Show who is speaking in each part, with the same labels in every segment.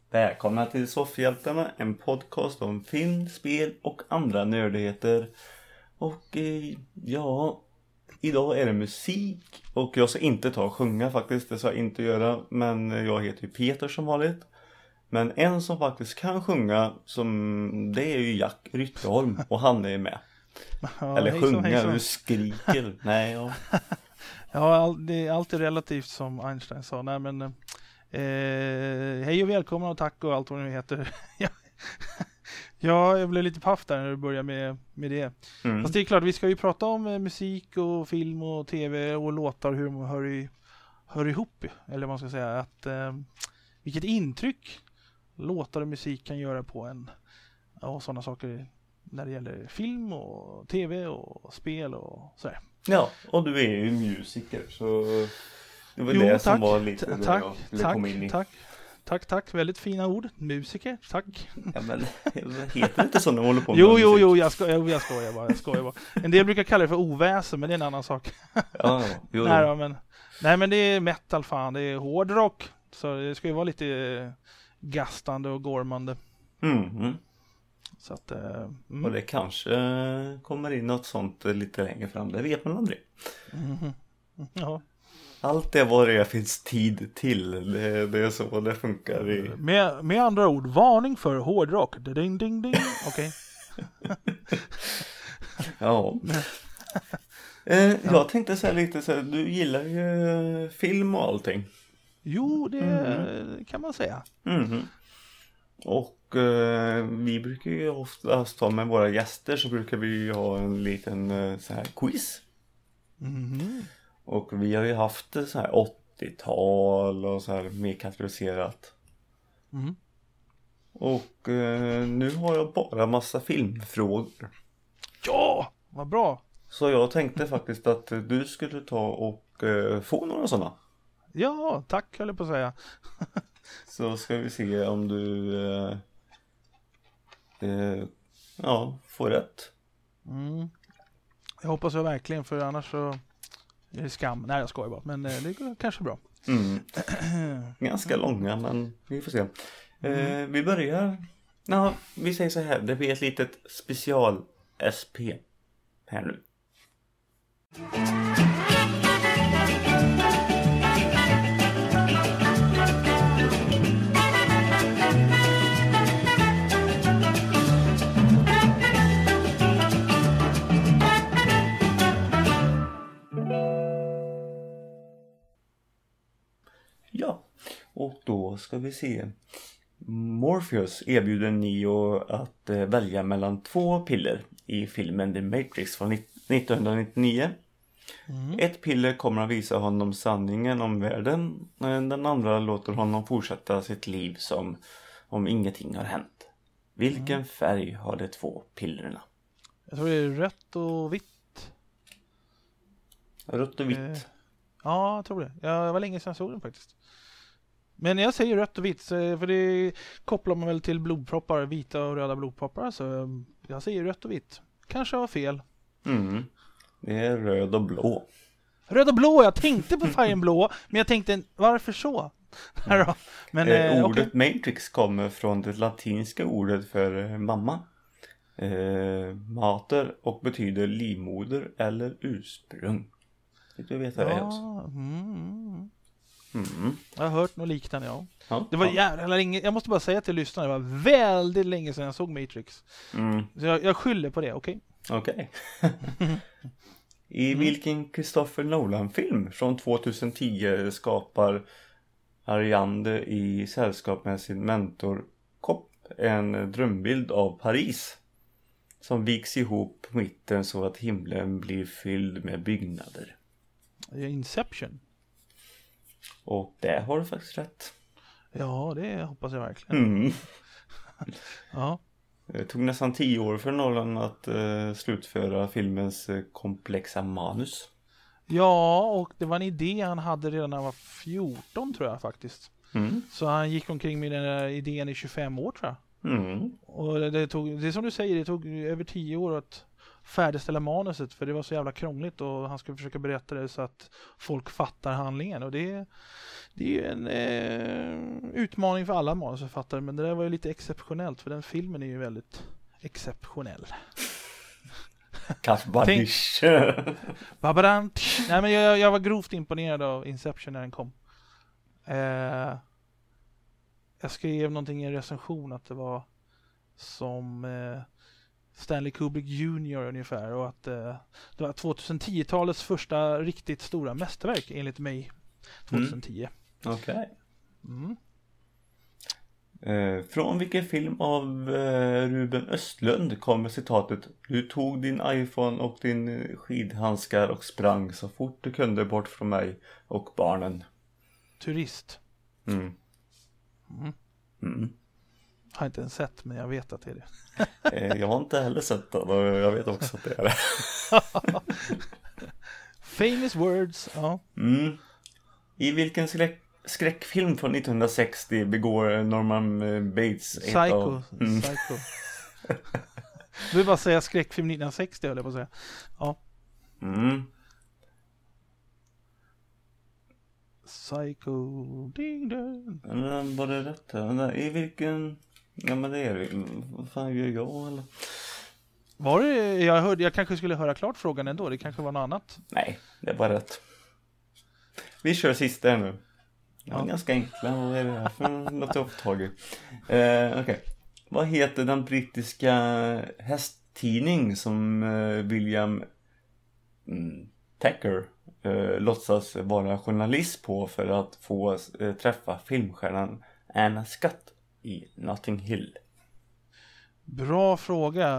Speaker 1: Välkomna till Soffhjältarna, en podcast om film, spel och andra nördigheter. Och ja, idag är det musik och jag ska inte ta och sjunga faktiskt, det ska jag inte göra. Men jag heter ju Peter som vanligt. Men en som faktiskt kan sjunga, det är ju Jack Rytteholm och han är med.
Speaker 2: Ja,
Speaker 1: eller
Speaker 2: hejsan,
Speaker 1: sjunga,
Speaker 2: hejsan.
Speaker 1: du skriker. Nej, ja.
Speaker 2: Ja, det är alltid relativt som Einstein sa. Nej, men hej och välkomna och tack och allt vad det nu heter. Ja, jag blev lite paff där när du började med det. Fast det är klart, vi ska ju prata om musik och film och tv och låtar, hur de hör ihop. Eller vad man ska säga, att vilket intryck låtar och musik kan göra på en och sådana saker när det gäller film och tv och spel och sådär.
Speaker 1: Ja, och du är ju musiker, så det var det som var lite det jag ville komma in i.
Speaker 2: Tack, väldigt fina ord. Musiker, tack.
Speaker 1: Ja, men heter det inte så när man håller på med
Speaker 2: Jo, jag skojar bara. En del brukar kalla det för oväsen, men det är en annan sak.
Speaker 1: Ja, jo.
Speaker 2: Nej, men det är metal fan, det är hårdrock. Så det ska ju vara lite gastande och gormande. Så att,
Speaker 1: och det kanske kommer in något sånt lite längre fram, det vet man aldrig.
Speaker 2: Ja.
Speaker 1: Allt det vad det finns tid till, det är så det funkar i...
Speaker 2: Med andra ord, varning för hårdrock. Ding, ding, ding. Okej.
Speaker 1: Ja. Jag tänkte säga lite så här, du gillar ju film och allting.
Speaker 2: Jo, det kan man säga.
Speaker 1: Och vi brukar ju oftast ta med våra gäster, så brukar vi ju ha en liten så här quiz. Och vi har ju haft det så här 80-tal och så här mer kategoriserat. Och nu har jag bara massa filmfrågor.
Speaker 2: Ja, vad bra.
Speaker 1: Så jag tänkte faktiskt att du skulle ta och få några sådana.
Speaker 2: Ja, tack höll jag på att säga.
Speaker 1: Så ska vi se om du får rätt.
Speaker 2: Jag hoppas jag verkligen, för annars så är det skam. Nej, jag skojar bara. Men det går kanske bra.
Speaker 1: Ganska långa, men vi får se. Vi börjar. Vi säger så här. Det blir ett litet special SP här nu. Ja, och då ska vi se. Morpheus erbjuder Neo att välja mellan 2 piller i filmen The Matrix från 1999. Ett piller kommer att visa honom sanningen om världen. Den andra låter honom fortsätta sitt liv som om ingenting har hänt. Vilken färg har de 2 pillerna?
Speaker 2: Jag tror det är rött och vitt.
Speaker 1: Rött och vitt.
Speaker 2: Ja, jag tror det. Jag var länge sedan jag såg den faktiskt. Men jag säger rött och vitt, för det kopplar man väl till blodproppar, vita och röda blodproppar. Så jag säger rött och vitt. Kanske har fel.
Speaker 1: Det är röd och blå.
Speaker 2: Röd och blå, jag tänkte på färgen blå. Men jag tänkte, varför så? Men,
Speaker 1: ordet Matrix kommer från det latinska ordet för mamma. Mater, och betyder livmoder eller ursprung. Du vet det också.
Speaker 2: Jag har hört något liknande, ja. Det
Speaker 1: Ja,
Speaker 2: var jävla länge. Jag måste bara säga till lyssnarna, det var väldigt länge sedan jag såg Matrix. Så jag skyller på det, okej?
Speaker 1: Okej. I vilken Christopher Nolan-film från 2010 skapar Ariande i sällskap med sin mentor Kopp en drömbild av Paris som viks ihop på mitten så att himlen blir fylld med byggnader?
Speaker 2: Inception.
Speaker 1: Och där har du faktiskt rätt.
Speaker 2: Ja, det hoppas jag verkligen. Ja.
Speaker 1: Det tog nästan 10 år för Nolan att slutföra filmens komplexa manus.
Speaker 2: Ja, och det var en idé han hade redan när han var 14 tror jag faktiskt. Så han gick omkring med den där idén i 25 år tror jag. Och det är som du säger, det tog över 10 år att färdigställa manuset, för det var så jävla krångligt och han skulle försöka berätta det så att folk fattar handlingen, och det Det är ju en utmaning för alla manusförfattare, men det där var ju lite exceptionellt, för den filmen är ju väldigt exceptionell.
Speaker 1: Kasbadish.
Speaker 2: Nej, men jag var grovt imponerad av Inception när den kom. Jag skrev någonting i en recension att det var som Stanley Kubrick Jr. ungefär, och att det var 2010-talets första riktigt stora mästerverk enligt mig. 2010.
Speaker 1: Okej. Från vilken film av Ruben Östlund kommer citatet: du tog din iPhone och din skidhandskar och sprang så fort du kunde bort från mig och barnen?
Speaker 2: Turist. Har inte ens sett, men jag vet att det är
Speaker 1: det. Jag har inte heller sett det, och jag vet också att det är det.
Speaker 2: Famous words. Ja.
Speaker 1: I vilken skräckfilm från 1960 begår Norman Bates
Speaker 2: Psycho. Du vill bara säga skräckfilm 1960, höll jag på att säga. Ja. Psycho. Ding dong.
Speaker 1: Var det rätt? I vilken... Ja, men det är det. Vad fan gör jag, eller?
Speaker 2: Var det... Jag kanske skulle höra klart frågan ändå. Det kanske var något annat.
Speaker 1: Nej, det var rätt. Vi kör sista här nu. Ja, ganska enkla. Vad är det här för något upptag? Okej. Vad heter den brittiska hästtidning som William Tacker låtsas vara journalist på för att få träffa filmstjärnan Anna Scott i Notting Hill?
Speaker 2: Bra fråga.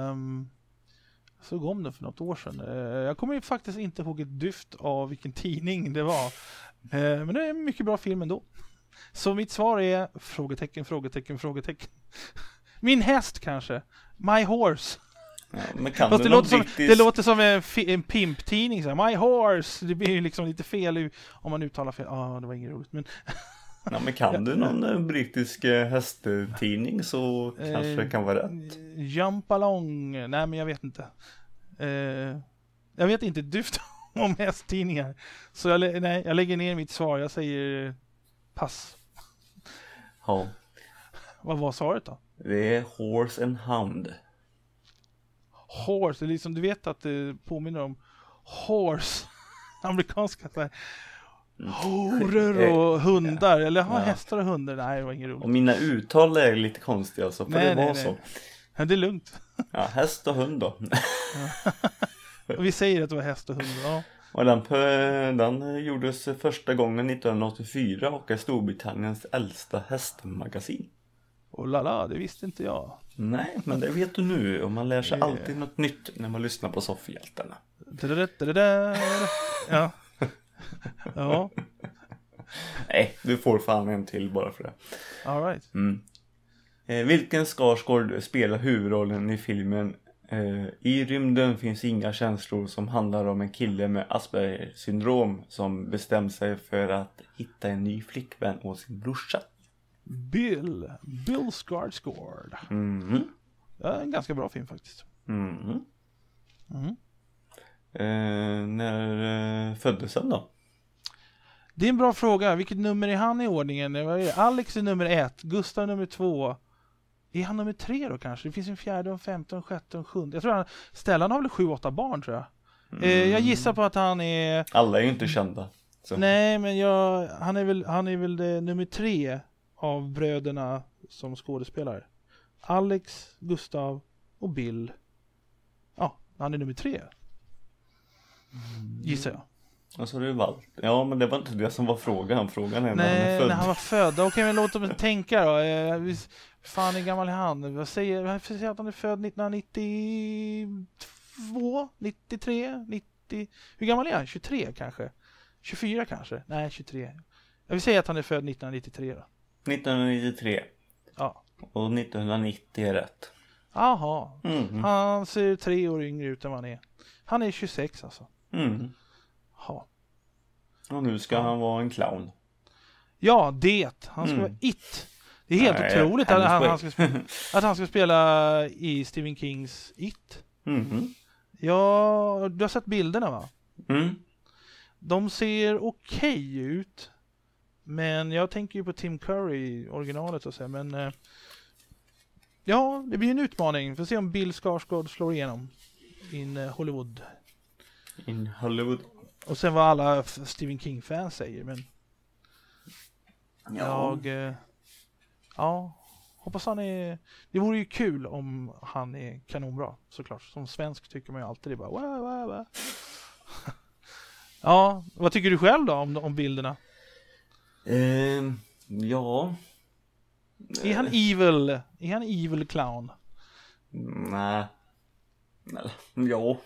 Speaker 2: Så om det för något år sedan. Jag kommer ju faktiskt inte ihåg ett dyft av vilken tidning det var. Men det är en mycket bra film ändå. Så mitt svar är frågetecken. Min häst kanske. My horse.
Speaker 1: Ja, men kan
Speaker 2: fast det låter som en pimptidning. Så här, my horse. Det blir ju liksom lite fel om man uttalar fel. Det var inget roligt. Men
Speaker 1: ja, men kan du någon brittisk hästtidning så kanske det kan vara rätt.
Speaker 2: Jump along. Nej, men jag vet inte. Jag vet inte dyft om hästtidningar. Så jag lägger ner mitt svar. Jag säger pass.
Speaker 1: Ja.
Speaker 2: Vad var svaret då?
Speaker 1: Det är Horse and Hound.
Speaker 2: Horse, det är liksom, du vet att det påminner om horse. Amerikanska så här. Horor och hundar. Eller hästar och hundar. Nej, det var ingen roligt.
Speaker 1: Och mina uttal är lite konstiga. Så får det vara så.
Speaker 2: Ja, det är lugnt.
Speaker 1: Ja, häst och hund då.
Speaker 2: Och vi säger att det var häst och hund. Ja.
Speaker 1: Och den gjordes första gången 1984 och är Storbritanniens äldsta hästmagasin.
Speaker 2: Och lala, det visste inte jag.
Speaker 1: Nej, men det vet du nu. Och man lär sig alltid något nytt när man lyssnar på Soffhjältarna.
Speaker 2: Ja. Ja.
Speaker 1: Nej, du får fan en till bara för det.
Speaker 2: All right.
Speaker 1: Vilken Skarsgård spelar huvudrollen i filmen I rymden finns inga känslor, som handlar om en kille med Asperger syndrom som bestämt sig för att hitta en ny flickvän åt sin brorsa?
Speaker 2: Bill Skarsgård. Ja, en ganska bra film faktiskt.
Speaker 1: När föddes han då?
Speaker 2: Det är en bra fråga. Vilket nummer är han i ordningen? Alex är nummer 1, Gustav nummer 2. Är han nummer 3 då kanske? Det finns en 4:e, en 5:e, en 6:e och en 7:e. Jag tror Stellan har väl 7-8 barn, tror jag. Jag gissar på att han är...
Speaker 1: Alla är ju inte kända. Så.
Speaker 2: Nej, men han är väl nummer 3 av bröderna som skådespelare. Alex, Gustav och Bill. Ja, han är nummer 3. Gissar jag.
Speaker 1: Och så är det Walt. Ja, men det var inte det som var frågan. Frågan är när han är född.
Speaker 2: När han var född. Okej, men låt mig tänka då. Fan, hur gammal är han? Jag säger att han är född 1992, 93, 90. Hur gammal är han? 23 kanske? 24 kanske? Nej, 23. Jag vill säga att han är född 1993 då.
Speaker 1: 1993.
Speaker 2: Ja.
Speaker 1: Och 1990 är rätt.
Speaker 2: Jaha. Han ser 3 år yngre ut än vad han är. Han är 26 alltså. Ja.
Speaker 1: Och nu ska han vara en clown.
Speaker 2: Ja, han ska vara It. Det är helt otroligt att han ska spela i Stephen Kings It. Ja, du har sett bilderna, va? De ser okej ut. Men jag tänker ju på Tim Curry, originalet och så. Men ja, det blir en utmaning. Får se om Bill Skarsgård slår igenom in Hollywood.
Speaker 1: In Hollywood.
Speaker 2: Och sen vad alla Stephen King-fans säger. Men ja, hoppas han är... Det vore ju kul om han är kanonbra, såklart. Som svensk tycker man ju alltid det bara... Wah. Ja, vad tycker du själv då om bilderna?
Speaker 1: Ja.
Speaker 2: Är han evil? Är han evil clown?
Speaker 1: Nej. Ja.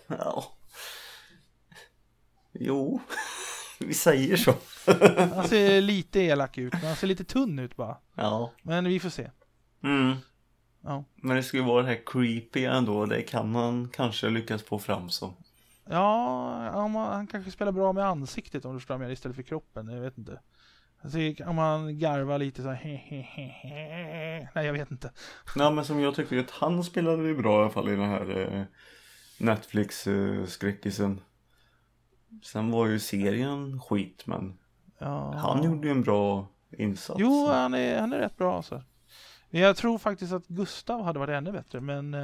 Speaker 1: Jo. Vi säger så.
Speaker 2: Han ser lite elak ut, men han ser lite tunn ut bara.
Speaker 1: Ja.
Speaker 2: Men vi får se. Ja.
Speaker 1: Men det skulle vara det här creepy ändå. Det kan man kanske lyckas få fram så.
Speaker 2: Ja, han kanske spelar bra med ansiktet om du förstår mig, istället för kroppen. Jag vet inte. Alltså, om man garvar lite så här. Nej, jag vet inte.
Speaker 1: Nej, men som jag tycker att han spelade ju bra i alla fall i den här Netflix-skräckisen. Sen var ju serien skit, men han gjorde ju en bra insats.
Speaker 2: Jo, han är rätt bra alltså. Jag tror faktiskt att Gustav hade varit ännu bättre, men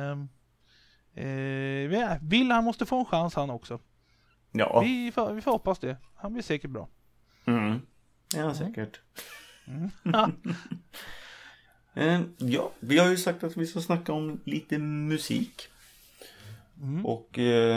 Speaker 2: Bill, han måste få en chans han också.
Speaker 1: Ja.
Speaker 2: Vi får hoppas det. Han blir säkert bra.
Speaker 1: Ja, säkert.
Speaker 2: Ja.
Speaker 1: Ja, vi har ju sagt att vi ska snacka om lite musik. Och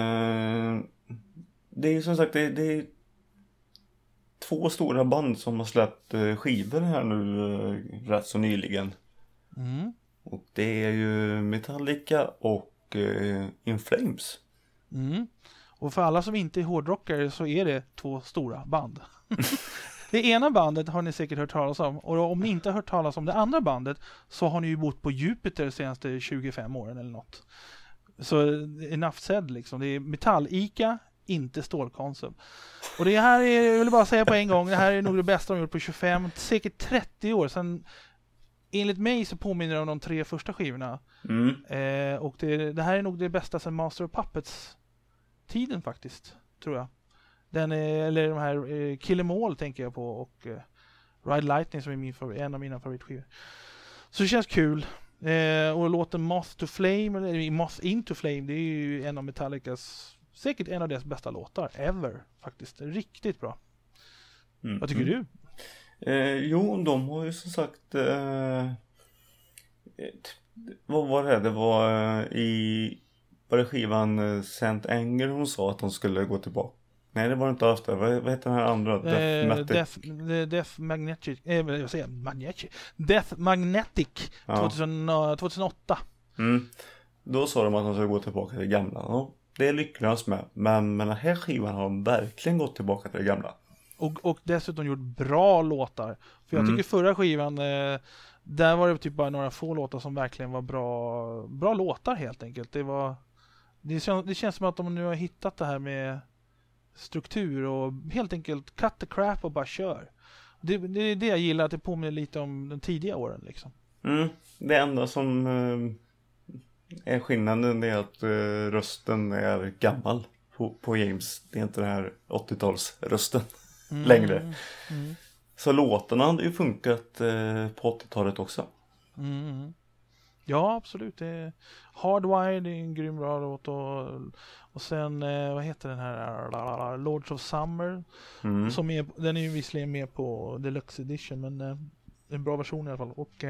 Speaker 1: det är ju som sagt det är 2 stora band som har släppt skivor här nu rätt så nyligen. Och det är ju Metallica och In Flames.
Speaker 2: Och för alla som inte är hårdrockare så är det 2 stora band. Det ena bandet har ni säkert hört talas om. Och om ni inte har hört talas om det andra bandet så har ni ju bott på Jupiter de senaste 25 åren eller något. Så enough said liksom. Det är Metallica, inte Stålkonsum. Och det här är, jag vill bara säga på en gång, det här är nog det bästa de gjort på 25, säkert 30 år. Sen, enligt mig så påminner det om de 3 första skivorna. Och det här är nog det bästa sen Master of Puppets tiden faktiskt, tror jag. Eller de här Kill 'Em All tänker jag på, och Ride Lightning som är en av mina favoritskivor. Så det känns kul. Och låten Moth to Flame, eller Moth into Flame, det är ju en av Metallicas, säkert en av deras bästa låtar ever faktiskt. Riktigt bra. Vad tycker du?
Speaker 1: Jo, de har ju som sagt vad var det? Det var var det skivan Saint Anger hon sa att de skulle gå tillbaka. Nej, det var inte efter. Vad heter den här andra?
Speaker 2: Death Magnetic 2008.
Speaker 1: Då sa de att de skulle gå tillbaka till det gamla. Ja, det är lyckligast med. Men den här skivan har de verkligen gått tillbaka till det gamla. Och
Speaker 2: dessutom gjort bra låtar. För jag tycker förra skivan, där var det typ bara några få låtar som verkligen var bra låtar helt enkelt. Det känns som att de nu har hittat det här med struktur och helt enkelt cut the crap och bara kör. Det är det jag gillar, att det påminner lite om de tidiga åren liksom.
Speaker 1: Det enda som är skillnaden är att rösten är gammal på James. Det är inte den här 80-talsrösten längre. Så låtarna hade ju funkat på 80-talet också. Ja, absolut. Hardwired är en grym bra låt. Och sen, vad heter den här? Lords of Summer. Den är ju visserligen med på Deluxe Edition, men en bra version i alla fall. Och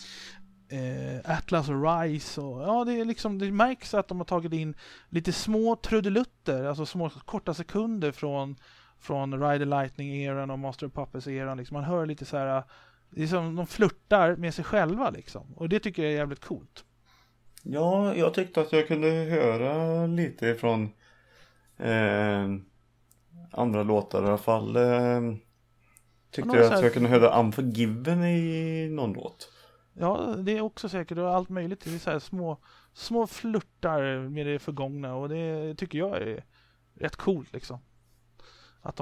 Speaker 1: Atlas och Rise. Och, ja, det är liksom, det märks att de har tagit in lite små trudelutter, alltså små korta sekunder från Ride the Lightning-eran och Master of Puppets-eran. Liksom. Man hör lite så här, det är som de flörtar med sig själva liksom. Och det tycker jag är jävligt coolt. Ja, jag tyckte att jag kunde höra lite från andra låtar i alla fall. Tyckte jag att jag kunde höra Unforgiven i någon låt. Ja, det är också säkert, och allt möjligt. Det är så här små flörtar med det förgångna, och det tycker jag är rätt coolt liksom. Att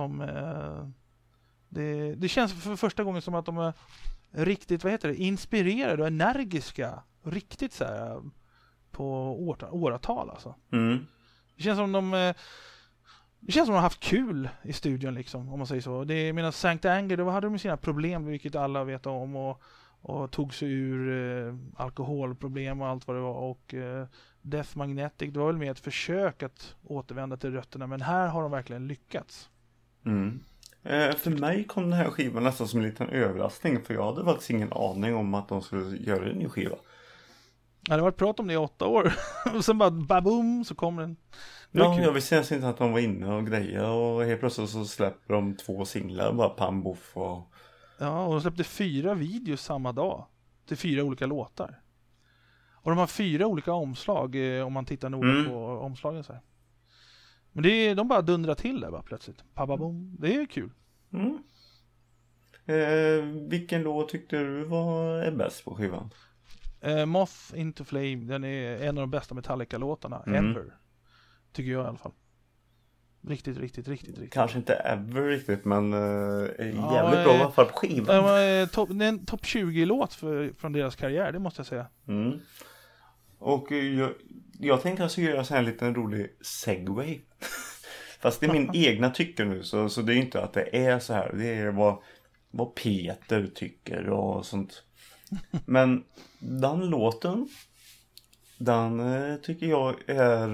Speaker 1: det känns för första gången som att de är riktigt, inspirerade och energiska. Riktigt så här på åratal alltså. Det känns som
Speaker 2: det känns som att de har haft kul i studion liksom, om man säger så. Medan Sankt Anger, då hade de sina problem, vilket alla vet om, och tog sig ur alkoholproblem och allt vad det var, och Death Magnetic, det var väl mer ett försök att återvända till rötterna, men här har de verkligen lyckats.
Speaker 1: För mig kom den här skivan nästan som en liten överraskning, för jag hade faktiskt ingen aning om att de skulle göra en ny skiva.
Speaker 2: Ja, det var prat om det i 8 år och sen bara baboom så kom den.
Speaker 1: Ja, jag visste ens inte att de var inne och grejer, och helt plötsligt så släpper de 2 singlar, bara pam boff och...
Speaker 2: Ja, och de släppte 4 videos samma dag till 4 olika låtar. Och de har 4 olika omslag om man tittar noga på omslagen så här. Men de bara dundrar till där bara plötsligt. Pababom. Det är kul.
Speaker 1: Vilken låt tyckte du är bäst på skivan?
Speaker 2: Moth into Flame. Den är en av de bästa Metallica-låtarna ever. Tycker jag i alla fall. Riktigt.
Speaker 1: Kanske inte ever riktigt, men jävligt bra i alla fall på skivan.
Speaker 2: Det är en topp 20-låt från deras karriär, det måste jag säga.
Speaker 1: Och jag tänkte att jag göra så här en liten rolig segway. Fast det är min egna tycker nu, så det är inte att det är så här. Det är vad Peter tycker och sånt. Men den låten, den tycker jag är...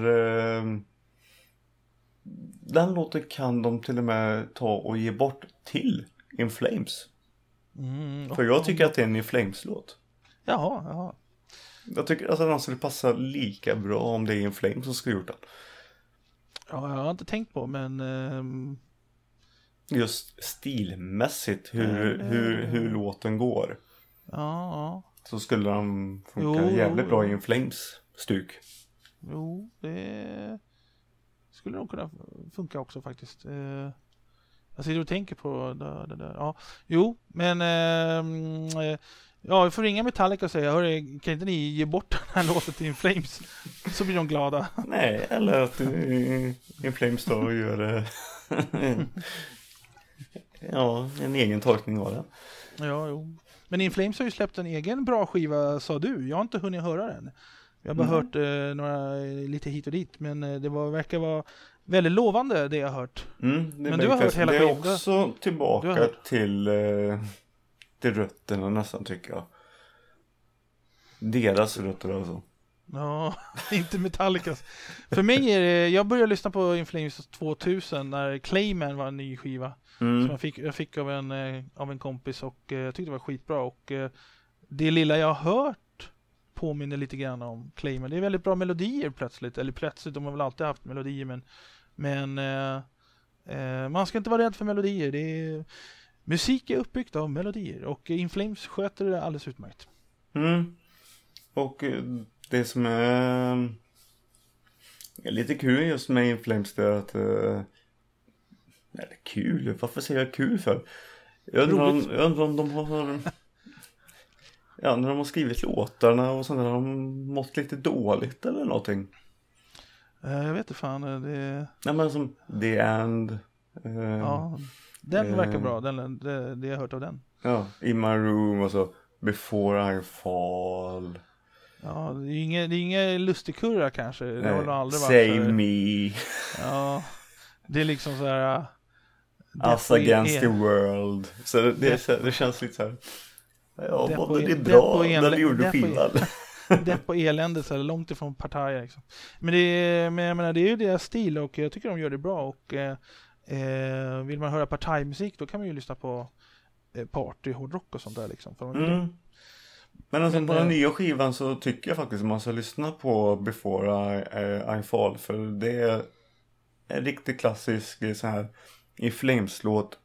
Speaker 1: Den låten kan de till och med ta och ge bort till In Flames. För jag tycker att det är en In Flames-låt.
Speaker 2: Jaha.
Speaker 1: Jag tycker att den skulle passa lika bra om det är In Flames som skulle gjort den.
Speaker 2: Ja, jag har inte tänkt på, men...
Speaker 1: Just stilmässigt, hur låten går.
Speaker 2: Ja.
Speaker 1: Så skulle den funka jävligt bra i In Flames stuk.
Speaker 2: Jo, det skulle nog kunna funka också faktiskt. Jag sitter och tänker på det där. Ja. Jo, men jag får ringa Metallica och säga, hörru, kan inte ni ge bort den här låten till In Flames? Så blir de glada.
Speaker 1: Nej, eller att In Flames då gör en egen tolkning av den.
Speaker 2: Ja, jo. Men In Flames har ju släppt en egen bra skiva, sa du. Jag har inte hunnit höra den. Jag har bara hört några lite hit och dit, men det verkar vara väldigt lovande det jag har hört.
Speaker 1: Men du har hört hela skivan. Det är också tillbaka till rötterna nästan, tycker jag. Deras rötter alltså.
Speaker 2: Ja, inte Metallicas. För mig är det, jag började lyssna på In Flames 2000 när Clayman var en ny skiva. Som jag fick av en kompis, och jag tyckte det var skitbra, och det lilla jag har hört påminner lite grann om Clayman. Det är väldigt bra melodier plötsligt, de har väl alltid haft melodier, men man ska inte vara rädd för melodier. Musik är uppbyggt av melodier, och In Flames sköter det alldeles utmärkt.
Speaker 1: Och det som är lite kul just med In Flames är att kul, varför säger jag kul för? Jag undrar om de har när de har skrivit låtarna och sånt där, har de mått lite dåligt eller någonting.
Speaker 2: Jag vet inte fan.
Speaker 1: Nej, men som The End.
Speaker 2: Ja, den verkar bra. Det jag hört av den.
Speaker 1: Ja, In My Room och så Before I Fall.
Speaker 2: Ja, det är inga lustigkurrar kanske. Det har aldrig varit.
Speaker 1: Save Me.
Speaker 2: Ja, det är liksom så här.
Speaker 1: Us Against the World. Så det känns lite så här. Ja, det är bra när du gjorde skivan.
Speaker 2: Depp och elände så är långt ifrån Partaja liksom. Men jag menar, det är ju deras stil, och jag tycker de gör det bra, och vill man höra partajmusik då kan man ju lyssna på party, hårdrock och sånt där liksom.
Speaker 1: Men alltså på den nya skivan så tycker jag faktiskt att man ska lyssna på Before I Fall, för det är en riktigt klassisk så här In Flames-låt,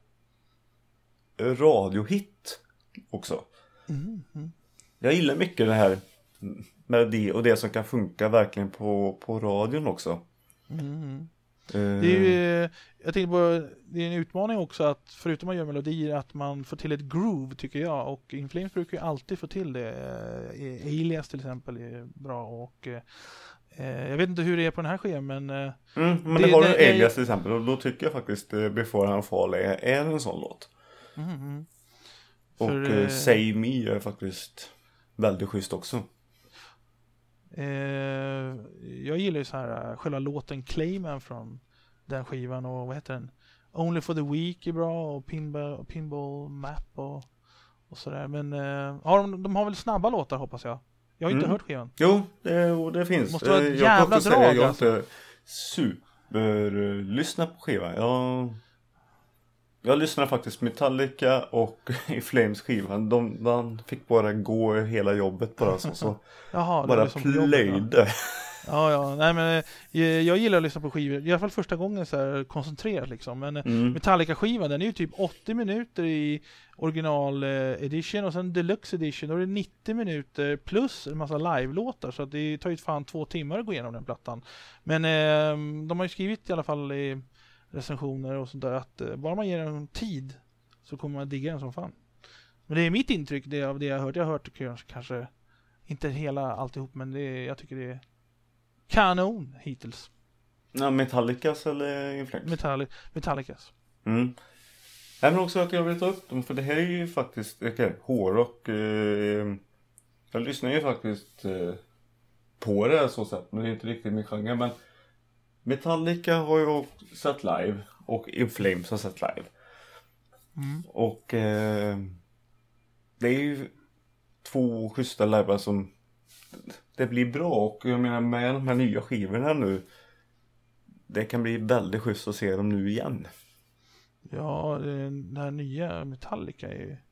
Speaker 1: radiohit också. Jag gillar mycket det här melodi och det som kan funka verkligen på radion också.
Speaker 2: Det är ju, jag tänker på, det är en utmaning också att förutom att göra melodier att man får till ett groove, tycker jag, och In Flames brukar ju alltid få till det. Alias till exempel är bra, och jag vet inte hur det är på den här skivan, men
Speaker 1: det har du Alias till exempel, och då tycker jag faktiskt Before I Fall är en sån låt. Och Save Me är faktiskt väldigt schysst också.
Speaker 2: Jag gillar ju så här själva låten Clayman från den skivan, och vad heter den? Only for the Week är bra, och Pinball Map och sådär. Men de har väl snabba låtar, hoppas jag. Jag har inte hört skivan.
Speaker 1: Jo, det finns.
Speaker 2: Det måste vara ett jävla drag.
Speaker 1: Jag har inte lyssna på skivan. Jag lyssnade faktiskt Metallica och i Flames skivan. Man fick bara gå hela jobbet bara så
Speaker 2: Jaha,
Speaker 1: bara plöjde.
Speaker 2: Ja, nej men jag gillar att lyssna på skivor, i alla fall första gången så här koncentrerat liksom. Men Metallica-skivan, den är ju typ 80 minuter i original edition, och sen deluxe edition, då är det 90 minuter plus en massa live-låtar, så att det tar ju fan 2 timmar att gå igenom den plattan. Men de har ju skrivit i alla fall i recensioner och sånt där att bara man ger den tid så kommer man digga den som fan. Men det är mitt intryck av det jag har hört. Jag har hört kanske inte hela alltihop, men jag tycker det är kanon hittills.
Speaker 1: Ja, Metallicas eller Inflames?
Speaker 2: Metallicas.
Speaker 1: Men också att jag vill ta upp dem, för det här är ju faktiskt hårdrock. Jag lyssnar ju faktiskt på det så sätt, men det är inte riktigt min genre. Men Metallica har ju sett live och Inflames har sett live. Och det är ju 2 schyssta live som det blir bra, och jag menar med de här nya skivorna nu, det kan bli väldigt schysst att se dem nu igen. Ja,
Speaker 2: den här nya Metallica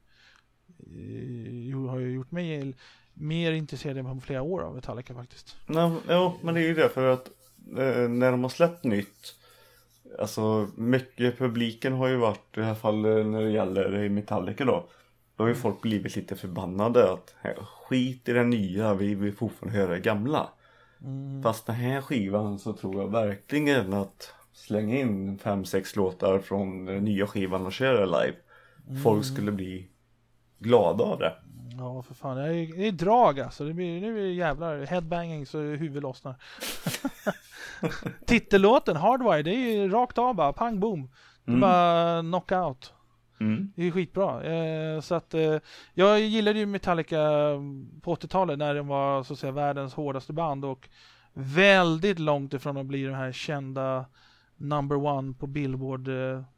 Speaker 2: har ju gjort mig mer intresserad än på flera år av Metallica faktiskt.
Speaker 1: Ja, men det är ju det, för att när de har släppt nytt, alltså mycket publiken har ju varit, i alla fall när det gäller Metallica då har ju folk blivit lite förbannade att skit i det nya, vi vill fortfarande höra det gamla. Fast den här skivan så tror jag verkligen att slänga in 5-6 låtar från den nya skivan och köra live. Folk skulle bli glada av det.
Speaker 2: Ja, för fan. Det är drag alltså. Nu är det jävlar headbanging så huvudet lossnar. Titellåten Hardwire, det är ju rakt av bara, pang boom. Det är bara knockout. Det är skitbra. Så att jag gillade ju Metallica på 80-talet när de var så att säga världens hårdaste band, och väldigt långt ifrån att bli de här kända number 1 på Billboard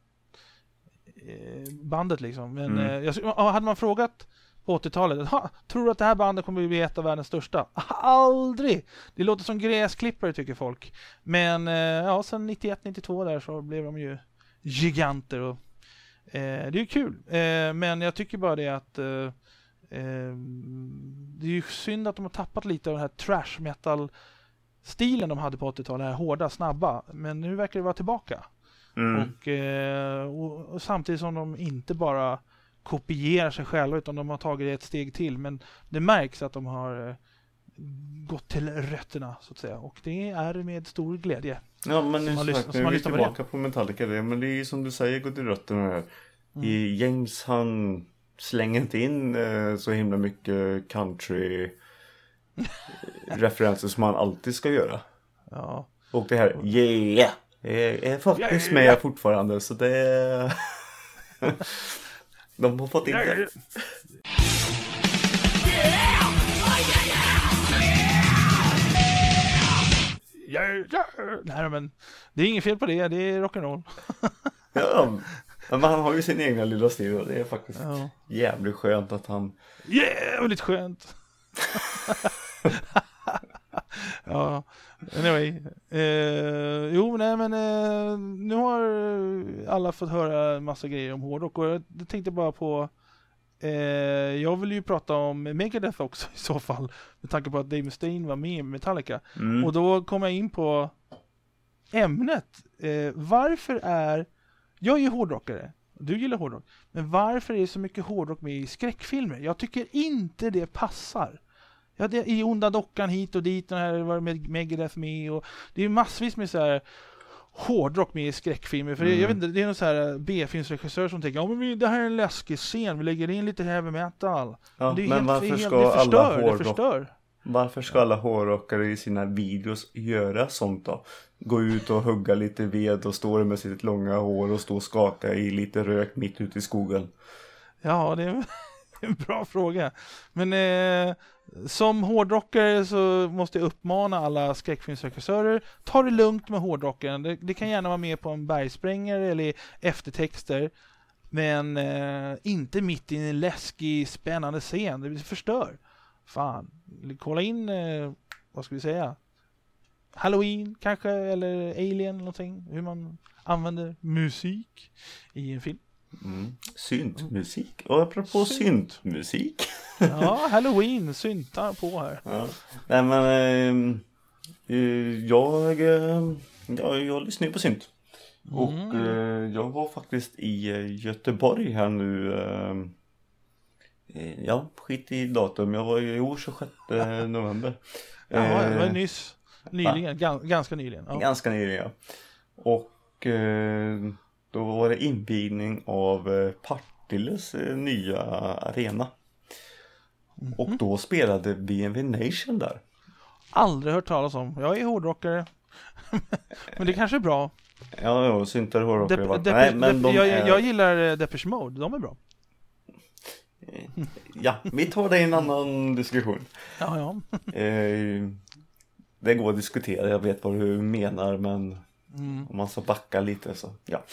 Speaker 2: bandet liksom. Men hade man frågat på 80-talet, tror du att det här bandet kommer att bli ett av världens största? Aldrig! Det låter som gräsklippare tycker folk. Men sen 91-92 där så blev de ju giganter, och det är ju kul. Men jag tycker bara det att det är ju synd att de har tappat lite av den här trash metal stilen de hade på 80-talet, här hårda, snabba. Men nu verkar det vara tillbaka. Och samtidigt som de inte bara kopierar sig själva, utan de har tagit ett steg till. Men det märks att de har gått till rötterna så att säga, och det är med stor glädje.
Speaker 1: Ja, men nu är vi tillbaka på Metallica, men det är ju som du säger, gå till rötterna här. James, han slänger inte in så himla mycket country referenser som han alltid ska göra.
Speaker 2: Ja.
Speaker 1: Och det här är faktiskt med fortfarande, så det de har fått in det.
Speaker 2: Nej, men det är inget fel på det, det är rock'n'roll.
Speaker 1: Ja, men han har ju sin egna lilla stil, och det är faktiskt jävligt skönt att han...
Speaker 2: Jävligt skönt! Ja, anyway. Nu har alla fått höra en massa grejer om hårdrock, och jag tänkte bara på jag vill ju prata om Megadeth också i så fall, med tanke på att Dave Mustaine var med i Metallica. Och då kom jag in på ämnet. Varför jag är ju hårdrockare, du gillar hårdrock, men varför är det så mycket hårdrock med i skräckfilmer? Jag tycker inte det passar. Ja, det är i Onda dockan hit och dit, och här var med Megadeth med, och det är massvis med så här hårdrock med i skräckfilmer, för jag vet inte, det är någon så här B-filmsregissör som tänker, men det här är en läskig scen, vi lägger in lite heavy metal.
Speaker 1: Ja,
Speaker 2: men
Speaker 1: varför ska alla hårdrockare i sina videos göra sånt då? Gå ut och hugga lite ved och stå med sitt långa hår och stå och skaka i lite rök mitt ute i skogen.
Speaker 2: Ja, det är en bra fråga. Men som hårdrockare så måste jag uppmana alla skräckfilmsregissörer, ta det lugnt med hårdrocken. Det kan gärna vara med på en bergsprängare eller eftertexter. Men inte mitt i en läskig, spännande scen. Det förstör. Fan. Kolla in, vad ska vi säga? Halloween kanske, eller Alien någonting. Hur man använder musik i en film.
Speaker 1: Syntmusik. Och apropå syntmusik.
Speaker 2: Ja, Halloween, syntar på här.
Speaker 1: Ja. Nej men jag lyssnar ju på synt. Och jag var faktiskt i Göteborg här nu. Skit i datum. Jag var i 26 november.
Speaker 2: Ja, det var nyss. Nyligen, ganska nyligen. Ja.
Speaker 1: Ganska nyligen, ja. Och då var det invigning av Partilles nya arena. Och då spelade BMW Nation där.
Speaker 2: Aldrig hört talas om. Jag är hårdrockare. Men det kanske är bra.
Speaker 1: Ja, syntar hårdrockare.
Speaker 2: Jag gillar Depeche Mode. De är bra.
Speaker 1: Ja, vi tar det i en annan diskussion.
Speaker 2: Ja.
Speaker 1: Det går att diskutera, jag vet vad du menar, men om man ska backa lite så, ja.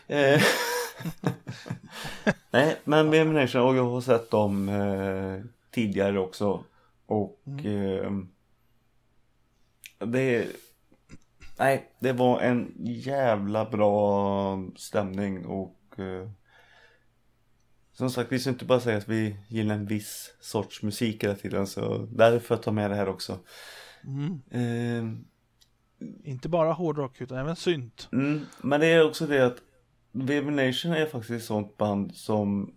Speaker 1: Nej, men BMW Nation, och jag har sett dem tidigare också. Och det var en jävla bra stämning. Och som sagt, vi ska inte bara säga att vi gillar en viss sorts musik hela tiden, så därför tar med det här också.
Speaker 2: Inte bara hårdrock utan även synt.
Speaker 1: Men det är också det att BMW Nation är faktiskt ett sånt band som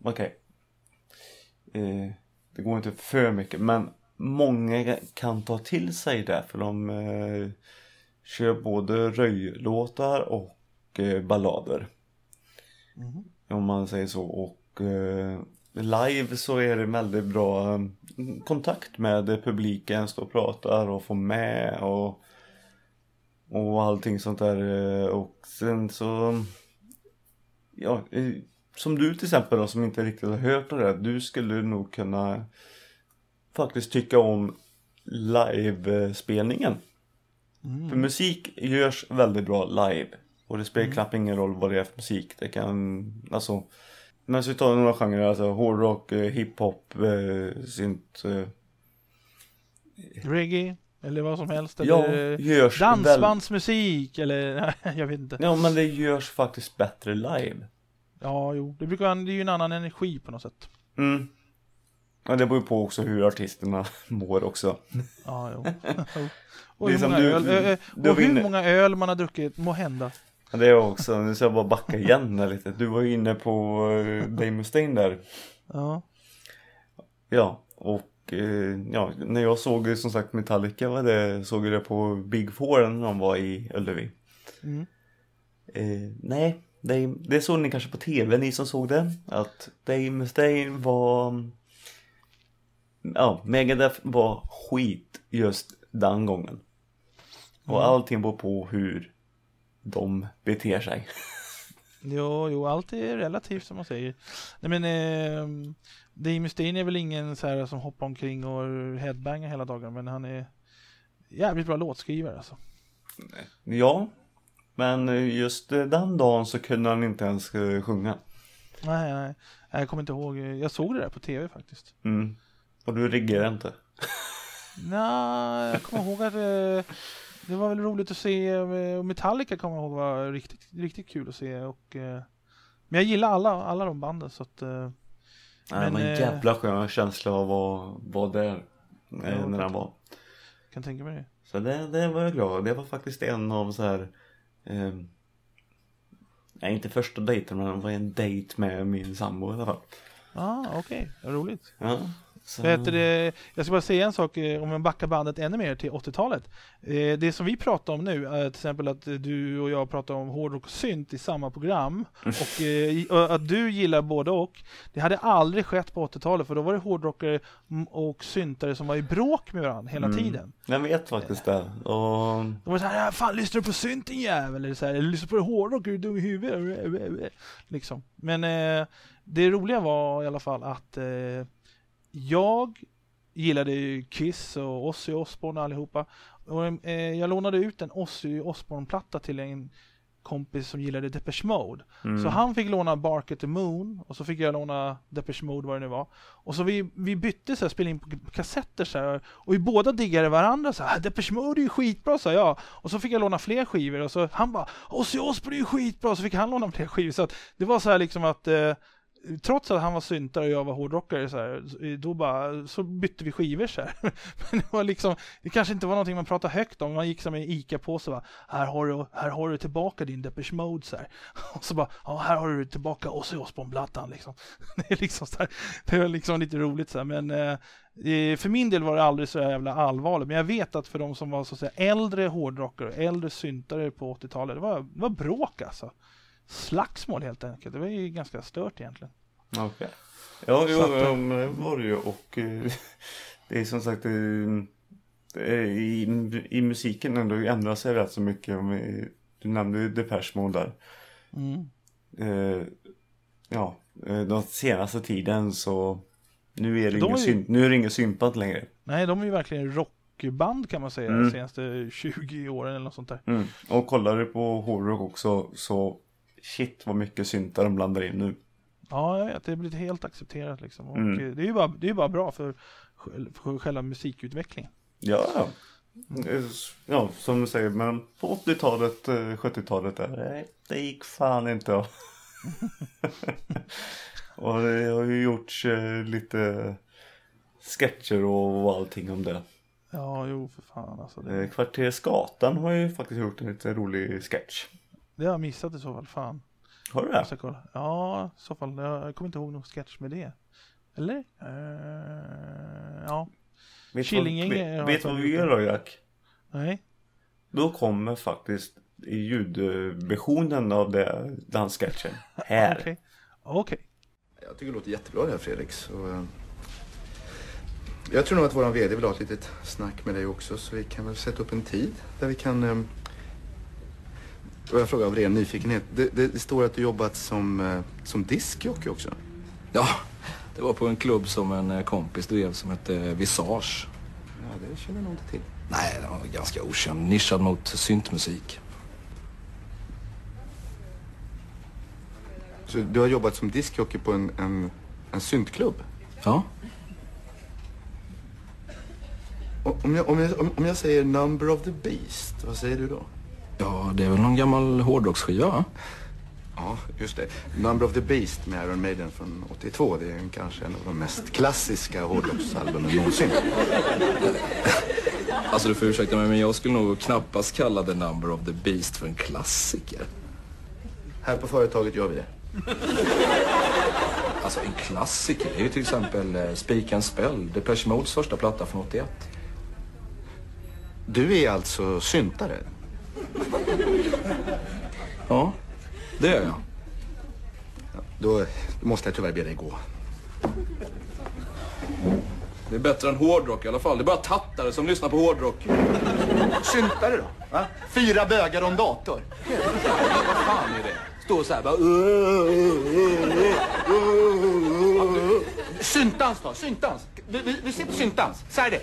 Speaker 1: det går inte för mycket, men många kan ta till sig det, för de kör både röjlåtar och ballader, om man säger så. Och live så är det väldigt bra kontakt med publiken, stå och pratar och få med och allting sånt där. Och sen så som du till exempel då, som inte riktigt har hört det, du skulle nog kunna faktiskt tycka om livespelningen. För musik görs väldigt bra live, och det spelar knappt ingen roll vad det är för musik. Det kan, alltså, men så tar några genrer, alltså hårdrock, hiphop, synt,
Speaker 2: reggae eller vad som helst, eller dansbandsmusik eller jag vet inte.
Speaker 1: Ja, men det görs faktiskt bättre live.
Speaker 2: Ja, jo, det är ju en annan energi på något sätt.
Speaker 1: Ja, det beror på också hur artisterna mår också.
Speaker 2: Ja, jo. Och hur många öl man har druckit må hända.
Speaker 1: Ja, det är också, nu ska jag bara backa igen lite. Du var ju inne på Dave Mustaine där.
Speaker 2: Ja.
Speaker 1: Ja, och när jag såg som sagt Metallica, såg jag det på Big Four när de var i Ullevi. Nej, det såg ni kanske på tv, ni som såg det. Att Dave Mustaine var... Ja, Megadeth var skit just den gången. Och allting beror på hur de beter sig.
Speaker 2: Jo, allt är relativt som man säger. Nej, men Dave Mustaine är väl ingen så här som hoppar omkring och headbangar hela dagen, men han är jävligt bra låtskrivare alltså.
Speaker 1: Ja, men just den dagen så kunde han inte ens sjunga.
Speaker 2: Nej, jag kommer inte ihåg. Jag såg det där på tv faktiskt.
Speaker 1: Och du riggade inte?
Speaker 2: Nej, jag kommer ihåg att det var väl roligt att se. Och Metallica kommer jag ihåg var riktigt, riktigt kul att se. Och, men jag gillar alla de banden. Så att,
Speaker 1: men jävla skön känsla av att vara där när han var.
Speaker 2: Kan tänka mig det.
Speaker 1: Så det var jag glad. Det var faktiskt en av så här... inte första dejten, men det var en dejt med min sambo i alla fall.
Speaker 2: Okej. Roligt.
Speaker 1: Ja.
Speaker 2: Så. Jag ska bara säga en sak om man backar bandet ännu mer till 80-talet. Det som vi pratar om nu, till exempel att du och jag pratar om hårdrock och synt i samma program och att du gillar både och. Det hade aldrig skett på 80-talet, för då var det hårdrockare och syntare som var i bråk med varandra hela tiden.
Speaker 1: Jag vet faktiskt det. Och...
Speaker 2: De var så här, fan lyssnar du på synten jävel? Eller så här, eller lyssnar på hårdrock, är du dum i huvudet? Liksom. Men det roliga var i alla fall att jag gillade ju Kiss och Ozzy Osbourne allihopa. Och jag lånade ut en Ozzy Osbourne-platta till en kompis som gillade Depeche Mode. Så han fick låna Bark at the Moon och så fick jag låna Depeche Mode, vad det nu var. Och så vi bytte så här, spelade in på kassetter så här, och vi båda diggade varandra så här, Depeche Mode är ju skitbra, sa jag. Och så fick jag låna fler skivor och så han bara, Ozzy Osbourne är ju skitbra, så fick han låna fler skivor. Så att det var så här liksom att trots att han var syntare och jag var hårdrockare så här, då bara så bytte vi skivor så här. Men det var liksom, det kanske inte var någonting man pratade högt om. Man gick som en Ica på så bara, här har du tillbaka din Depeche Mode så här. Och så bara, ja, här har du tillbaka Ozzy Osbourne-plattan liksom. Det är liksom så här, det var liksom lite roligt så här, men för min del var det aldrig så jävla allvarligt, men jag vet att för de som var så att säga äldre hårdrockare, äldre syntare på 80-talet, det var bråk alltså. Slagsmål helt enkelt. Det var ju ganska stört egentligen.
Speaker 1: Okej. Ja, det var det ju. Och det är som sagt i musiken ändå ändrar sig rätt så mycket. Du nämnde ju Depeche Mode där. Den senaste tiden så nu är det ingen sympat längre. Nej,
Speaker 2: de är ju verkligen rockband kan man säga de senaste 20 åren eller något sånt där.
Speaker 1: Och kollar du på hårdrock också så shit vad mycket syntar de blandar in nu.
Speaker 2: Ja, jag vet, det har blivit helt accepterat liksom. Och det är ju bara bra för själva musikutvecklingen.
Speaker 1: Ja, som du säger, men på 80-talet, 70-talet det gick fan inte av. Och det har ju gjorts lite sketcher och allting om det.
Speaker 2: Ja, jo för fan alltså.
Speaker 1: Kvartersgatan har ju faktiskt gjort en lite rolig sketch.
Speaker 2: Det har jag missat i så fall, fan.
Speaker 1: Har du det?
Speaker 2: Ja, i så fall. Jag kommer inte ihåg någon sketch med det. Eller? Ja.
Speaker 1: Vet du vad vi gör då, Jack?
Speaker 2: Nej.
Speaker 1: Då kommer faktiskt ljudversionen av den sketchen här.
Speaker 2: Okej.
Speaker 3: Jag tycker det låter jättebra det här, Fredrik. Så, jag tror nog att våran vd vill ha ett litet snack med dig också. Så vi kan väl sätta upp en tid där vi kan... Och jag frågar av ren nyfikenhet. Det står att du jobbat som diskjockey också.
Speaker 4: Ja, det var på en klubb som en kompis drev som hette Visage.
Speaker 3: Ja, det känner jag nog inte till.
Speaker 4: Nej, den var ganska okänd. Nischad mot syntmusik.
Speaker 3: Så du har jobbat som diskjockey på en syntklubb?
Speaker 4: Ja.
Speaker 3: Om jag säger Number of the Beast, vad säger du då?
Speaker 4: Ja, det är väl någon gammal hårdrocksskiva, va?
Speaker 3: Ja, just det. Number of the Beast med Iron Maiden från 82. Det är kanske en av de mest klassiska hårdrocksalbumen någonsin.
Speaker 4: Alltså du får ursäkta mig, men jag skulle nog knappast kalla The Number of the Beast för en klassiker.
Speaker 3: Här på företaget gör vi det.
Speaker 4: Alltså en klassiker är ju till exempel Speak and Spell, Depeche Modes första platta från 81.
Speaker 3: Du är alltså syntare?
Speaker 4: Ja, det är jag.
Speaker 3: Ja, då måste jag tyvärr be dig gå.
Speaker 4: Det är bättre än hårdrock i alla fall. Det är bara tattare som lyssnar på hårdrock.
Speaker 3: Syntare då? Va? 4 bögar och en dator.
Speaker 4: Vad fan är det? Står så här bara...
Speaker 3: Syntans då, syntans. Vi ser på syntans. Så här.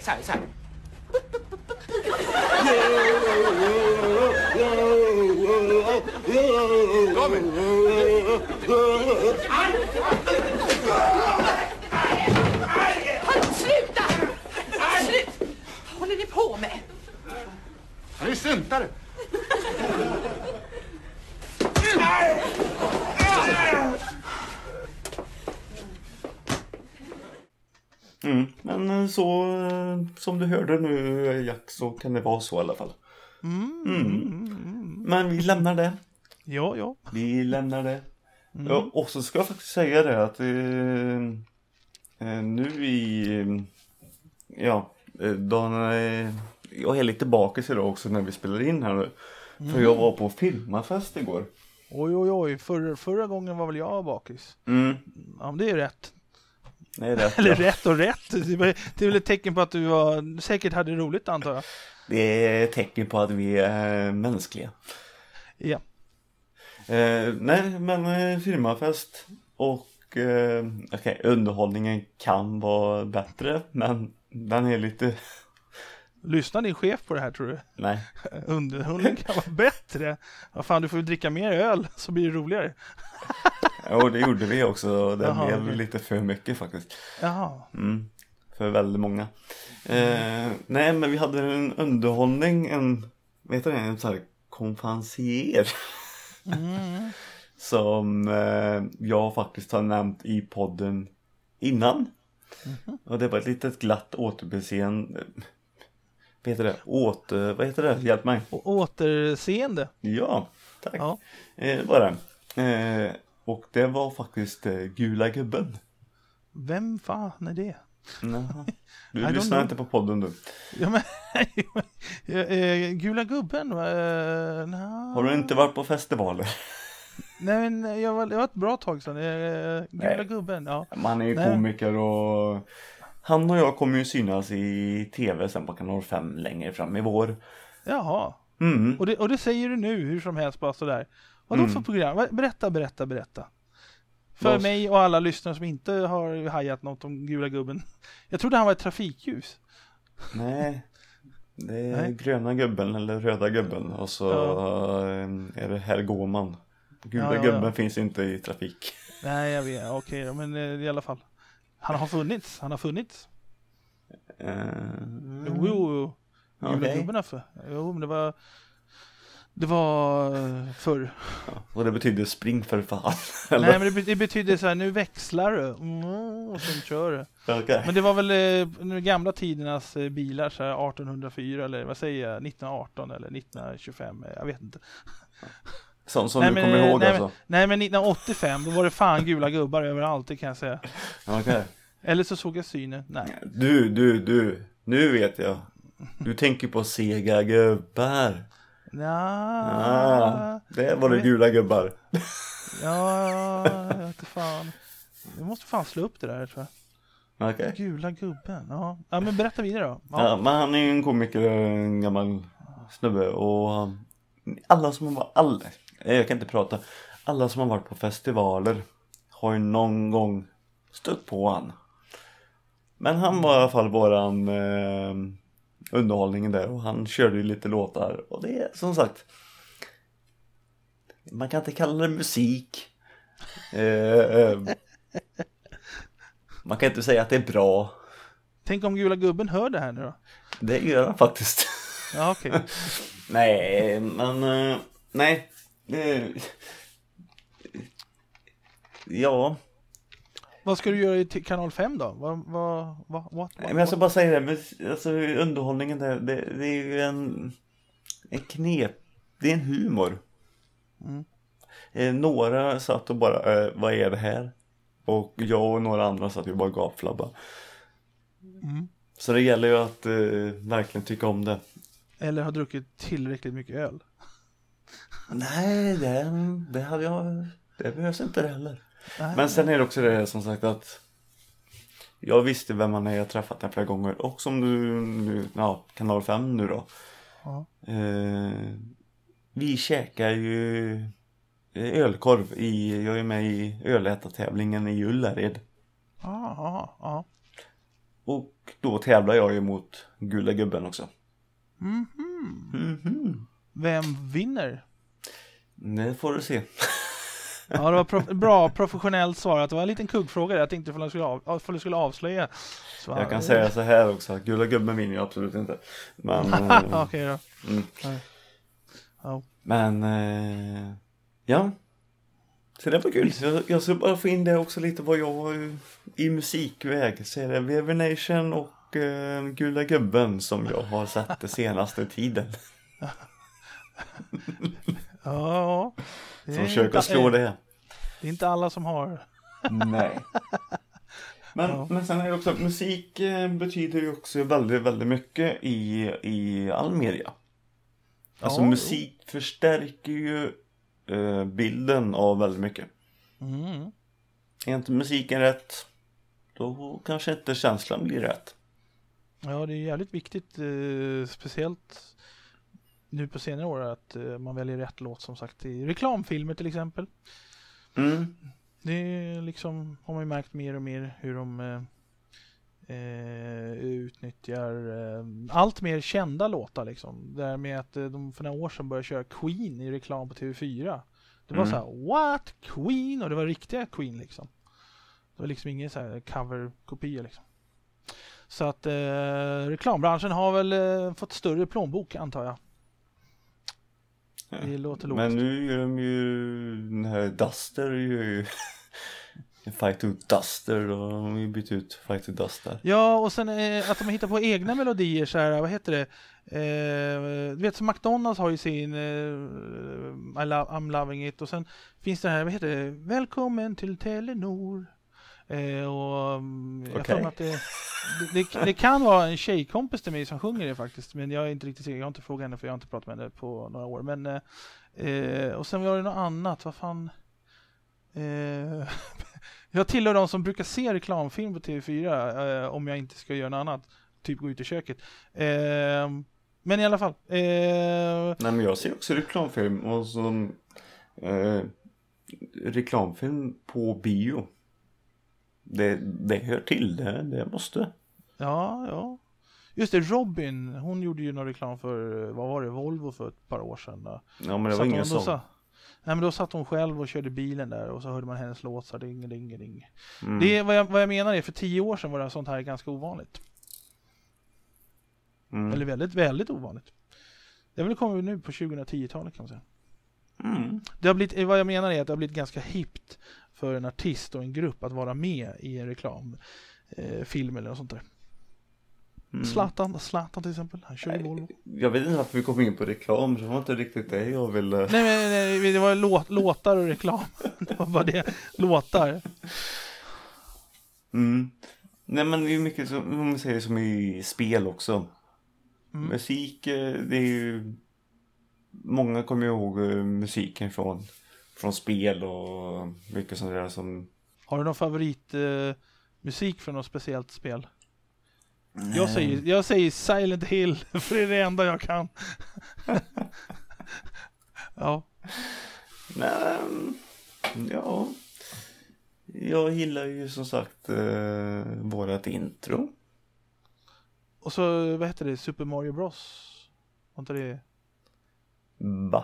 Speaker 4: Tommy!
Speaker 5: Sluta! Slut! Vad håller ni på med?
Speaker 3: Han är syntare.
Speaker 1: Men så som du hörde nu, Jack, så kan det vara så i alla fall. Men vi lämnar det.
Speaker 2: Ja.
Speaker 1: Vi lämnar det. Ja, och så ska jag faktiskt säga det att nu jag är lite bakis idag också när vi spelar in här nu. För jag var på filmafest igår.
Speaker 2: Oj. Förra gången var väl jag bakis. Ja, men det är rätt.
Speaker 1: Nej, rätt.
Speaker 2: Eller rätt och rätt. Det är väl ett tecken på att du säkert hade roligt, antar jag.
Speaker 1: Det är ett tecken på att vi är mänskliga.
Speaker 2: Ja.
Speaker 1: Nej, men firmafest. Och okej, underhållningen kan vara bättre, men den är lite...
Speaker 2: Lyssnar din chef på det här, tror du?
Speaker 1: Nej.
Speaker 2: Underhållningen kan vara bättre. Vad fan, du får ju dricka mer öl så blir det roligare.
Speaker 1: Ja, det gjorde vi också. Det
Speaker 2: Jaha,
Speaker 1: blev
Speaker 2: okej.
Speaker 1: lite för mycket faktiskt.
Speaker 2: Jaha.
Speaker 1: För väldigt många. Nej, men vi hade en underhållning, en sån här konferencier. Som jag faktiskt har nämnt i podden innan. Och det var ett litet glatt återbeseende. Vad heter det? Hjälp mig.
Speaker 2: Återseende.
Speaker 1: Ja, tack.
Speaker 2: Ja.
Speaker 1: Det var det. Och det var faktiskt Gula gubben.
Speaker 2: Vem fan är det?
Speaker 1: Naha.
Speaker 2: I
Speaker 1: Du
Speaker 2: don't
Speaker 1: lyssnar
Speaker 2: know.
Speaker 1: inte på podden du.
Speaker 2: Ja, men, Gula gubben?
Speaker 1: Har du inte varit på festivaler?
Speaker 2: Nej, men jag var ett bra tag sedan. Gula
Speaker 1: Nej.
Speaker 2: gubben, ja.
Speaker 1: Man är ju
Speaker 2: Nej.
Speaker 1: komiker och han och jag kommer ju synas i tv sen på kanal 5 längre fram i vår.
Speaker 2: Jaha. Och det säger du nu hur som helst bara sådär. Vadå för program? Berätta. För mig och alla lyssnare som inte har hajat något om Gula gubben. Jag trodde han var ett trafikljus.
Speaker 1: Nej. Det är gröna gubben eller röda gubben. Och så är det här går man. Gula gubben finns inte i trafik.
Speaker 2: Nej, jag vet. Okej, men i alla fall. Han har funnits. Jo. Gula gubben har för. Jo, men det var förr.
Speaker 1: Och det betyder spring för fan.
Speaker 2: Nej, men det betyder så här, nu växlar du. Och sen kör du.
Speaker 1: Okay.
Speaker 2: Men det var väl de gamla tidernas bilar, så här 1804 eller vad säger jag, 1918 eller 1925, jag vet inte.
Speaker 1: Som du kommer ihåg alltså?
Speaker 2: Nej, men 1985, då var det fan gula gubbar överallt, det kan jag säga.
Speaker 1: Okay.
Speaker 2: Eller så såg jag synen. Nej.
Speaker 1: Du, nu vet jag. Du tänker på sega gubbar. Det var det gula gubbar.
Speaker 2: Ja, jag vet inte fan. Jag måste fan slå upp det där, tror jag.
Speaker 1: Okay.
Speaker 2: Gula gubben, ja. Ja, men berätta vidare då.
Speaker 1: Ja, men han är ju en komiker, en gammal snubbe. Och alla som har jag kan inte prata. Alla som har varit på festivaler har ju någon gång stött på han. Men han var i alla fall våran underhållningen där. Och han körde ju lite låtar. Och det är som sagt, man kan inte kalla det musik. Man kan inte säga att det är bra.
Speaker 2: Tänk om gula gubben hör det här nu då.
Speaker 1: Det gör han faktiskt.
Speaker 2: Ja, okej.
Speaker 1: Nej, men nej. Ja.
Speaker 2: Vad ska du göra i kanal 5 då?
Speaker 1: Nej, men jag ska bara säga det, men, alltså, underhållningen där, det är ju en knep. Det är en humor. Några satt och bara, vad är det här? Och jag och några andra satt ju bara gapflabba. Så det gäller ju att verkligen tycka om det.
Speaker 2: Eller har druckit tillräckligt mycket öl.
Speaker 1: Nej, det hade jag. Det behövs inte det heller.
Speaker 2: Nej.
Speaker 1: Men sen är det också det som sagt att jag visste vem han är, jag har träffat den flera gånger. Och som du kanal 5 nu då.
Speaker 2: Ja.
Speaker 1: Vi käkar ju ölkorv jag är med i ölätartävlingen i Ullared.
Speaker 2: Ja.
Speaker 1: Och då tävlar jag ju mot Gula gubben också.
Speaker 2: Vem vinner?
Speaker 1: Det får du se.
Speaker 2: Ja, det var bra professionellt svarat. Det var en liten kuggfråga. Jag tänkte för du skulle avslöja. Så,
Speaker 1: Jag kan säga så här också, att Gula gubben vinner ju absolut inte. Men
Speaker 2: okej då.
Speaker 1: Ja. Men ja. Så det var kul. Jag ska bara få in det också lite vad jag har i musikväg. Så är det VV Nation och Gula gubben som jag har sett det senaste tiden.
Speaker 2: Ja.
Speaker 1: Så försöker slå det.
Speaker 2: Det är inte alla som har.
Speaker 1: Nej. Men sen är det också att musik betyder ju också väldigt, väldigt mycket i all media. Alltså musik förstärker ju bilden av väldigt mycket. Är inte musiken rätt, då kanske inte känslan blir rätt.
Speaker 2: Ja, det är jävligt viktigt, speciellt nu på senare år, att man väljer rätt låt, som sagt, i reklamfilmer till exempel. Det liksom har man ju märkt mer och mer hur de utnyttjar allt mer kända låtar liksom. Det här med att de för några år sedan började köra Queen i reklam på TV4. Det var så här, what? Queen? Och det var riktiga Queen liksom. Det var liksom ingen så här cover-kopia liksom. Så att reklambranschen har väl fått större plånbok, antar jag. Det låter logiskt.
Speaker 1: Men nu gör de ju den här Duster ju Fight to Duster och de har ju bytt ut Fight to Duster.
Speaker 2: Ja, och sen att de hittar på egna melodier så här, vad heter det? Du vet, som McDonald's har ju sin I'm loving it, och sen finns det här, vad heter det? Välkommen till Telenor. Och jag tror att det kan vara en tjejkompis till mig som sjunger det faktiskt, men jag är inte riktigt säker, jag har inte frågat henne för jag har inte pratat med henne på några år, men och sen var det något annat, vad fan jag tillhör de som brukar se reklamfilm på TV4 om jag inte ska göra något annat, typ gå ut i köket, men i alla fall
Speaker 1: Nej, men jag ser också reklamfilm och så reklamfilm på bio. Det hör till det måste.
Speaker 2: Ja. Just det, Robin, hon gjorde ju någon reklam för, vad var det, Volvo för ett par år sedan.
Speaker 1: Ja, men det var ingen sån.
Speaker 2: Nej, men då satt hon själv och körde bilen där och så hörde man hennes låt så ding. Det är vad jag menar är, för 10 år sedan var det sånt här ganska ovanligt. Eller väldigt, väldigt ovanligt. Det har väl kommit nu på 2010-talet kan man säga. Det har blivit, vad jag menar är att det har blivit ganska hippt för en artist och en grupp att vara med i en reklamfilm eller något sånt där. Zlatan till exempel, han kör i Volvo.
Speaker 1: Jag vet inte varför vi kom in på reklam, det var inte riktigt det jag ville.
Speaker 2: Nej, det var låtar och reklam. Det var bara det, låtar.
Speaker 1: Nej, men det är mycket som man säger som i spel också. Musik, det är ju många kommer ihåg musiken från spel och mycket sånt där som...
Speaker 2: Har du någon favorit musik från något speciellt spel? Jag säger Silent Hill, för det är det enda jag kan. Ja.
Speaker 1: Nej, ja. Jag gillar ju som sagt vårat intro.
Speaker 2: Och så, vad heter det? Super Mario Bros. Var inte det?
Speaker 1: Va?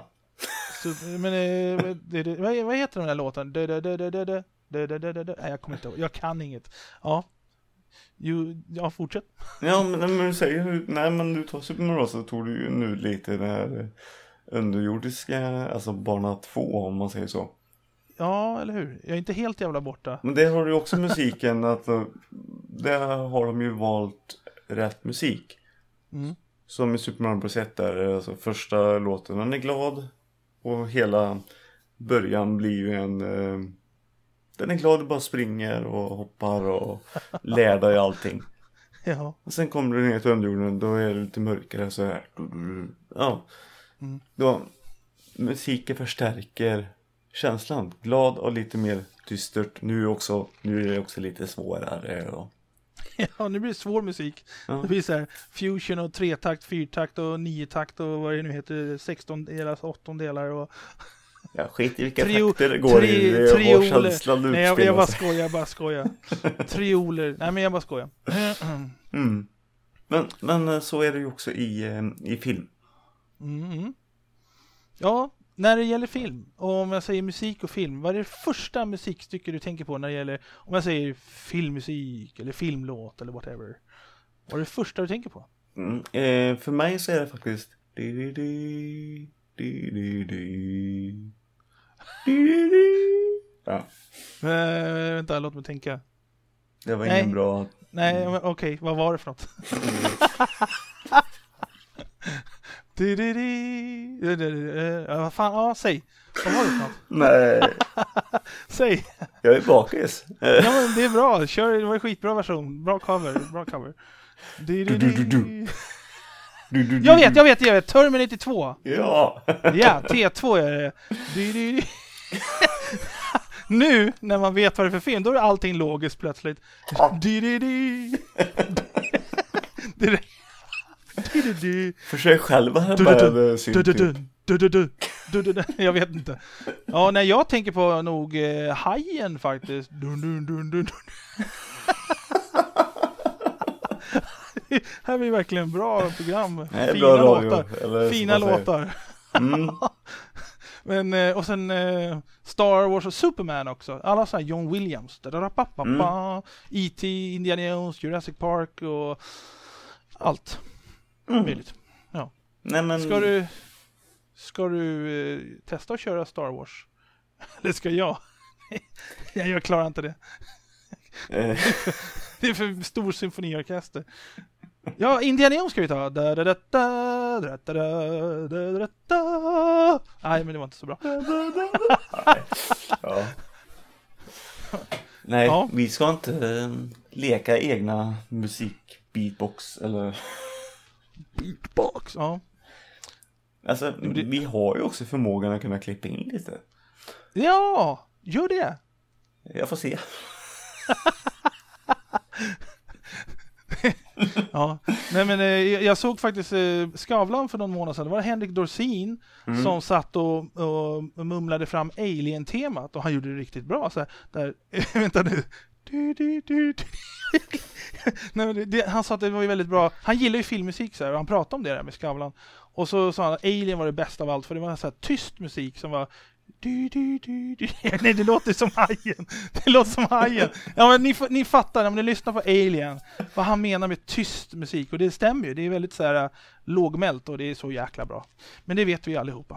Speaker 2: Men vad heter den där låten? Nej, jag kommer inte ihåg. Jag kan inget. Ja. Fortsätt.
Speaker 1: Ja, men du säger, nej, men du tar Super Mario, så tog du ju nu lite det här underjordiska, alltså Barna 2 om man säger så.
Speaker 2: Ja, eller hur? Jag är inte helt jävla borta.
Speaker 1: Men det har du också musiken, att där har de ju valt rätt musik. Som i Super Mario Bros. 1 där, alltså första låten, den är glad och hela början blir ju den är glad och bara springer och hoppar och lärdar i allting.
Speaker 2: Ja.
Speaker 1: Och sen kommer du ner till underjorden, då är det lite mörkare så här. Ja. Då musiken förstärker känslan. Glad och lite mer dystert. Nu är det också lite svårare.
Speaker 2: Ja, nu blir det svår musik. Ja. Det blir så här fusion och 3-takt, 4-takt och 9-takt och vad det nu heter, 16 delar, 18 delar och...
Speaker 1: Ja, skit i vilka takter det går i. Vår känslan.
Speaker 2: Nej, jag bara skojar. Trioler. Nej, men jag bara skojar.
Speaker 1: Men så är det ju också i film.
Speaker 2: Ja, när det gäller film, och om jag säger musik och film, vad är det första musikstycke du tänker på när det gäller, om jag säger filmmusik eller filmlåt eller whatever? Vad är det första du tänker på?
Speaker 1: För mig så är det faktiskt ja.
Speaker 2: Vänta, låt mig tänka.
Speaker 1: Det var ingen bra.
Speaker 2: Nej, okej, vad var det för något? Vad fan, ja, säg. Vad var det för något?
Speaker 1: Nej.
Speaker 2: Säg.
Speaker 1: Jag är bakis.
Speaker 2: Ja, men det är bra. Kör, det var en skitbra version. Bra cover. Jag vet. Terminator 2.
Speaker 1: Ja.
Speaker 2: Ja, T2 är det. Nu, när man vet vad det är för film, då är allting logiskt plötsligt.
Speaker 1: För sig själva här började
Speaker 2: Jag vet inte. Ja, nej, jag tänker på nog Hajen faktiskt. Här blir verkligen bra program.
Speaker 1: Nej,
Speaker 2: Fina
Speaker 1: bra radio,
Speaker 2: låtar. Fina låtar. Men, och sen Star Wars och Superman också. Alla så här John Williams. E.T., Indiana Jones, Jurassic Park och allt möjligt. Ja.
Speaker 1: Nej, men...
Speaker 2: Ska du testa att köra Star Wars? Eller ska jag? Jag klarar inte det. Det är för stor symfoniorkester. Ja, Indiana Jones ska vi ta. Nej, men det var inte så bra.
Speaker 1: Ja. Nej, ja. Vi ska inte leka egna musik-beatbox eller...
Speaker 2: Beatbox, ja.
Speaker 1: Alltså, vi har ju också förmågan att kunna klippa in lite.
Speaker 2: Ja, gör det.
Speaker 1: Jag får se.
Speaker 2: Ja, nej men jag såg faktiskt Skavlan för någon månad sedan. Det var Henrik Dorsin som satt och mumlade fram Alien-temat och han gjorde det riktigt bra. Så här, där, vänta nu. Nej, men han sa att det var ju väldigt bra. Han gillar ju filmmusik så här, och han pratade om det där med Skavlan. Och så sa han att Alien var det bästa av allt för det var så här tyst musik som var Nej, det låter som Hajen. Det låter som Hajen. Ja, men ni fattar om ni lyssnar på Alien vad han menar med tyst musik. Och det stämmer ju. Det är väldigt så här lågmält och det är så jäkla bra. Men det vet vi allihopa.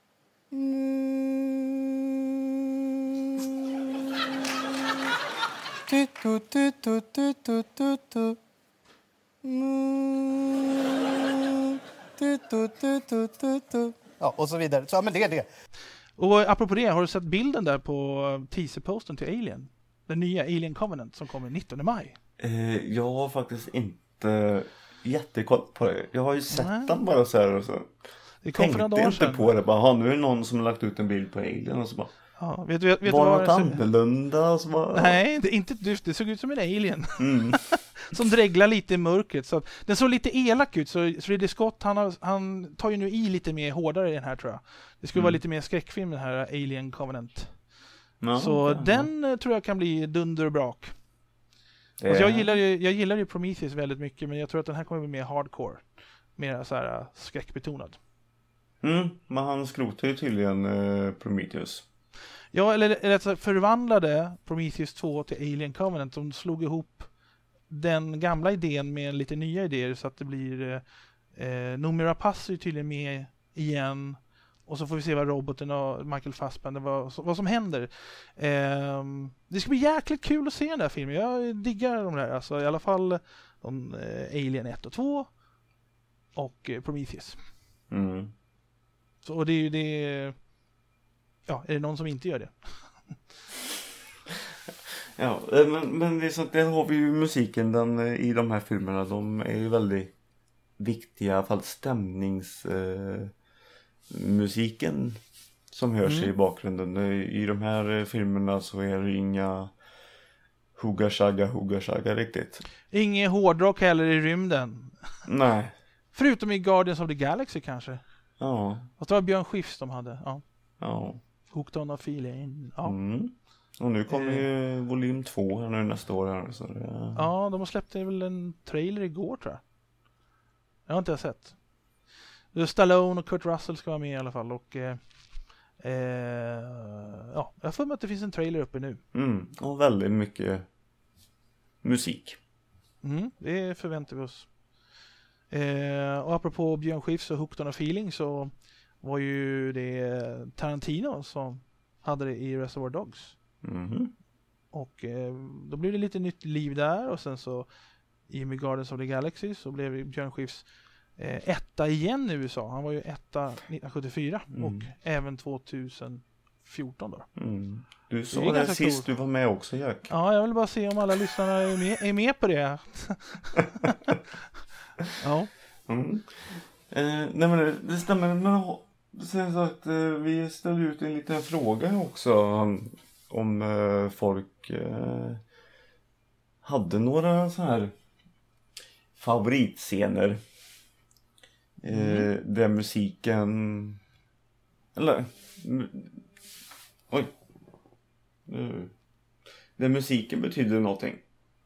Speaker 6: Ja, och så vidare. Så, men det.
Speaker 2: Och apropå det, har du sett bilden där på teaserposten till Alien? Den nya Alien Covenant som kommer 19 maj.
Speaker 1: Jag har faktiskt inte jättekoll på det. Jag har ju sett den bara så här och så.
Speaker 2: Det kom för några dagar sedan.
Speaker 1: Inte på det. Bara, nu är det någon som har lagt ut en bild på Alien och så bara.
Speaker 2: Ja, vet var
Speaker 1: något annorlunda? Så bara...
Speaker 2: Nej, det såg ut som en alien. Som dreglar lite i mörkret. Så den såg lite elak ut. Så Ridley Scott, han tar ju nu i lite mer hårdare i den här, tror jag. Det skulle vara lite mer skräckfilm, den här Alien Covenant. Så den tror jag kan bli dunderbrak. Alltså jag gillar ju Prometheus väldigt mycket, men jag tror att den här kommer bli mer hardcore. Mer så här skräckbetonad.
Speaker 1: Men han skrotar ju tydligen Prometheus.
Speaker 2: Ja, eller förvandlade Prometheus 2 till Alien Covenant. De slog ihop den gamla idén med lite nya idéer så att det blir Noomi Rapace är tydligen med igen. Och så får vi se vad roboten och Michael Fassbender vad som händer. Det ska bli jäkligt kul att se den där filmen. Jag diggar de där. Alltså, i alla fall Alien 1 och 2 och Prometheus. Så, och det är ju det... Ja, är det någon som inte gör det?
Speaker 1: Ja, men det är så att där har vi ju musiken i de här filmerna. De är ju väldigt viktiga, i alla fall stämningsmusiken som hörs i bakgrunden. I de här filmerna så är det inga hugga shaga riktigt. Ingen
Speaker 2: hårdrock heller i rymden.
Speaker 1: Nej.
Speaker 2: Förutom i Guardians of the Galaxy kanske.
Speaker 1: Ja.
Speaker 2: Och det var Björn Skifs de hade.
Speaker 1: Ja.
Speaker 2: Hooked on a feeling. Ja.
Speaker 1: Och nu kommer ju volym 2 här nu nästa år här, så det...
Speaker 2: Ja, de har släppt väl en trailer igår, tror jag. Jag har inte sett. Stallone och Kurt Russell ska vara med i alla fall och ja, jag får med att det finns en trailer uppe nu.
Speaker 1: Och väldigt mycket musik.
Speaker 2: Det förväntar vi oss. Och apropå Björn Skifs och Hooked on a feeling så var ju det Tarantino som hade det i Reservoir Dogs. Och då blev det lite nytt liv där och sen så i Guardians of the Galaxy så blev Björn Skifs etta igen i USA. Han var ju etta 1974 och även 2014 då.
Speaker 1: Du sa det sist du var med också, Jack.
Speaker 2: Ja, jag vill bara se om alla lyssnarna är med på det. Ja.
Speaker 1: Nej, men det stämmer. Men sen så att vi ställer ut en liten fråga också om folk hade några så här favoritscener där musiken Eller... Oj. Där musiken betyder någonting.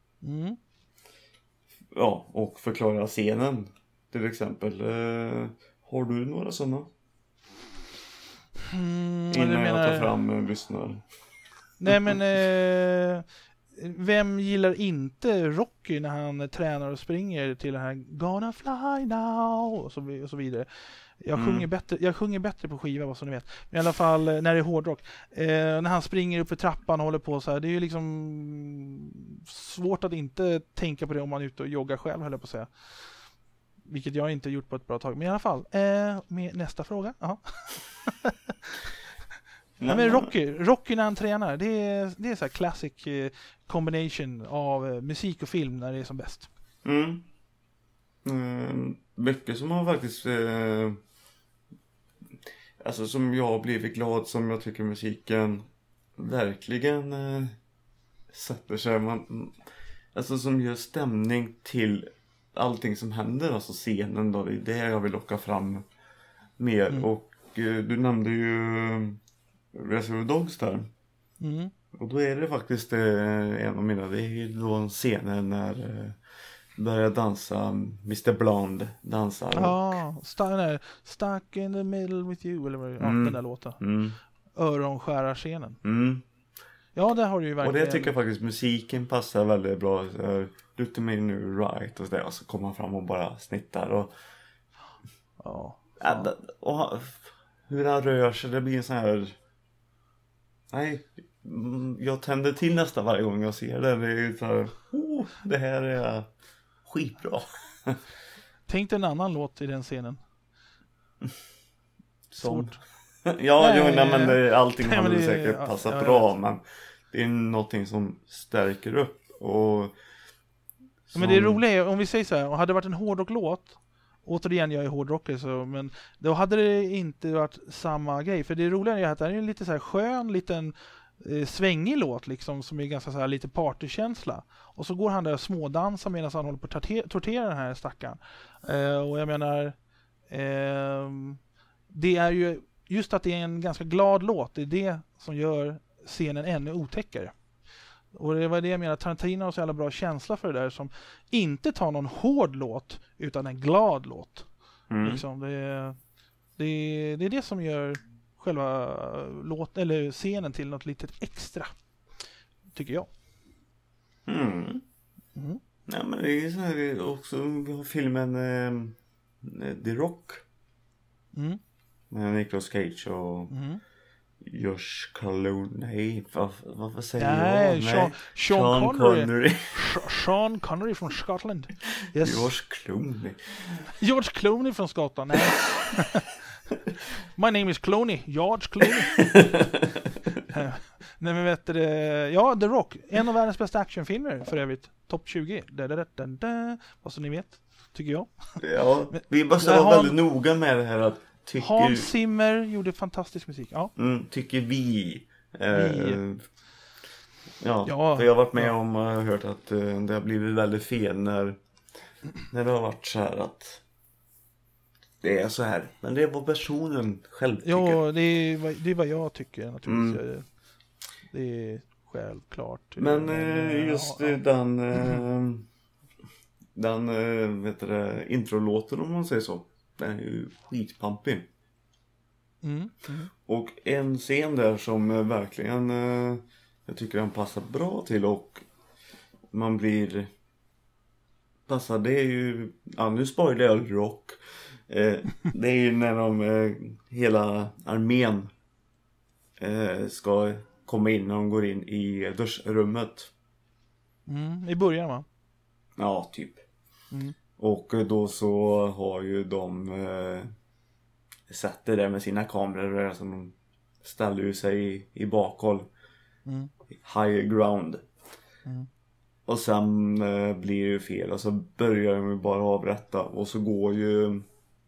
Speaker 1: Ja, och förklara scenen. Till exempel. Har du några sådana? Innan jag tar fram lyssnar.
Speaker 2: Nej men vem gillar inte Rocky när han tränar och springer till den här Gonna fly now och så vidare. Jag sjunger bättre på skiva, vad som ni vet. Men i alla fall när det är hårdrock. När han springer upp för trappan och håller på så här. Det är ju liksom svårt att inte tänka på det om man är ute och joggar själv, höll jag på att säga. Vilket jag inte gjort på ett bra tag. Men i alla fall, med nästa fråga. Ja, men Rocky när han tränar, det är så här classic combination av musik och film när det är som bäst.
Speaker 1: Mycket som har faktiskt alltså som jag har blivit glad, som jag tycker musiken verkligen sätter sig, alltså som gör stämning till allting som händer, alltså scenen då, det är det jag vill locka fram mer. Och du nämnde ju Reservoir Dogs där. Och då är det faktiskt en av mina, det är ju då scenen när börjar dansa Mr. Blonde dansar. Stuck in the middle with you, eller den där låten. Öronskärarscenen. Ja, det har du ju verkligen. Och det tycker jag faktiskt musiken passar väldigt bra. Luta mig nu right och så kommer man fram och bara snittar och och hur han rör sig, det blir en sån här, nej, jag tänder till nästan varje gång jag ser det. Det är så här, det här är skitbra.
Speaker 2: Tänk dig en annan låt i den scenen.
Speaker 1: Svårt. Men allting hade säkert passat bra, men det är någonting som stärker upp. Och som... Men
Speaker 2: det roliga är, om vi säger så här, hade det varit en hårdrocklåt, återigen jag är hårdrockare, så, men då hade det inte varit samma grej. För det roliga är att det är en lite så här skön, liten svängig låt liksom, som är ganska så här lite partykänsla. Och så går han där och smådansar medan han håller på att tortera den här stackaren. Och jag menar, det är ju just att det är en ganska glad låt, det är det som gör scenen ännu otäckare. Och det var det jag menar, Tarantino har så jävla bra känsla för det där, som inte tar någon hård låt utan en glad låt. Liksom, det är det som gör själva låt eller scenen till något litet extra, tycker jag.
Speaker 1: Ja, men det är så här också filmen The Rock. Med Nicolas Cage och Josh Clooney. Vad säger jag?
Speaker 2: Sean Connery. Sean Connery från Scotland.
Speaker 1: Yes. George
Speaker 2: Clooney från Skottland. Nej. My name is Clooney. George Clooney. Nej, men vet du, ja, The Rock. En av världens bästa actionfilmer för övrigt. Topp 20. Vad som ni vet, tycker jag.
Speaker 1: Ja, vi måste vara väldigt noga med det här att
Speaker 2: Hans Zimmer gjorde fantastisk musik. Ja.
Speaker 1: Tycker vi. För jag har varit med om och hört att det har blivit väldigt fel när det har varit så här att det är så här. Men det är vad personen själv tycker. Ja,
Speaker 2: det är vad jag tycker naturligtvis. Det är självklart.
Speaker 1: Men just den vet du, introlåten, om man säger så. Den är ju skitpampig. Och en scen där som verkligen jag tycker han passar bra till, och man blir passar, det är ju, nu spoilar jag Rock. Det är ju när hela armén ska komma in, när de går in i duschrummet.
Speaker 2: I början, va?
Speaker 1: Ja, typ. Och då så har ju de sett det där med sina kameror, som de ställer ju sig i bakhåll. High ground. Och sen blir det ju fel, och så börjar de ju bara avrätta, och så går ju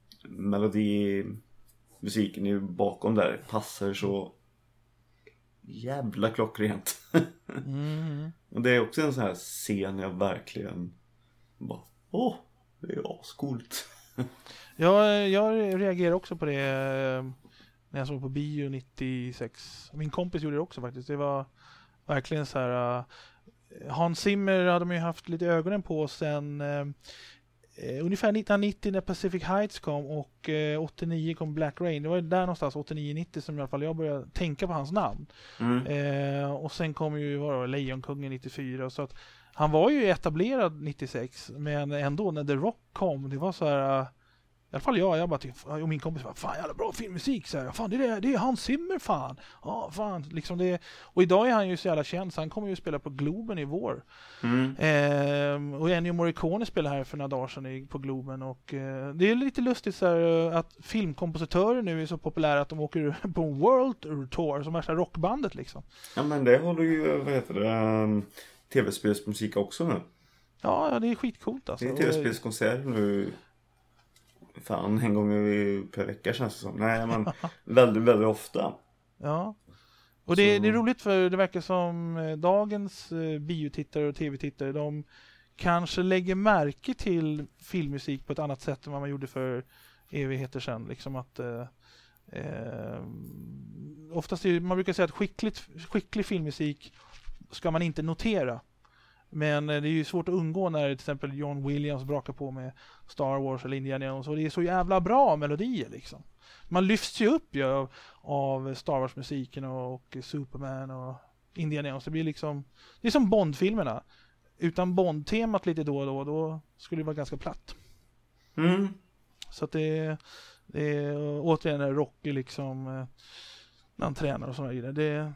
Speaker 1: musiken ju bakom där, passar så jävla klockrent. Och det är också en sån här scen jag verkligen bara, det är ascoolt.
Speaker 2: Jag reagerar också på det. när jag såg på bio 96. Min kompis gjorde det också faktiskt. Det var verkligen så här. Hans Zimmer hade man ju haft lite ögonen på sen ungefär 1990 när Pacific Heights kom och 89 kom Black Rain. Det var där någonstans 89-90 som i alla fall jag började tänka på hans namn. Och sen kom ju Lejonkungen 94. Så att han var ju etablerad 96, men ändå när The Rock kom, det var så här. I alla fall jag bara tyckte, och min kompis bara, fan jävla bra filmmusik, så här, fan det är Hans Zimmer, fan. Ja, fan, liksom det. Och idag är han ju så jävla känd, så han kommer ju spela på Globen i vår. Och Ennio Morricone spelar här för några dagar sedan på Globen, och det är lite lustigt så här, att filmkompositörer nu är så populära att de åker på en World Tour som värsta rockbandet liksom.
Speaker 1: Ja, men det håller ju, tv-spelsmusik också nu.
Speaker 2: Ja, det är skitcoolt alltså.
Speaker 1: Det är tv-spelskonsert nu. Fan, en gång per vecka känns det som. Nej, men väldigt, väldigt ofta.
Speaker 2: Ja. Och det är roligt, för det verkar som dagens biotittare och tv-tittare, de kanske lägger märke till filmmusik på ett annat sätt än vad man gjorde för evigheter sedan. Liksom att oftast man brukar säga att skicklig filmmusik ska man inte notera. Men det är ju svårt att undgå när till exempel John Williams brakar på med Star Wars eller Indiana Jones, och det är så jävla bra melodier liksom. Man lyfts ju upp av Star Wars-musiken och Superman och Indiana Jones. Det blir liksom, det är som Bond-filmerna. Utan Bond-temat lite då skulle det vara ganska platt. Så att det är återigen en Rocky liksom, när han tränar och sådana grejer.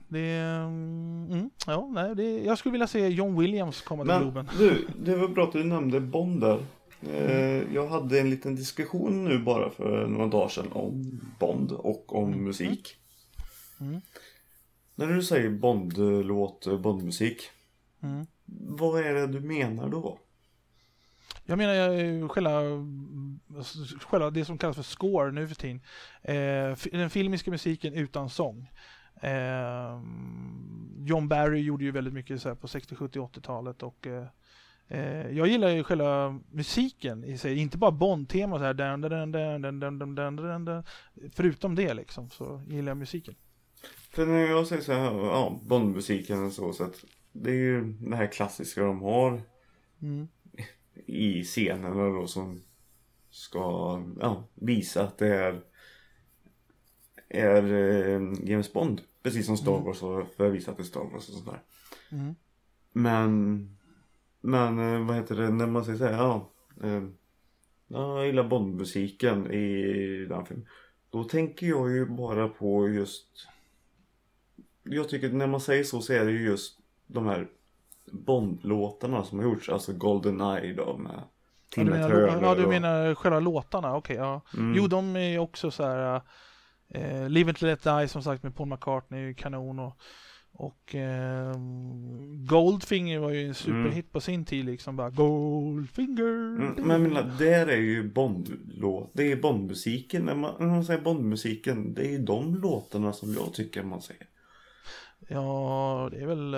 Speaker 2: Jag skulle vilja se John Williams komma till Globen.
Speaker 1: Det var bra att du nämnde Bond där. Jag hade en liten diskussion nu bara för några dagar sedan om Bond och om musik. När du säger Bond-låt, Bond-musik, vad är det du menar då?
Speaker 2: Jag menar själva det som kallas för score nu för tiden. Den filmiska musiken utan sång. John Barry gjorde ju väldigt mycket så här på 60, 70, 80-talet, och jag gillar ju själva musiken i sig, inte bara Bond-tema så här, förutom det liksom, så gillar jag musiken.
Speaker 1: För när jag säger så här, Bond-musiken så att det är ju det här klassiska de har i scenerna då, som ska visa att det är James Bond, precis som Star Wars, för att visa att det är Star Wars och sådär. Men vad heter det när man säger så här, jag gillar Bond-musiken i den filmen. Då tänker jag ju bara på just, jag tycker när man säger så är det ju just de här Bond-låtarna som har gjorts, alltså GoldenEye då med Tina Turner.
Speaker 2: Ja, du menar själva låtarna, okej, ja. Jo, de är också så här Live and Let Die, som sagt, med Paul McCartney är kanon, och Goldfinger var ju en superhit på sin tid liksom, bara Goldfinger.
Speaker 1: Men jag menar, där är ju Bond-låt, det är Bond-musiken, när man säger Bond-musiken, det är de låtarna som jag tycker man säger.
Speaker 2: Ja, det är väl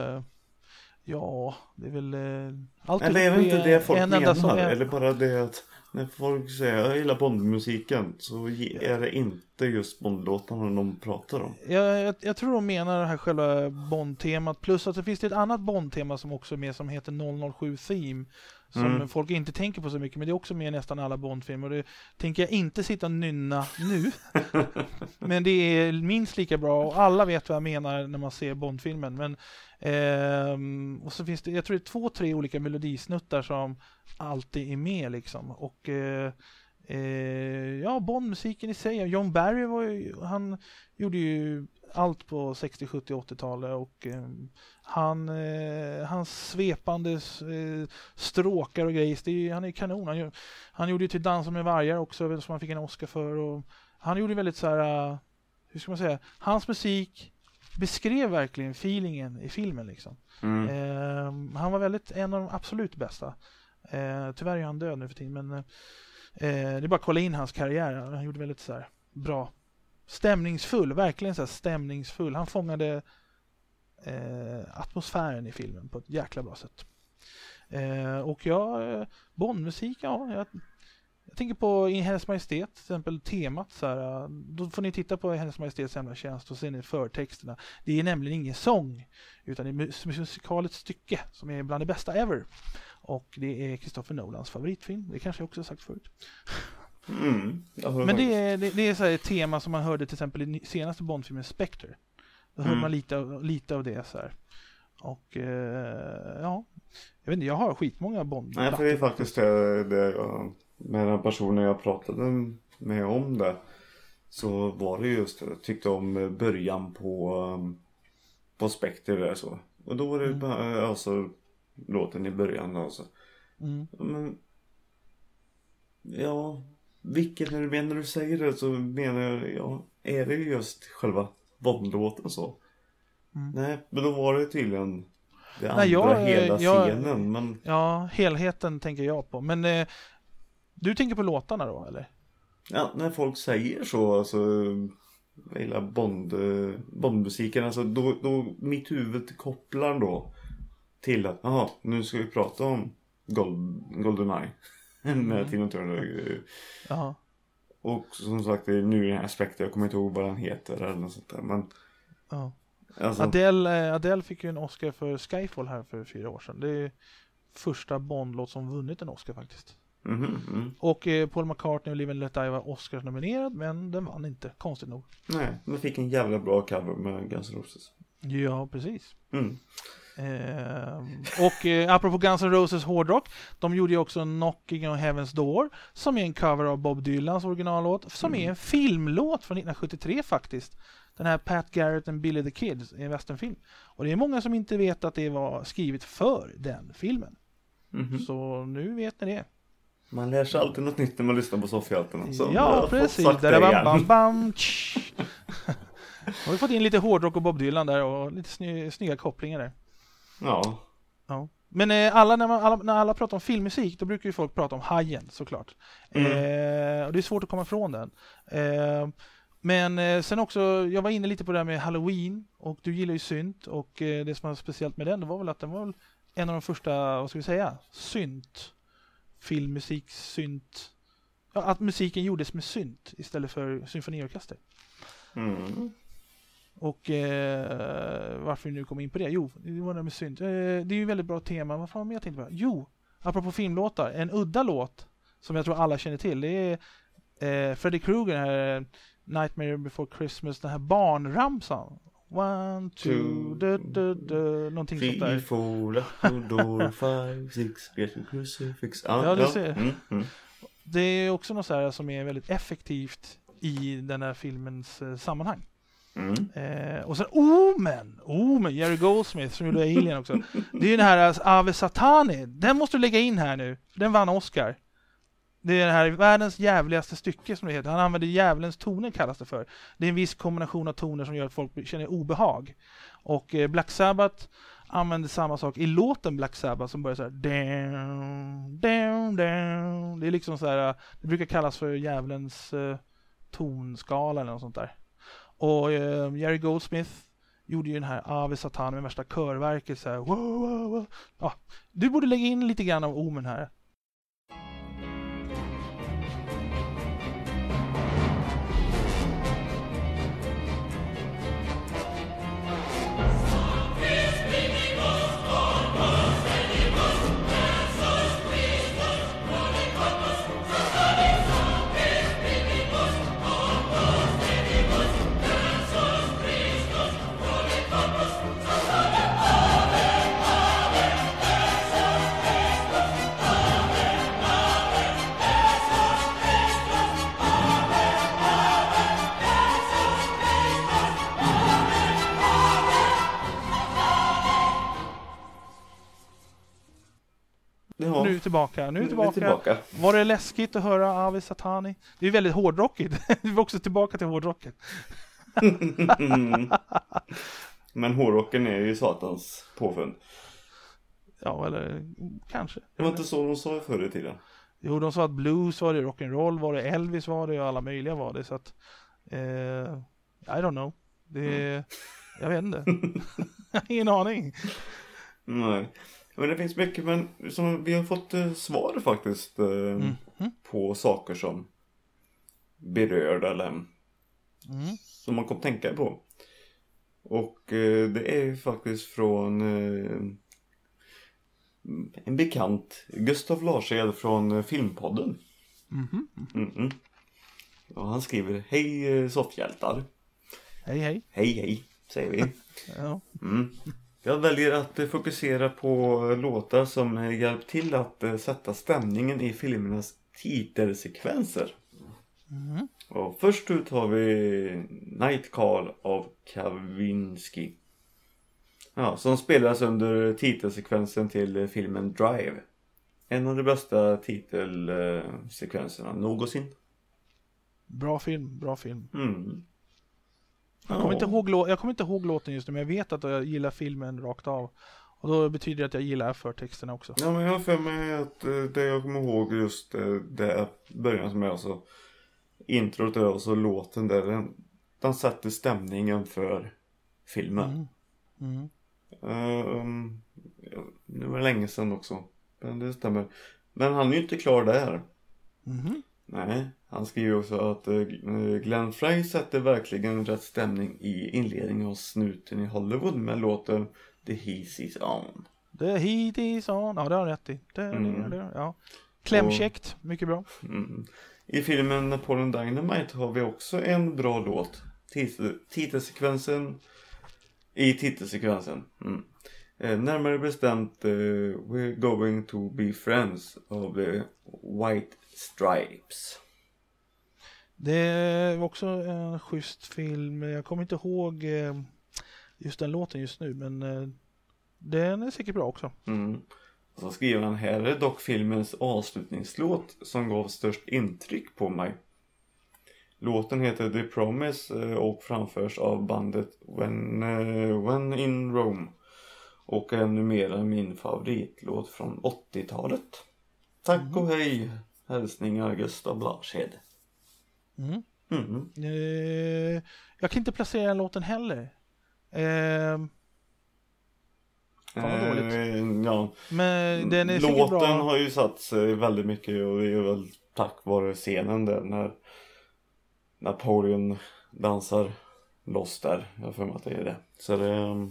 Speaker 2: alltid.
Speaker 1: Eller är det inte det folk menar? Eller bara det att när folk säger jag gillar Bond-musiken, så är det inte just Bond-låtarna de pratar om.
Speaker 2: Jag tror de menar det här själva Bond-temat. Plus att det finns ett annat Bond-tema som också är med, som heter 007 Theme. Som folk inte tänker på så mycket, men det är också med i nästan alla Bond-filmer. Och det tänker jag inte sitta och nynna nu. Men det är minst lika bra, och alla vet vad jag menar när man ser Bond-filmen. Men och så finns det, jag tror det är 2-3 olika melodisnuttar som alltid är med liksom. Och Bond-musiken i sig, John Barry han gjorde ju allt på 60, 70, 80-talet, och hans svepande stråkar och grejer, han är kanon. Han gjorde ju till Dansa med vargar också, som han fick en Oscar för, och han gjorde väldigt så här, hur ska man säga, hans musik beskrev verkligen feelingen i filmen liksom. Han var väldigt en av de absolut bästa. Tyvärr är han död nu för tiden, men det är bara att kolla in hans karriär. Han gjorde väldigt så här bra, stämningsfull, verkligen så här stämningsfull. Han fångade atmosfären i filmen på ett jäkla bra sätt. Och Bondmusik, jag Jag tänker på i Hennes Majestät, till exempel temat så här, då får ni titta på Hennes Majestäts hemtjänst och se ni förtexterna. Det är nämligen ingen sång, utan det är musikaliskt stycke som är bland det bästa ever. Och det är Christopher Nolans favoritfilm, det kanske jag också har sagt förut. Men det är så här ett tema som man hörde till exempel i senaste Bondfilmen Spectre. Då hörde man lite av det så här. Och ja, jag vet inte, jag har skitmånga Bond.
Speaker 1: Nej, för det är faktiskt det med den personen jag pratade med om det, så var det just det, jag tyckte om början på Spectre där så. Och då var det alltså låten i början alltså. Men ja, vilket när du säger det så menar jag, är det just själva Bond-låten så? Nej, men då var det tydligen det andra hela scenen. Men... Ja,
Speaker 2: helheten tänker jag på. Men du tänker på låtarna då, eller?
Speaker 1: Ja, när folk säger så, alltså hela Bond-musiken, alltså då mitt huvud kopplar då till att, nu ska vi prata om GoldenEye med Tina Turner.
Speaker 2: Jaha.
Speaker 1: Och som sagt, det är nu den här aspekten, jag kommer inte ihåg vad den heter eller något sånt där, men alltså...
Speaker 2: Adele fick ju en Oscar för Skyfall här för 4 år sedan. Det är första Bond-låt som vunnit en Oscar faktiskt. Och Paul McCartney och Live and Let Die var Oscars-nominerad, men den vann inte, konstigt nog.
Speaker 1: Nej, men fick en jävla bra cover med Guns N' Roses.
Speaker 2: Ja, precis. Och apropå Guns N' Roses hårdrock, de gjorde ju också Knocking on Heaven's Door, som är en cover av Bob Dylans originallåt, som är en filmlåt från 1973 faktiskt. Den här Pat Garrett and Billy the Kid, en westernfilm. Och det är många som inte vet att det var skrivet för den filmen. Så nu vet ni det.
Speaker 1: Man lär sig alltid något nytt när man lyssnar på Soffhjältarna.
Speaker 2: Ja, precis. Där har vi fått in lite hårdrock och Bob Dylan där och lite snygga kopplingar där.
Speaker 1: Ja.
Speaker 2: Men när alla pratar om filmmusik, då brukar ju folk prata om Hajen såklart. Och det är svårt att komma ifrån den. Men sen också, jag var inne lite på det här med Halloween, och du gillar ju synt, och det som var speciellt med den, det var väl att den var en av de första, vad ska vi säga, filmmusik, synt. Ja, att musiken gjordes med synt istället för symfoniorkester. Och varför vi nu kom in på det? Jo, det var det med synt. Det är ju väldigt bra tema. Vad fan jag tänkte på? Jo, apropå filmlåtar, en udda låt som jag tror alla känner till. Det är Freddy Krueger, den här Nightmare Before Christmas, den här barnramsan. 1, 2, någonting sånt där.
Speaker 1: 3, 4, 6, get a crucifix.
Speaker 2: Ja, du ser. Det är också något så här som är väldigt effektivt i den här filmens sammanhang. Och sen Omen, Jerry Goldsmith som gjorde Alien också. Det är ju den här Ave Satani. Den måste du lägga in här nu. Den vann Oscar. Det är det här världens jävligaste stycke som det heter. Han använder djävulens toner, kallas det för. Det är en viss kombination av toner som gör att folk känner obehag. Och Black Sabbath använder samma sak i låten Black Sabbath som börjar så här down, down, down. Det är liksom så här, det brukar kallas för djävulens tonskala eller något sånt där. Och Jerry Goldsmith gjorde ju den här Ave Satan med värsta körverket så här. Wow. Ja, du borde lägga in lite grann av Omen här.
Speaker 1: Ja.
Speaker 2: Nu är vi tillbaka. Var det läskigt att höra Ave Satani? Det är väldigt hårdrockigt. Vi är också tillbaka till hårdrocken.
Speaker 1: Men hårdrocken är ju satans påfund.
Speaker 2: Ja, eller kanske.
Speaker 1: Det var inte så de sa förr i tiden.
Speaker 2: Jo, de sa att blues var det, rock'n'roll var det, Elvis var det och alla möjliga var det. Så att, I don't know. Jag vet inte. Ingen aning.
Speaker 1: Nej. Men det finns mycket, men som vi har fått svar faktiskt på saker som berör eller som man kommer tänka på. Och det är ju faktiskt från en bekant, Gustav Larshed från Filmpodden. Och han skriver: hej soffhjältar.
Speaker 2: Hej.
Speaker 1: Hej, säger vi.
Speaker 2: Ja.
Speaker 1: Jag väljer att fokusera på låtar som hjälpt till att sätta stämningen i filmernas titelsekvenser. Och först ut har vi Night Call av Kavinsky. Ja, som spelas under titelsekvensen till filmen Drive. En av de bästa titelsekvenserna någonsin.
Speaker 2: Bra film.
Speaker 1: Ja.
Speaker 2: Jag kommer inte ihåg låten just nu, men jag vet att jag gillar filmen rakt av. Och då betyder det att jag gillar förtexterna också.
Speaker 1: Ja, men jag har för mig att det jag kommer ihåg just det början som är alltså introt och så låten där den sätter stämningen för filmen. Det var länge sedan också, men det stämmer. Men han är ju inte klar där. Nej, han skriver också att Glenn Frey sätter verkligen rätt stämning i inledningen av Snuten i Hollywood med låten The Heat Is On.
Speaker 2: The Heat Is On, ja det har rätt i. Ja. Klämkäckt, mycket bra.
Speaker 1: I filmen Napoleon Dynamite har vi också en bra låt. Titelsekvensen. Närmare bestämt We're Going To Be Friends av The White Stripes.
Speaker 2: Det var också en schysst film. Jag kommer inte ihåg just den låten just nu, men den är säkert bra också.
Speaker 1: Så skriver han: här är dock filmens avslutningslåt som gav störst intryck på mig. Låten heter The Promise och framförs av bandet When in Rome och är numera min favoritlåt från 80-talet. Tack och hej, hälsningar Gustav Larshed.
Speaker 2: Jag kan inte placera den låten heller. Fan vad dåligt.
Speaker 1: Ja.
Speaker 2: Men den är säkert bra.
Speaker 1: Låten har ju satt sig väldigt mycket och det är väl tack vare scenen där när Napoleon dansar loss där. Jag får mig att det är det. Så det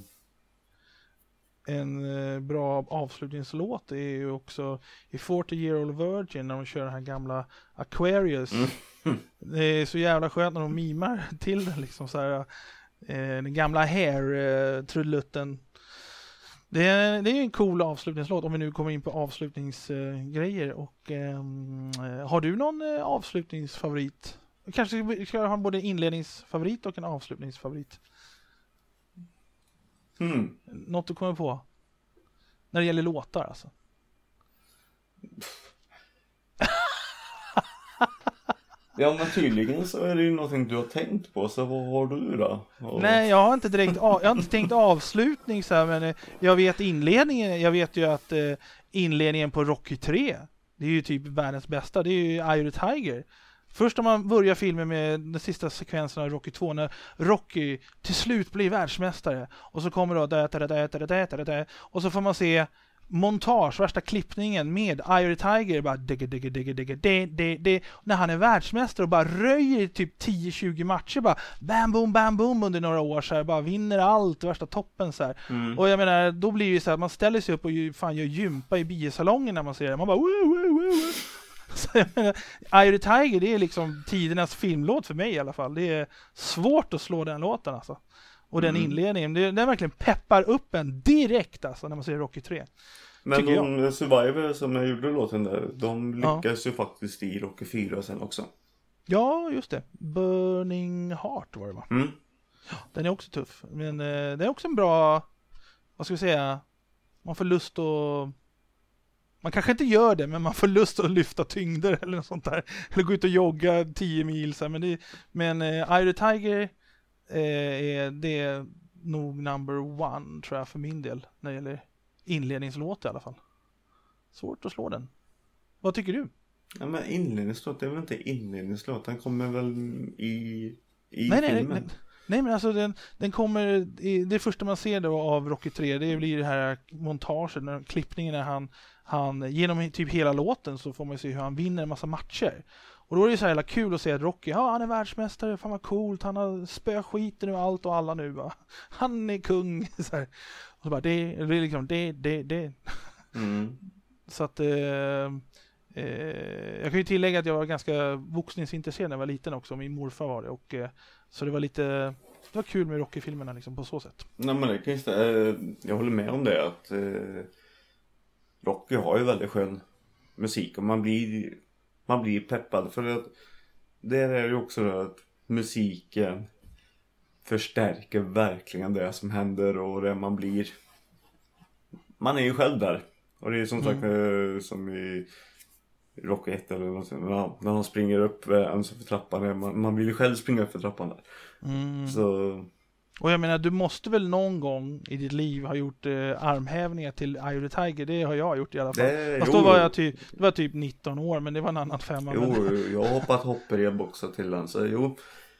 Speaker 2: en bra avslutningslåt är ju också i 40-Year-Old Virgin när de kör den här gamla Aquarius. Det är så jävla skönt när de mimar till den liksom så här, den gamla Hair-trudelutten. Det är en cool avslutningslåt om vi nu kommer in på avslutningsgrejer. Och har du någon avslutningsfavorit? Kanske ska jag ha både en inledningsfavorit och en avslutningsfavorit. Något du kommer på när det gäller låtar alltså.
Speaker 1: Ja, men tydligen så är det ju någonting du har tänkt på. Så vad har du då?
Speaker 2: Nej, jag har inte tänkt avslutning så här, men jag vet inledningen. Jag vet ju att inledningen på Rocky 3, det är ju typ världens bästa. Det är ju Eye of the Tiger. Först om man börjar filmen med den sista sekvensen av Rocky 2 när Rocky till slut blir världsmästare. Och så kommer då och så får man se montage, värsta klippningen med Eye of the Tiger bara när han är världsmästare och bara röjer typ 10-20 matcher bara bam boom under några år så här, bara vinner allt, värsta toppen så här. Och jag menar, då blir det så här, man ställer sig upp och gör gympa i biosalongen när man ser det. Man bara woo. Så jag menar, Eye of the Tiger, det är liksom tidernas filmlåt för mig i alla fall. Det är svårt att slå den låten alltså. Och den inledningen, den verkligen peppar upp en direkt alltså när man ser Rocky 3.
Speaker 1: Men de Survivor som jag gjorde låten där, de lyckas ju faktiskt i Rocky 4 sen också.
Speaker 2: Ja, just det. Burning Heart var det va? Ja, den är också tuff. Men det är också en bra, vad ska vi säga, man får lust att, man kanske inte gör det, men man får lust att lyfta tyngder eller något sånt där. Eller gå ut och jogga 10 mil så här. Men Eye of the Tiger det är nog number one tror jag för min del när det gäller inledningslåt i alla fall. Svårt att slå den. Vad tycker du?
Speaker 1: Ja, men inledningslåt, det är väl inte inledningslåt, den kommer väl i filmen.
Speaker 2: Nej, men alltså den kommer det första man ser då av Rocky 3, det blir det här montaget, när klippningen när han genom typ hela låten så får man se hur han vinner en massa matcher. Och då är det så här jävla kul att se att Rocky, han är världsmästare, fan vad coolt, han har spöskiten och allt och alla nu va. Han är kung. Så här. Och så bara, det är liksom det. Så att jag kan ju tillägga att jag var ganska boxningsintresserad när jag var liten också. Min morfar var det. Och, så det var kul med Rocky-filmerna liksom, på så sätt.
Speaker 1: Nej, men det kan jag håller med om det. Att Rocky har ju väldigt skön musik. Och man blir peppad. För att det är ju också det att musiken förstärker verkligen det som händer. Och det man är ju själv där. Och det är som sagt som i Rocky 1 eller något, när han springer upp för trappan. Man vill ju själv springa upp för trappan där. Så...
Speaker 2: Och jag menar, du måste väl någon gång i ditt liv ha gjort armhävningar till Eye of the Tiger. Det har jag gjort i alla fall. Fast då var det var typ 19 år, men det var en annan femma.
Speaker 1: Jo, jag har hoppat hopprep också till den, så jo.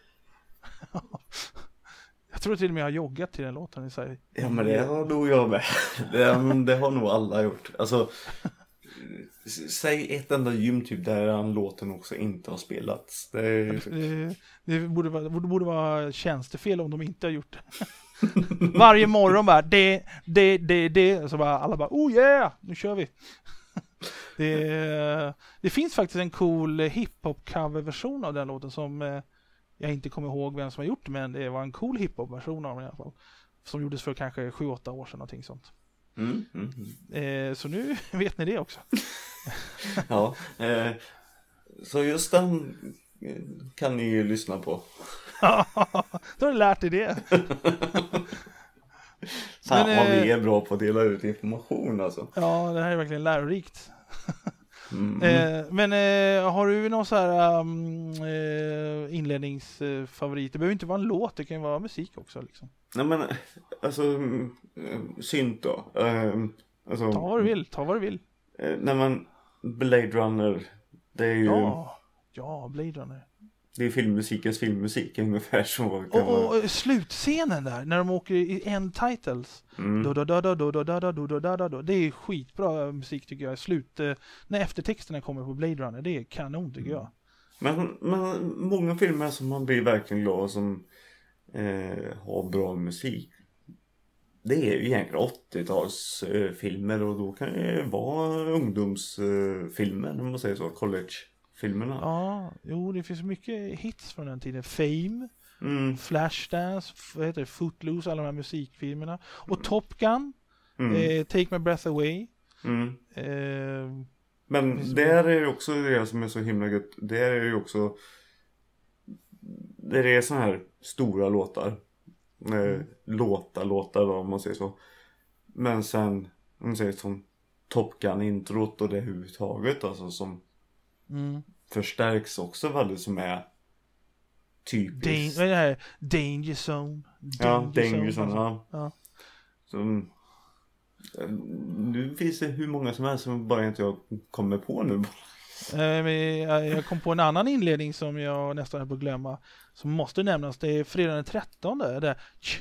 Speaker 2: Jag tror till och med jag har joggat till den låten.
Speaker 1: Ja, men det har nog jag med. Det har nog alla gjort. Alltså, säg ett enda gym typ där den låten också inte har spelats.
Speaker 2: Det borde vara tjänstefel om de inte har gjort det. Varje morgon bara det. Så bara alla bara, oh yeah, nu kör vi. Det finns faktiskt en cool hiphop coverversion av den låten som jag inte kommer ihåg vem som har gjort det, men det var en cool hiphop-version av den i alla fall. Som gjordes för kanske 7-8 år sedan, någonting sånt. Så nu vet ni det också.
Speaker 1: Ja, så just den kan ni ju lyssna på.
Speaker 2: Då har du lärt dig det.
Speaker 1: Fan vad vi är bra på att dela ut information alltså.
Speaker 2: Ja, det här är verkligen lärorikt. Men har du någon så här inledningsfavorit? Det behöver inte vara en låt, det kan ju vara musik också liksom. Nej, men
Speaker 1: alltså synt då. Alltså,
Speaker 2: ta vad du vill.
Speaker 1: Nej, men Blade Runner, det är ju...
Speaker 2: Ja, Blade Runner.
Speaker 1: Det är filmmusikens filmmusik ungefär så.
Speaker 2: Och slutscenen där när de åker i end titles. Det är skitbra musik tycker jag. När eftertexterna kommer på Blade Runner, det är kanon tycker jag.
Speaker 1: Men många filmer som man blir verkligen glad som har bra musik. Det är ju egentligen 80-talsfilmer och då kan det vara ungdomsfilmer om man säger så, college-filmerna.
Speaker 2: Ja, jo det finns mycket hits från den tiden. Fame, Flashdance, vad heter det? Footloose, alla de här musikfilmerna. Och Top Gun, Take My Breath Away.
Speaker 1: Men där är det också det som är så himla gött. Där är det också det är så här stora låtar. Låtar då, om man säger så. Men sen om man säger som Top Gun introt och det överhuvudtaget alltså som förstärks också väldigt, som är typiskt.
Speaker 2: Vad är det här? Danger Zone.
Speaker 1: Danger Zone. Ja. Så, nu finns det hur många som helst som bara inte jag kommer på nu.
Speaker 2: Jag kom på en annan inledning som jag nästan är på att glömma, som måste nämnas. Det är fredag den 13. Det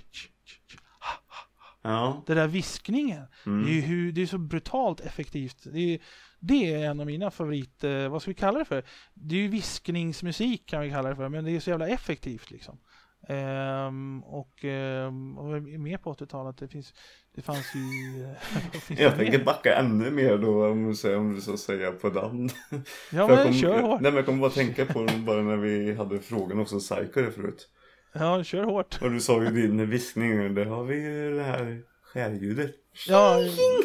Speaker 2: där viskningen. Det är så brutalt effektivt. Det är en av mina favoriter. Vad ska vi kalla det för? Det är ju viskningsmusik kan vi kalla det för, men det är så jävla effektivt liksom. Och mer på 80-talet det fanns ju
Speaker 1: jag tänker backa ännu mer då om du så säga på den.
Speaker 2: Ja, men kör hårt.
Speaker 1: Nej, men jag kommer bara tänka på bara när vi hade frågan också Psycho förut.
Speaker 2: Ja, kör hårt.
Speaker 1: Och du sa ju din viskning, där har vi ju det här skärljudet.
Speaker 2: Ja.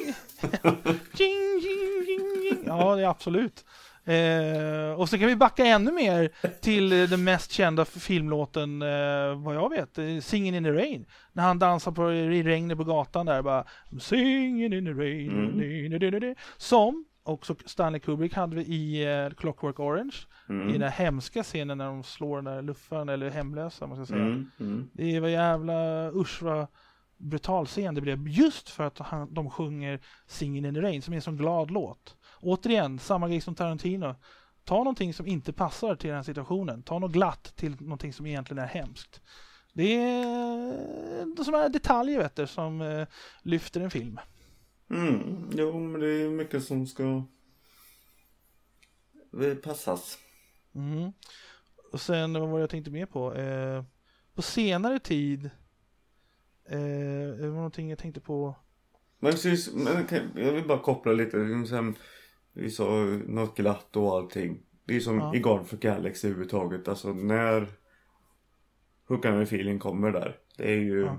Speaker 2: Ja, det är absolut. Och så kan vi backa ännu mer till den mest kända filmlåten vad jag vet, Singing in the Rain, när han dansar i regnet på gatan där bara Singing in the Rain som också Stanley Kubrick hade i Clockwork Orange i den här hemska scenen när de slår den där luffaren eller hemlösa man ska säga. Det var jävla vad brutal scen det blev, just för att de sjunger Singing in the Rain som är en sån glad låt. Återigen, samma grej som Tarantino. Ta någonting som inte passar till den här situationen. Ta något glatt till någonting som egentligen är hemskt. Det är sådana här detaljer vet du, som lyfter en film.
Speaker 1: Jo, men det är mycket som ska passas.
Speaker 2: Och sen, vad var det jag tänkte mer på? På senare tid det var någonting jag tänkte på.
Speaker 1: Men precis, jag vill bara koppla lite. Sen, vi sa något glatt och allting. Det är som i Guardians of the Galaxy överhuvudtaget. Alltså när Hookan med feeling kommer där. Det är ju...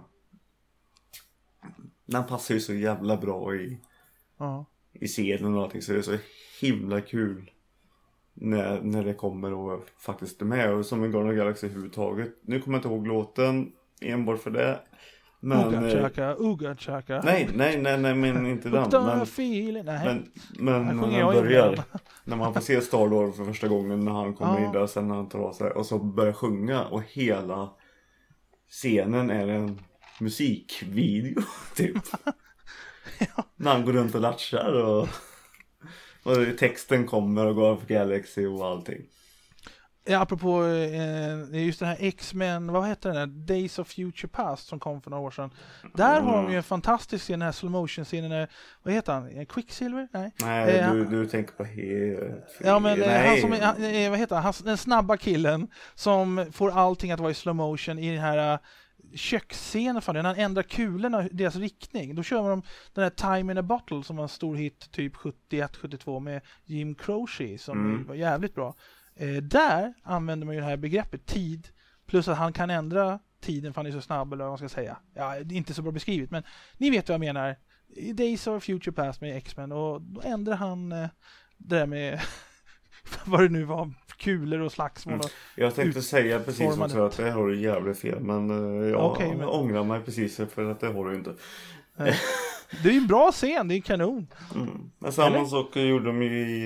Speaker 1: Den passar ju så jävla bra i scenen och allting. Så det är så himla kul när det kommer och faktiskt är med. Och som i Guardians of the Galaxy överhuvudtaget. Nu kommer jag inte ihåg låten enbart för det. Men,
Speaker 2: Uga chaka.
Speaker 1: Nej, men inte den. Men när han börjar, när man får se Star-Lord för första gången när han kommer in där, sen när han tar av sig och så börjar sjunga och hela scenen är en musikvideo typ. När han går runt och latchar och texten kommer och går för Galaxy och allting.
Speaker 2: Ja, apropå just den här X-Men, vad heter den här? Days of Future Past som kom för några år sedan. Där har de ju en fantastisk scen, den här slow motion scenen, vad heter han? Quicksilver?
Speaker 1: Nej, du tänker på
Speaker 2: ja, men han som vad heter han? Den snabba killen som får allting att vara i slow motion i den här köksscenen, när han ändrar kulorna deras riktning. Då kör de den här Time in a Bottle som var en stor hit typ 71-72 med Jim Croce som var jävligt bra. Där använder man ju det här begreppet tid, plus att han kan ändra tiden för han är så snabb, eller vad man ska säga. Ja, det är inte så bra beskrivet, men ni vet vad jag menar. Days of Future Past med X-Men, och då ändrar han det där med vad det nu var, kulor och slagsmål.
Speaker 1: Jag tänkte säga precis också att det har du jävligt fel, men jag ångrar mig precis för att det har du inte.
Speaker 2: Det är ju en bra scen, det är en kanon.
Speaker 1: Men samma sak gjorde de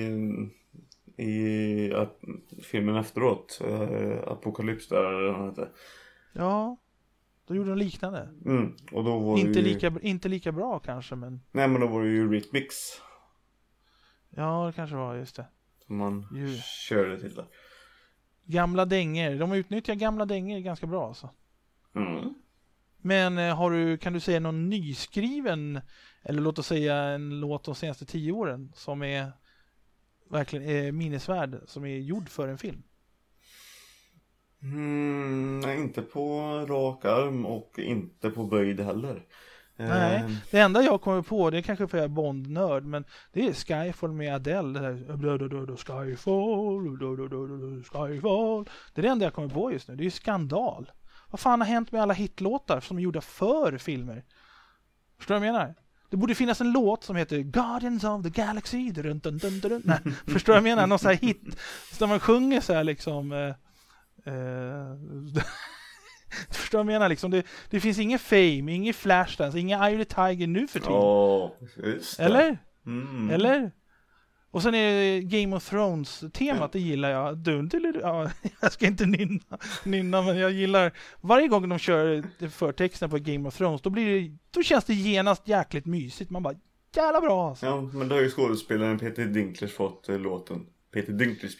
Speaker 1: i filmen efteråt, Apocalypse där.
Speaker 2: Ja, då gjorde de liknande.
Speaker 1: Och då var
Speaker 2: inte lika bra kanske, men...
Speaker 1: Nej, men då var det ju Rhythmix.
Speaker 2: Ja, det kanske var, just det.
Speaker 1: Som man körde till det.
Speaker 2: Gamla dänger, de utnyttjar gamla dänger ganska bra alltså. Men kan du säga någon nyskriven, eller låt oss säga en låt de senaste 10 åren som är verkligen minnesvärd, som är gjord för en film?
Speaker 1: Nej, inte på rak arm och inte på böjd heller.
Speaker 2: Nej, det enda jag kommer på, det är kanske för jag är Bond-nörd, men det är Skyfall med Adele, det där Skyfall. Det är det enda jag kommer på just nu. Det är ju skandal. Vad fan har hänt med alla hitlåtar som är gjorda för filmer? Förstår du vad jag menar? Det borde finnas en låt som heter Guardians of the Galaxy. Nej, förstår du vad jag menar? Någon sån här hit där man sjunger så här liksom förstår jag menar liksom, det finns ingen Fame, ingen Flashdance, ingen Eye of the Tiger nu för tiden. Eller? Eller? Och sen är det Game of Thrones temat, det gillar jag. Jag ska inte nynna, men jag gillar varje gång de kör förtexten på Game of Thrones, då känns det genast jäkligt mysigt. Man bara, jävla bra alltså.
Speaker 1: Ja, men då har ju skådespelaren Peter Dinklage fått låten. Peter Dinklage.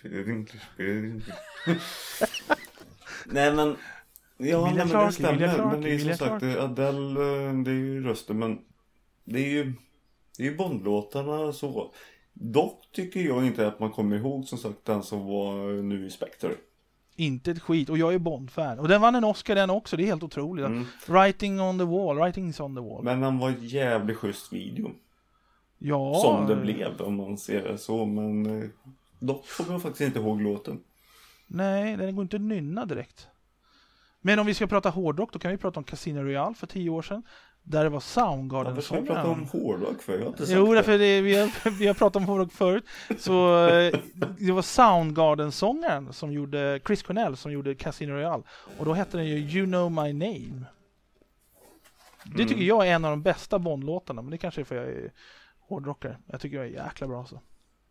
Speaker 1: Nej, men det stämmer. Men det är som sagt Adele, det är ju rösten, men det är ju Bondlåtarna så. Dock tycker jag inte att man kommer ihåg som sagt den som var nu i Spectre.
Speaker 2: Inte ett skit, och jag är Bond-fan. Och den vann en Oscar den också, det är helt otroligt. Writings on the wall. Men
Speaker 1: han var jävligt schysst video.
Speaker 2: Ja.
Speaker 1: Som det blev, om man ser det så. Men dock kommer jag faktiskt inte ihåg låten.
Speaker 2: Nej, den går inte att nynna direkt. Men om vi ska prata hårdrock, då kan vi prata om Casino Royale för 10 år sedan. Där det var Soundgarden.
Speaker 1: Varför ska vi prata om hårdrock för? Jag har inte sagt
Speaker 2: jo, därför vi har pratat om hårdrock förut. Så det var Soundgarden-sångaren som gjorde, Chris Cornell, som gjorde Casino Royale. Och då hette den ju You Know My Name. Det tycker jag är en av de bästa Bond-låtarna. Men det kanske är för jag är hårdrockare. Jag tycker jag är jäkla bra så.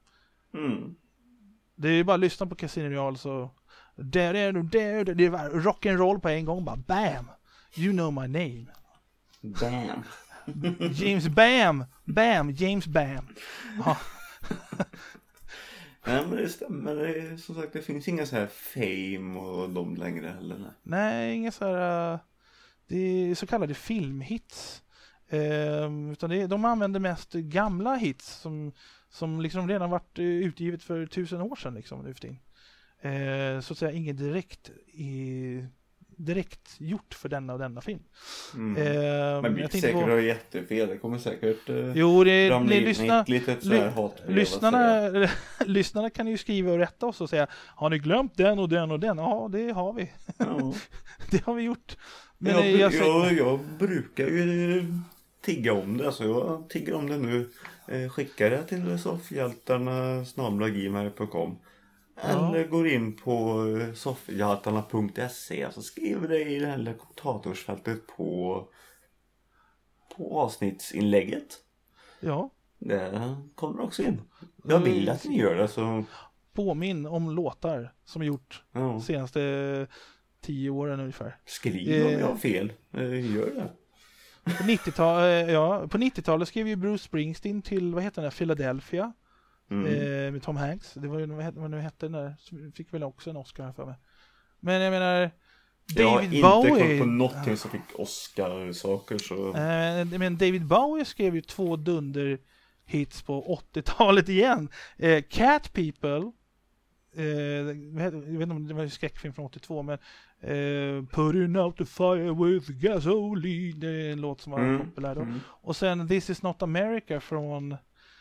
Speaker 2: Det är bara att lyssna på Casino Royale så... Det är rock'n'roll på en gång, bara bam! You know my name.
Speaker 1: Bam.
Speaker 2: James Bam! Bam! James Bam! Ja.
Speaker 1: Nej, men det stämmer. Det är, som sagt, det finns inga så här Fame och de längre heller.
Speaker 2: Nej, inga så här... det är så kallade filmhits. Utan de använder mest gamla hits som liksom redan varit utgivet för 1000 år sedan liksom, nu för tiden. Så att säga inget direkt gjort för denna och denna film.
Speaker 1: Men det blir säkert ha jättefel. Det kommer säkert
Speaker 2: lyssnarna kan ju skriva och rätta oss och säga, har ni glömt den och den och den? Ja, det har vi. Ja. Det har vi gjort. Men
Speaker 1: jag brukar ju tigga om det. Alltså jag tigger om det nu. Skickar det till soffhjältarna@gmail.com. Eller går in på soffhjältarna.se, så skriver det i det här kommentatorsfältet på avsnittsinlägget.
Speaker 2: Ja.
Speaker 1: Det kommer också in. Jag vill att ni gör det. Så
Speaker 2: påminn om låtar som gjort senaste 10 åren ungefär.
Speaker 1: Skriv om jag har fel. Gör det.
Speaker 2: På 90-talet skrev ju Bruce Springsteen till, vad heter den där, Philadelphia. Med Tom Hanks. Det var ju vad nu hette den där. Fick väl också en Oscar för mig. Men jag menar, David Bowie. Jag har inte koll
Speaker 1: på någonting som fick Oscar-saker. Så.
Speaker 2: Men David Bowie skrev ju 2 dunder-hits på 80-talet igen. Cat People. Jag vet inte om det var en skräckfilm från 82, men Putting Out the Fire with Gasoline. Det är en låt som var populär då. Och sen This Is Not America från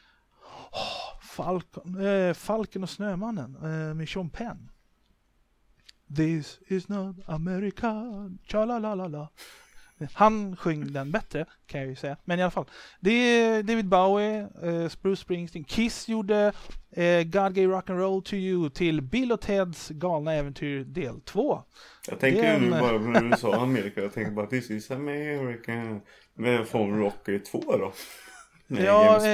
Speaker 2: Falken och Snömannen med Sean Penn. This is not America. Tjalalalala. Han sjöng den bättre, kan jag ju säga. Men i alla fall, det är David Bowie, Bruce Springsteen. Kiss gjorde God Gave Rock and Roll to You till Bill och Teds galna äventyr del 2.
Speaker 1: Jag tänker nu bara när du sa Amerika, jag tänker bara This is America. Men från Rocky 2 då. Nej,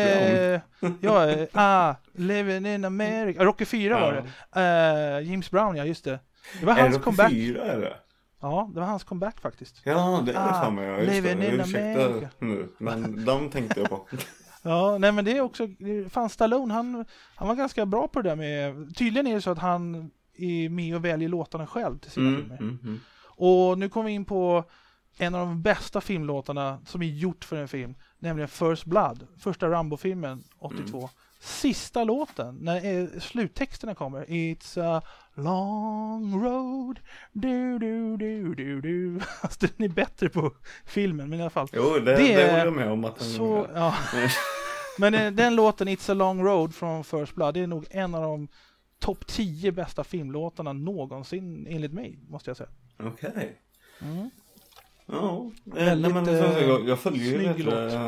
Speaker 1: Living in America. Rocky 4 var det. James Brown, ja, just det. Det var hans comeback. 4 är det? Ja, det var hans comeback faktiskt. Ja, det är det fan med. Living in America. Nu, men de tänkte jag på.
Speaker 2: Ja, nej men det är också, fan Stallone, han var ganska bra på det där med, tydligen är det så att han är med och väljer låtarna själv till sina filmer. Och nu kommer vi in på en av de bästa filmlåtarna som är gjort för en film, nämligen First Blood, första Rambo-filmen 82. Sista låten, när sluttexterna kommer, It's a long road, du. Alltså den är bättre på filmen, men i alla fall.
Speaker 1: Jo, det håller jag med om att den
Speaker 2: så, ja. Men den låten, It's a long road från First Blood, det är nog en av de topp 10 bästa filmlåtarna någonsin, enligt mig, måste jag säga.
Speaker 1: Okej. Ja, jag följer ju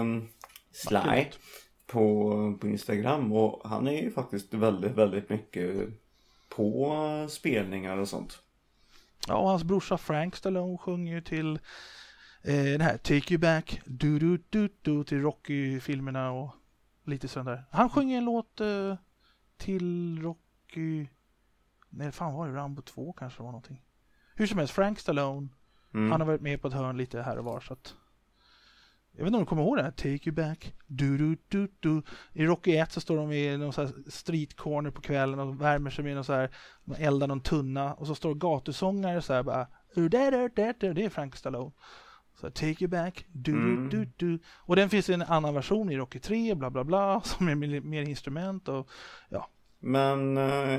Speaker 1: Sly på Instagram, och han är ju faktiskt väldigt, väldigt mycket på spelningar och sånt.
Speaker 2: Ja, och hans brorsa Frank Stallone sjunger ju till den här Take You Back, du till Rocky-filmerna och lite sånt där. Han sjunger en låt till Rocky, nej fan var det, Rambo 2 kanske var någonting. Hur som helst, Frank Stallone, han har varit med på ett hörn lite här och var, så att jag vet inte om du kommer ihåg det här. Take You Back, du. I Rocky 1 så står de i någon så här street corner på kvällen och värmer sig med någon så här, de eldar någon tunna, och så står gatusångare så här bara, det är Frank Stallone. Så Take You Back, du. Och den finns en annan version i Rocky 3, bla bla bla, som är mer instrument och ja.
Speaker 1: Men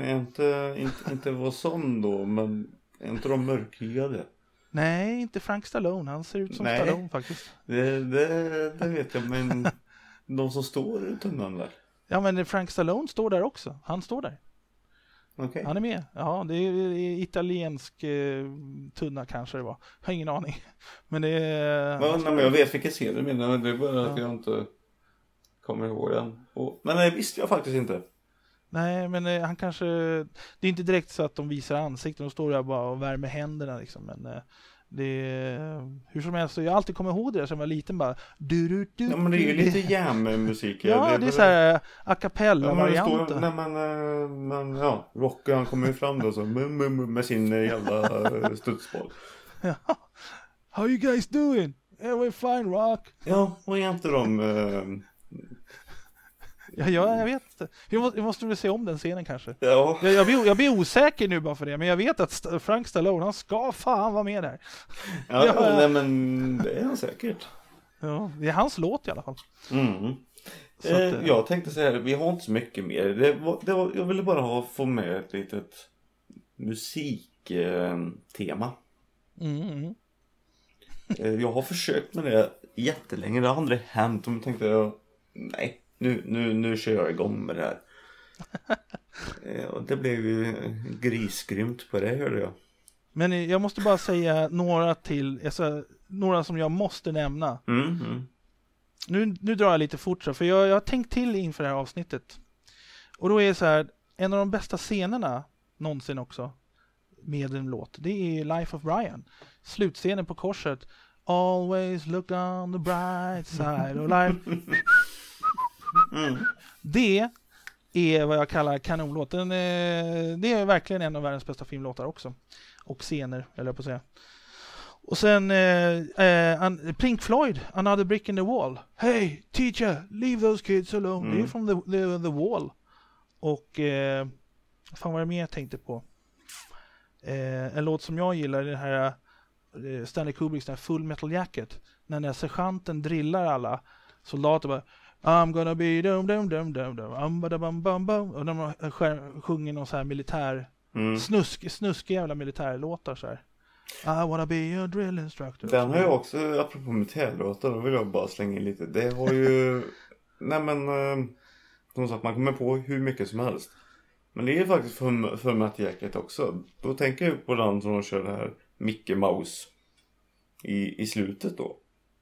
Speaker 1: inte var sån då, men är inte de mörkhyade?
Speaker 2: Nej, inte Frank Stallone. Han ser ut som Stallone faktiskt.
Speaker 1: Det vet jag, men de som står i tunnan där.
Speaker 2: Ja, men Frank Stallone står där också. Han står där.
Speaker 1: Okay.
Speaker 2: Han är med. Ja, det är italiensk tunna kanske det var. Jag har ingen aning. Men det är...
Speaker 1: men jag vet vilken serie du menar, men det är bara att jag inte kommer ihåg den. Men det visste jag faktiskt inte.
Speaker 2: Nej, men han kanske... Det är inte direkt så att de visar ansikten. De står där bara och värmer händerna liksom. Men det är... Hur som helst, så jag alltid kommer ihåg det där som var liten bara...
Speaker 1: Ja, men det är ju lite jam-musik.
Speaker 2: Ja, det är så här a cappella-varianter.
Speaker 1: Men ja, Rocky han kommer ju fram då så med sin jävla studsboll.
Speaker 2: Ja. How you guys doing? Yeah, we're fine, Rock.
Speaker 1: Ja, och inte de...
Speaker 2: Ja, jag vet inte. Vi måste väl se om den scenen kanske.
Speaker 1: Ja.
Speaker 2: Jag blir osäker nu bara för det. Men jag vet att Frank Stallone, han ska fan vara med där.
Speaker 1: Ja, nej, men det är han säkert.
Speaker 2: Ja, det är hans låt i alla fall.
Speaker 1: Så att, jag tänkte säga, vi har inte så mycket mer. Jag ville bara få med ett litet musiktema. Jag har försökt med det jättelänge. Det har aldrig hänt. Och tänkte nej, nu kör jag igång med det här. Och det blev ju grisgrymt på det, hörde jag.
Speaker 2: Men jag måste bara säga några till. Alltså, några som jag måste nämna. Nu drar jag lite fort så, för jag har tänkt till inför det här avsnittet. Och då är det så här, en av de bästa scenerna någonsin också med en låt, det är Life of Brian. Slutscenen på korset. Always look on the bright side of life. Det är vad jag kallar kanonlåten. Det är verkligen en av världens bästa filmlåtar också. Och scener, eller jag på att säga. Och sen Pink Floyd, Another Brick in the Wall. Hey teacher, leave those kids alone. Det är från the Wall. Och fan vad det mer jag tänkte på. En låt som jag gillar är den här Stanley Kubricks där Full Metal Jacket. När den här sergeanten drillar alla soldater bara I'm gonna be dum dum dum dum dum bam bam bam. Och de sjunger någon så här militär snusk jävla militärlåtar så här. I wanna be a drill instructor.
Speaker 1: Den har jag också, apropå militärlåtar, då vill jag bara slänga in lite. Det har ju som sagt, man kommer på hur mycket som helst. Men det är faktiskt för Matt Jacket också. Då tänker jag på den som de kör det här Mickey Mouse i slutet då.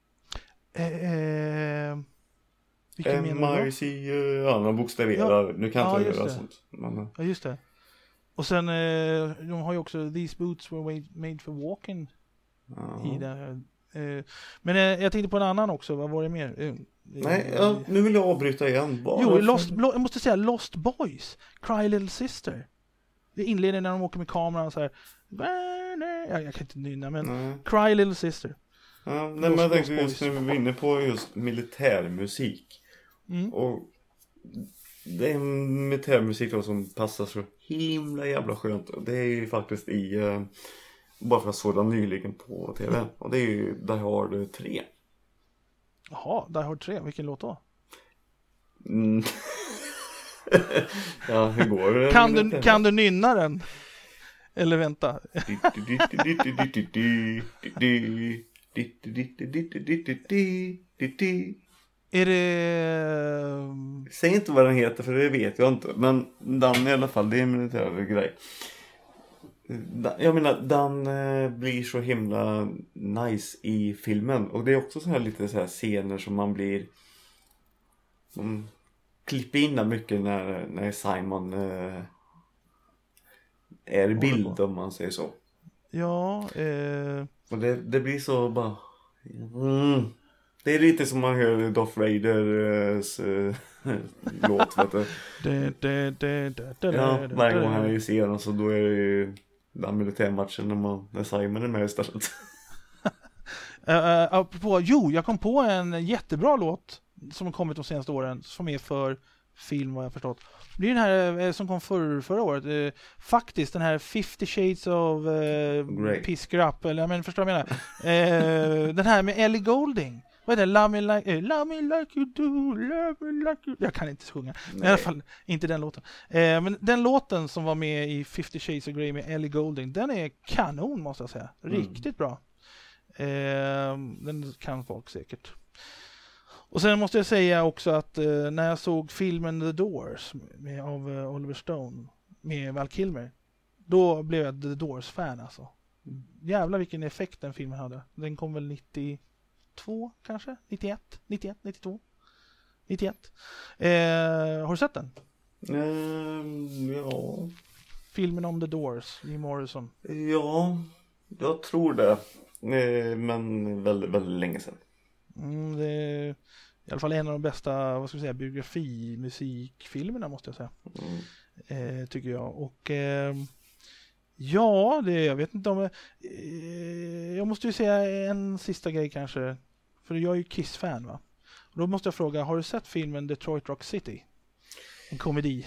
Speaker 2: Vilken menar du?
Speaker 1: De bokstaverar. Ja, nu kan jag inte göra sånt. Men,
Speaker 2: ja, just det. Och sen de har ju också These boots were made for walking. I det här. Men jag tänkte på en annan också. Vad var det mer?
Speaker 1: Nej, nu vill jag avbryta igen.
Speaker 2: Jag måste säga Lost Boys. Cry Little Sister. Det inleder när de åker med kameran så här. Jag kan inte nynna, men Cry Little Sister.
Speaker 1: Ja, nej, men jag tänkte just nu vi är inne på just militärmusik. Och det är en militärmusik då som passar så himla jävla skönt. Och det är ju faktiskt bara för att jag såg den nyligen på tv. Och det är ju Die Hard 3.
Speaker 2: Jaha, Die Hard 3. Vilken låt då?
Speaker 1: Ja, hur går det?
Speaker 2: Kan du nynna den? Eller vänta. Är det...
Speaker 1: Säg inte vad den heter, för det vet jag inte. Men den i alla fall, det är en militär grej. Jag menar, den blir så himla nice i filmen. Och det är också så här lite så här scener som man blir... Man klipper in mycket när Simon är i bild, om man säger så.
Speaker 2: Ja.
Speaker 1: Och det blir så bara... Det är lite som man hör Darth Vaders låt, vet du. Ja, varje gång han är i scenen, så då är det ju den militärmatchen när Simon är med istället.
Speaker 2: Jag kom på en jättebra låt som har kommit de senaste åren, som är för film, vad jag förstått. Det är den här som kom förra året. Faktiskt den här 50 Shades of Piss Up, eller men förstår jag menar. Den här med Ellie Goulding. Vad är det? Love me like you do, love me like you. Jag kan inte sjunga. Men i alla fall inte den låten. Men den låten som var med i 50 Shades of Grey med Ellie Goulding, den är kanon, måste jag säga. Riktigt bra. Den kan folk säkert. Och sen måste jag säga också att när jag såg filmen The Doors av Oliver Stone med Val Kilmer, då blev jag The Doors-fan alltså. Jävlar vilken effekt den filmen hade. Den kom väl 92 kanske? 91, 92? 91. Har du sett den?
Speaker 1: Ja.
Speaker 2: Filmen om The Doors, Jim Morrison.
Speaker 1: Ja, jag tror det. Men väldigt, väldigt länge sedan.
Speaker 2: Det är i alla fall en av de bästa, vad ska jag säga, biografi-musikfilmerna, måste jag säga. Tycker jag. Och ja, jag vet inte om jag måste ju säga en sista grej kanske, för jag är ju Kiss-fan, va? Och då måste jag fråga, har du sett filmen Detroit Rock City? En komedi.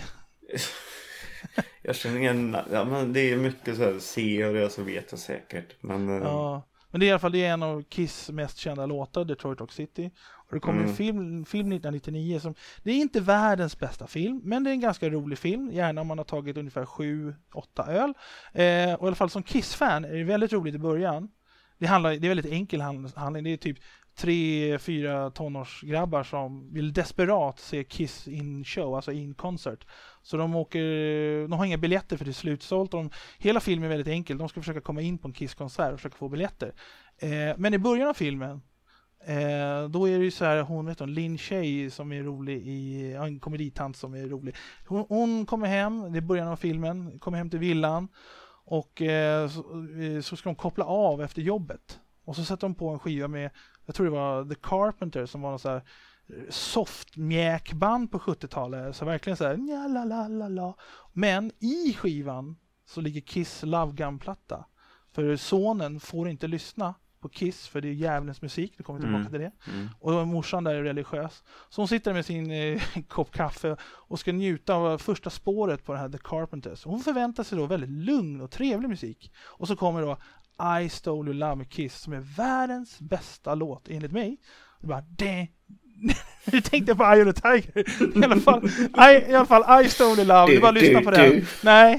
Speaker 1: Jag känner igen, ja, men det är mycket så här, ser jag så vet jag säkert. Men,
Speaker 2: ja, Men det är i alla fall en av Kiss mest kända låtar, Detroit Rock City. Och det kommer en film 1999 som, det är inte världens bästa film, men det är en ganska rolig film. Gärna om man har tagit ungefär 7-8 öl. Och i alla fall som Kiss-fan är det väldigt roligt i början. Det är väldigt enkel handling. Det är typ 3-4 tonårsgrabbar som vill desperat se Kiss in show, alltså in concert. Så de har inga biljetter för det är slutsålt. Hela filmen är väldigt enkel. De ska försöka komma in på en Kiss-konsert och försöka få biljetter. Men i början av filmen då är det ju så här, Lynn Shay som är rolig en komeditant som är rolig. Hon kommer hem, det är början av filmen, kommer hem till villan och så ska de koppla av efter jobbet. Och så sätter de på en skiva med, jag tror det var The Carpenter som var någon så här soft mjäkband på 70-talet. Så verkligen så här la. Men i skivan så ligger Kiss Love Gun-platta. För sonen får inte lyssna på Kiss för det är djävulens musik, det kommer tillbaka till det. Och morsan där är religiös. Så hon sitter med sin kopp kaffe och ska njuta av första spåret på det här The Carpenters. Hon förväntar sig då väldigt lugn och trevlig musik. Och så kommer då I Stole Your Love med Kiss som är världens bästa låt enligt mig. Det bara nu tänkte jag på Eye of the Tiger. I alla fall I Stole Your Love. Du bara lyssna på det. Nej.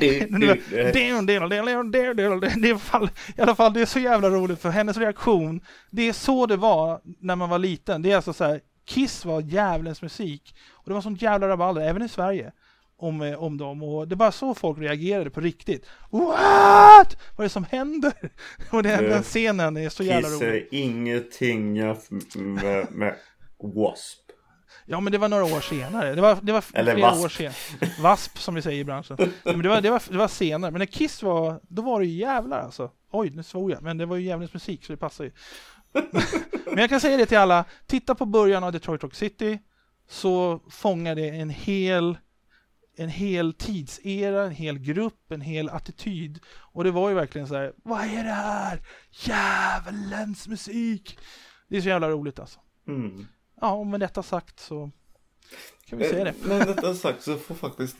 Speaker 2: I alla fall det är så jävla roligt för hennes reaktion. Det är så det var när man var liten. Det är alltså så här, Kiss var djävulens musik och det var sånt jävla rabalder även i Sverige. Om dem och det är bara så folk reagerade på riktigt. What? Vad är det som händer? Och den scenen är så jävla rolig.
Speaker 1: Kiss är ingenting med W.A.S.P.
Speaker 2: Ja, men det var några år senare. Det var flera år senare. W.A.S.P. som vi säger i branschen. Men det var senare. Men när Kiss var, då var det ju jävlar alltså. Oj, nu svor jag. Men det var ju jävligt musik så det passar ju. Men jag kan säga det till alla. Titta på början av Detroit Rock City så fångar det en hel tidsera, en hel grupp, en hel attityd. Och det var ju verkligen så här, vad är det här? Djävulens musik! Det är så jävla roligt alltså. Ja, och med detta sagt så kan vi säga det.
Speaker 1: Med detta sagt så får faktiskt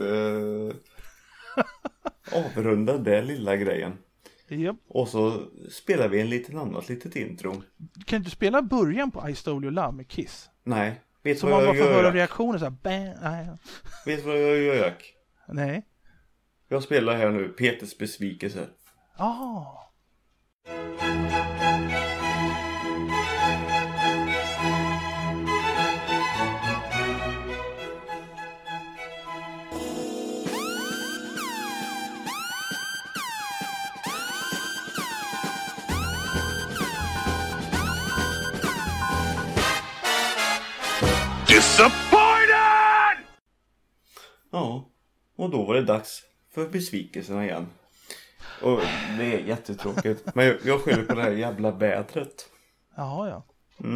Speaker 1: avrunda den lilla grejen.
Speaker 2: Yep.
Speaker 1: Och så spelar vi en litet intro.
Speaker 2: Kan du spela början på I Stole Your Love med Kiss?
Speaker 1: Nej. Vet
Speaker 2: så man bara får höra reaktioner så här, bang.
Speaker 1: Vet du vad jag gör, Jack?
Speaker 2: Nej.
Speaker 1: Jag spelar här nu Peters besvikelse.
Speaker 5: Disappointed!
Speaker 1: Ja, och då var det dags för besvikelserna igen. Och det är jättetråkigt. Men jag skyller på det här jävla vädret.
Speaker 2: Jaha, ja.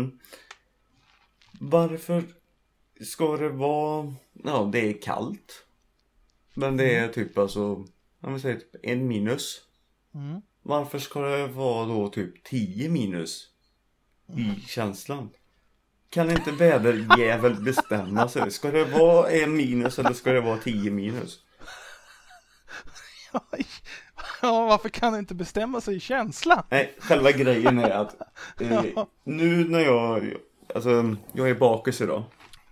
Speaker 1: Varför ska det vara... Ja, det är kallt. Men det är typ alltså... Jag vill säga typ 1 minus. Varför ska det vara då typ 10 minus i känslan? Kan inte väderjävel bestämma sig? Ska det vara 1 minus eller ska det vara 10 minus?
Speaker 2: Ja, varför kan det inte bestämma sig i känslan?
Speaker 1: Nej, själva grejen är att nu när jag är bakis idag.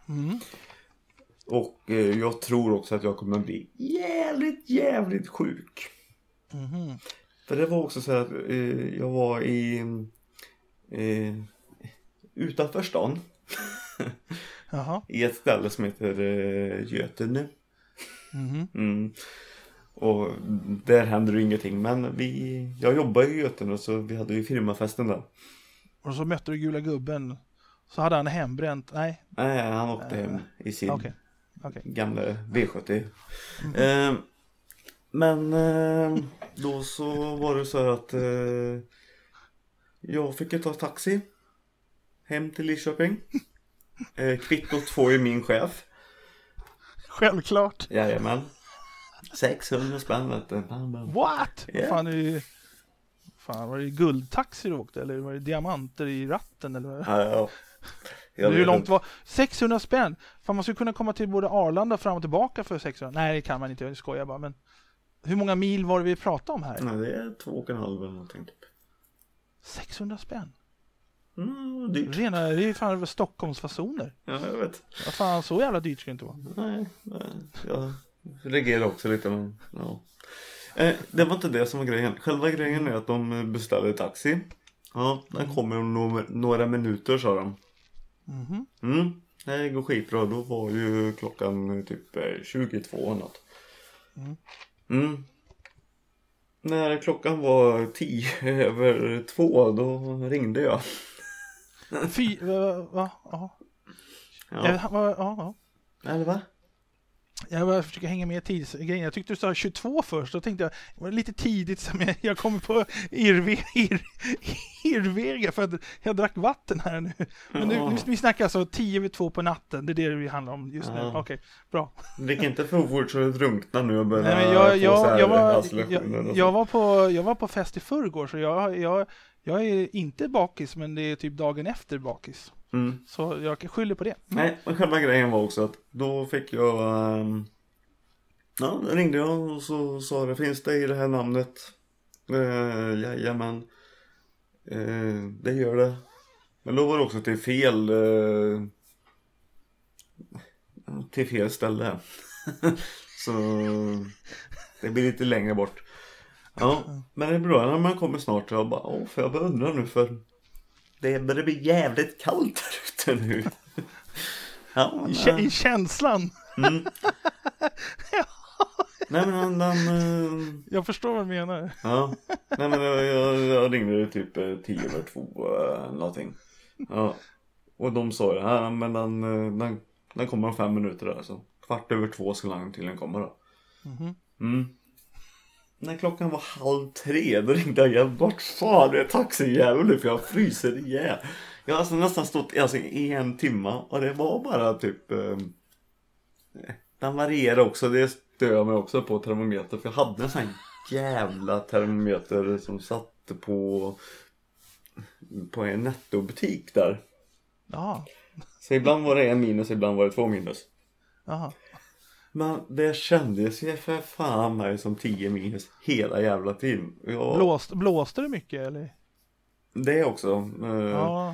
Speaker 1: Och jag tror också att jag kommer bli jävligt sjuk. För det var också så att jag var utanför stan. I ett ställe som heter Götene. Och där händer det ingenting. Men jag jobbar i Götene så vi hade ju firmafesten där.
Speaker 2: Och så mötte du gula gubben. Så hade han hembränt. Nej,
Speaker 1: han åkte hem i sin gamla V70. Men då så var det så att jag fick ta taxi hem till Lidköping. Kvittot får ju min chef.
Speaker 2: Självklart.
Speaker 1: Jajamän. 600 spänn vet du.
Speaker 2: What?
Speaker 1: Yeah.
Speaker 2: Fan, var det guldtaxi du åkte? Eller var det diamanter i ratten? Eller?
Speaker 1: Ja.
Speaker 2: Hur långt var 600 spänn? Fan, man skulle kunna komma till både Arlanda fram och tillbaka för 600. Nej, det kan man inte. Jag skojar bara. Men hur många mil var det vi pratade om här?
Speaker 1: Nej, det är 2,5 eller någonting typ.
Speaker 2: 600 spänn.
Speaker 1: Dyrt.
Speaker 2: Rena, det är fan Stockholmsfasoner.
Speaker 1: Ja, jag vet.
Speaker 2: Vad fan, så jävla dyrt ska det inte vara.
Speaker 1: Nej, jag reagerar också lite. Men, ja. Det var inte det som var grejen. Själva grejen är att de beställde taxi. Ja, den kommer om några minuter, sa de. Det går skitbra. Då var ju klockan typ 22 och något. När klockan var 10:02, då ringde jag.
Speaker 2: Va? Ja.
Speaker 1: Eller va?
Speaker 2: Jag försöker hänga med tidsgrejen. Jag tyckte du sa 22 först. Då tänkte jag, det var lite tidigt som jag kommer på irrvägar för att jag drack vatten här nu. Men nu vi snackar alltså 10:02 på natten. Det är det vi handlar om just nu. Okej, bra.
Speaker 1: Det kan inte få fort så du drunknar nu och börja.
Speaker 2: Nej, men jag var på fest i förrgår, så jag är inte bakis, men det är typ dagen efter bakis. Så jag kan skylla på det.
Speaker 1: Nej, men själva grejen var också att då fick jag ringde jag och så sa det, finns det i det här namnet? Jajamän, det gör det. Men då var det också till fel ställe. Så det blir lite längre bort. Ja, men det är bra när man kommer snart. Jag bara, för jag bara undrar nu, för det börjar bli jävligt kallt här ute nu. Ja,
Speaker 2: I känslan.
Speaker 1: Nej, men
Speaker 2: jag förstår vad du menar.
Speaker 1: Ja. Nej, men jag ringde typ 10:02 någonting. Ja. Och de sa ja, men den kommer om 5 minuter där, så 2:15 skulle han till den komma då. När klockan var 2:30, då ringde jag igen. Vart fan är taxijäveln, för jag fryser ihjäl. Jag har alltså nästan stått i 1 timme, och det var bara typ den varierar också. Det stör mig också på termometer, för jag hade en sån jävla termometer som satt på en nettobutik där.
Speaker 2: Ja.
Speaker 1: Så ibland var det 1 minus, ibland var det 2 minus.
Speaker 2: Jaha.
Speaker 1: Men det kändes ju för fan mig som 10 minus hela jävla tiden.
Speaker 2: Blåste det mycket, eller?
Speaker 1: Det också.
Speaker 2: Ja.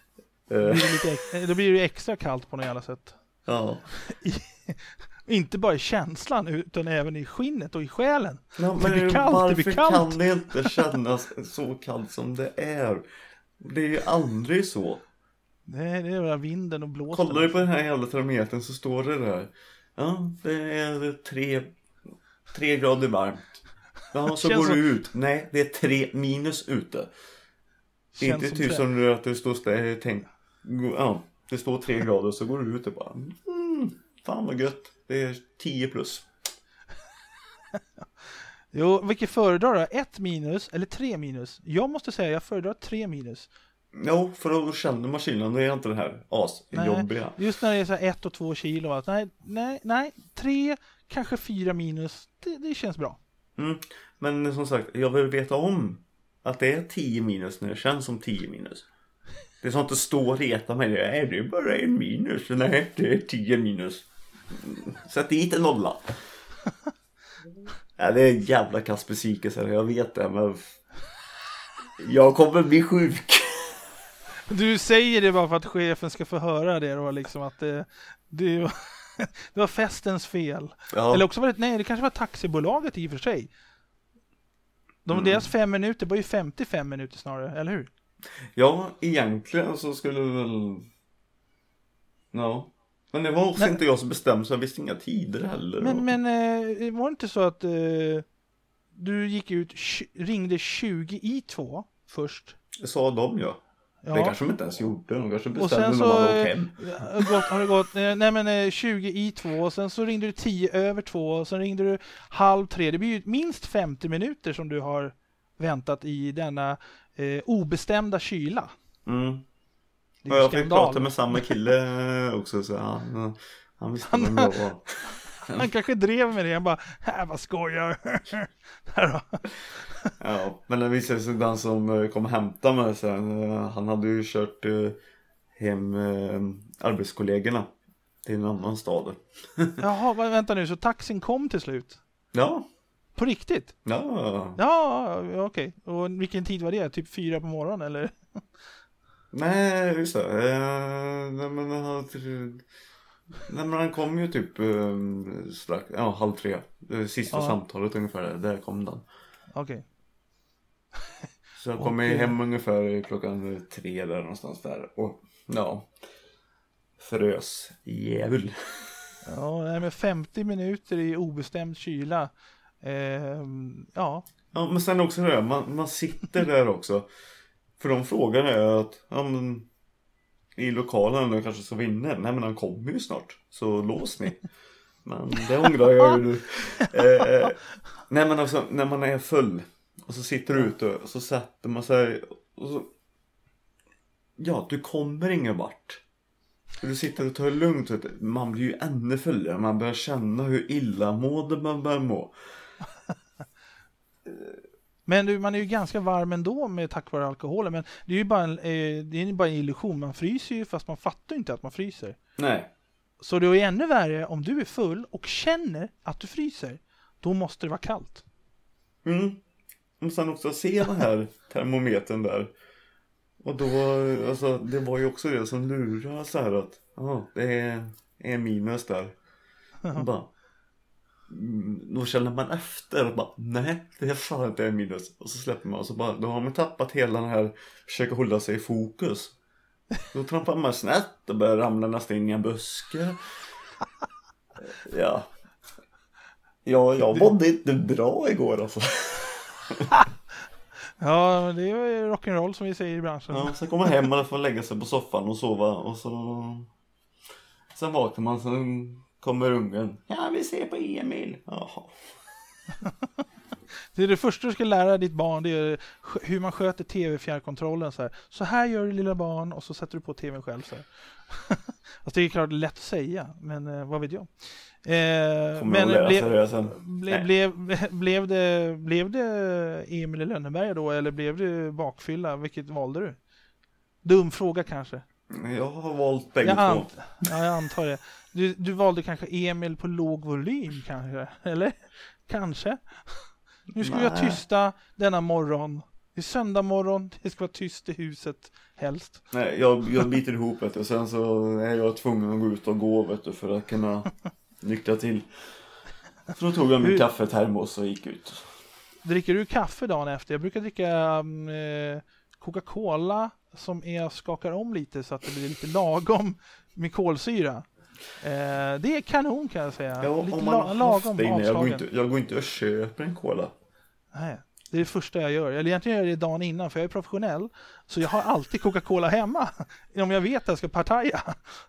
Speaker 2: Då blir det extra kallt på något jävla sätt.
Speaker 1: Ja.
Speaker 2: Inte bara i känslan, utan även i skinnet och i själen.
Speaker 1: Ja, men
Speaker 2: det blir kallt,
Speaker 1: varför kan det inte kännas så kallt som det är? Det är ju aldrig så.
Speaker 2: Nej, det är bara vinden och blåsten.
Speaker 1: Kollar du på den här jävla termometern så står det där. Ja, det är 3 grader varmt. Ja, så går du ut. Nej, det är 3 minus ute. Det är inte typ som att det står det står 3 grader, så går du ut och bara fan vad gött. Det är 10 plus.
Speaker 2: Jo, vilket föredrar du? 1 minus eller 3 minus? Jag måste säga, jag föredrar 3 minus.
Speaker 1: Jo, för då känner maskinen, då är inte det här jobbiga.
Speaker 2: Just när det är så 1 och 2 kilo. Att nej, 3, kanske 4 minus. Det känns bra.
Speaker 1: Men som sagt, jag vill veta om att det är 10 minus när det känns som 10 minus. Det är sånt att stå och reta mig. Det är bara 1 minus. Nej, det är 10 minus. Sätt dit en nolla. Ja, det är en jävla kassbesvikelse. Jag vet det, men jag kommer bli sjuk.
Speaker 2: Du säger det bara för att chefen ska få höra det då, liksom att det var festens fel.
Speaker 1: Ja.
Speaker 2: Eller också var det kanske var taxibolaget i och för sig. Deras 5 minuter var ju 55 minuter snarare, eller hur?
Speaker 1: Ja, egentligen så skulle det väl... Ja. Men det var också inte jag som bestämde, så jag visste inga tider heller.
Speaker 2: Men var det inte så att du gick ut, ringde 20:02 först?
Speaker 1: Det sa de, ja.
Speaker 2: Ja.
Speaker 1: Det kanske de inte ens gjorde. De kanske bestämde
Speaker 2: och sen
Speaker 1: när
Speaker 2: så
Speaker 1: man åkte hem.
Speaker 2: har det gått 20:02 och sen så ringde du 2:10 och sen ringde du 2:30. Det blir ju minst 50 minuter som du har väntat i denna obestämda kyla.
Speaker 1: Och jag fick prata med samma kille också, så han visste vem jag var.
Speaker 2: Han kanske drev med det. Han bara, vad skojar.
Speaker 1: Ja, men det visade sig den som kom hämta mig sen, han hade ju kört hem arbetskollegorna till en annan stad.
Speaker 2: Jaha, vänta nu, så taxin kom till slut?
Speaker 1: Ja.
Speaker 2: På riktigt?
Speaker 1: Ja.
Speaker 2: Ja, okej. Och vilken tid var det? Typ 4 på morgonen eller?
Speaker 1: Nej, just det. Men han kom ju typ strax, 2:30. Det sista samtalet ungefär, där kom den.
Speaker 2: Okej.
Speaker 1: Så jag kom hem ungefär klockan 3 där någonstans där. Och frös djävul.
Speaker 2: Ja, nej, men 50 minuter i obestämd kyla. Ja,
Speaker 1: men sen också det, man sitter där också. För de frågan är att i lokalen då kanske så vinner. Nej, men han kommer ju snart. Så lås ni. Men det ångrar jag ju. Nej, men alltså när man är full och så sitter du ute och så sätter man sig och så, du kommer ingen vart. Du sitter och tar det lugnt. Man blir ju ännu fullare. Man börjar känna hur illamående man börjar må.
Speaker 2: Men man är ju ganska varm ändå med tack vare alkoholen. Men det är ju bara en illusion. Man fryser ju fast man fattar inte att man fryser.
Speaker 1: Nej.
Speaker 2: Så det är ju ännu värre om du är full och känner att du fryser. Då måste det vara kallt.
Speaker 1: Och sen också se den här termometern där. Och då, alltså, det var ju också det som lurade så här att det är minus där. Och bara, då känner man efter och bara, nej, det är fan inte en minus. Och så släpper man och så bara, då har man tappat hela den här, försöka hålla sig i fokus. Då trampar man snett och börjar ramla nästan in i en buske. Ja, jag mådde inte bra igår alltså.
Speaker 2: Ja, men det är ju rock'n'roll som vi säger i branschen.
Speaker 1: Ja, sen kommer man hem och får lägga sig på soffan och sova. Och så sen vaknar man, sen kommer ungen. Ja, vi ser på Emil. Jaha.
Speaker 2: Det är det första du ska lära ditt barn. Det är hur man sköter tv-fjärrkontrollen. Så här gör du lilla barn. Och så sätter du på tvn själv. Så här. Alltså, det är klart lätt att säga. Men vad vet jag. Blev det Emil i Lönneberga då? Eller blev det bakfylla? Vilket valde du? Dum fråga kanske.
Speaker 1: Jag har valt bägge två.
Speaker 2: Ja, jag antar det. Du valde kanske Emil på låg volym kanske? Eller? Kanske. Nu ska vi vara tysta denna morgon. Det är söndag morgon. Det ska vara tyst i huset helst.
Speaker 1: Nej, jag biter ihop det. Och sen så är jag tvungen att gå ut och gå för att kunna nyktra till. Så då tog jag min kaffetermos och gick ut.
Speaker 2: Dricker du kaffe dagen efter? Jag brukar dricka Coca-Cola som jag skakar om lite så att det blir lite lagom med kolsyra. Det är kanon kan jag säga.
Speaker 1: Ja,
Speaker 2: lite
Speaker 1: om man har
Speaker 2: lagom
Speaker 1: det, jag går inte och köper en cola.
Speaker 2: Nej, det är det första jag gör. Eller egentligen gör jag det dagen innan för jag är professionell. Så jag har alltid Coca-Cola hemma. Om jag vet att jag ska partaja.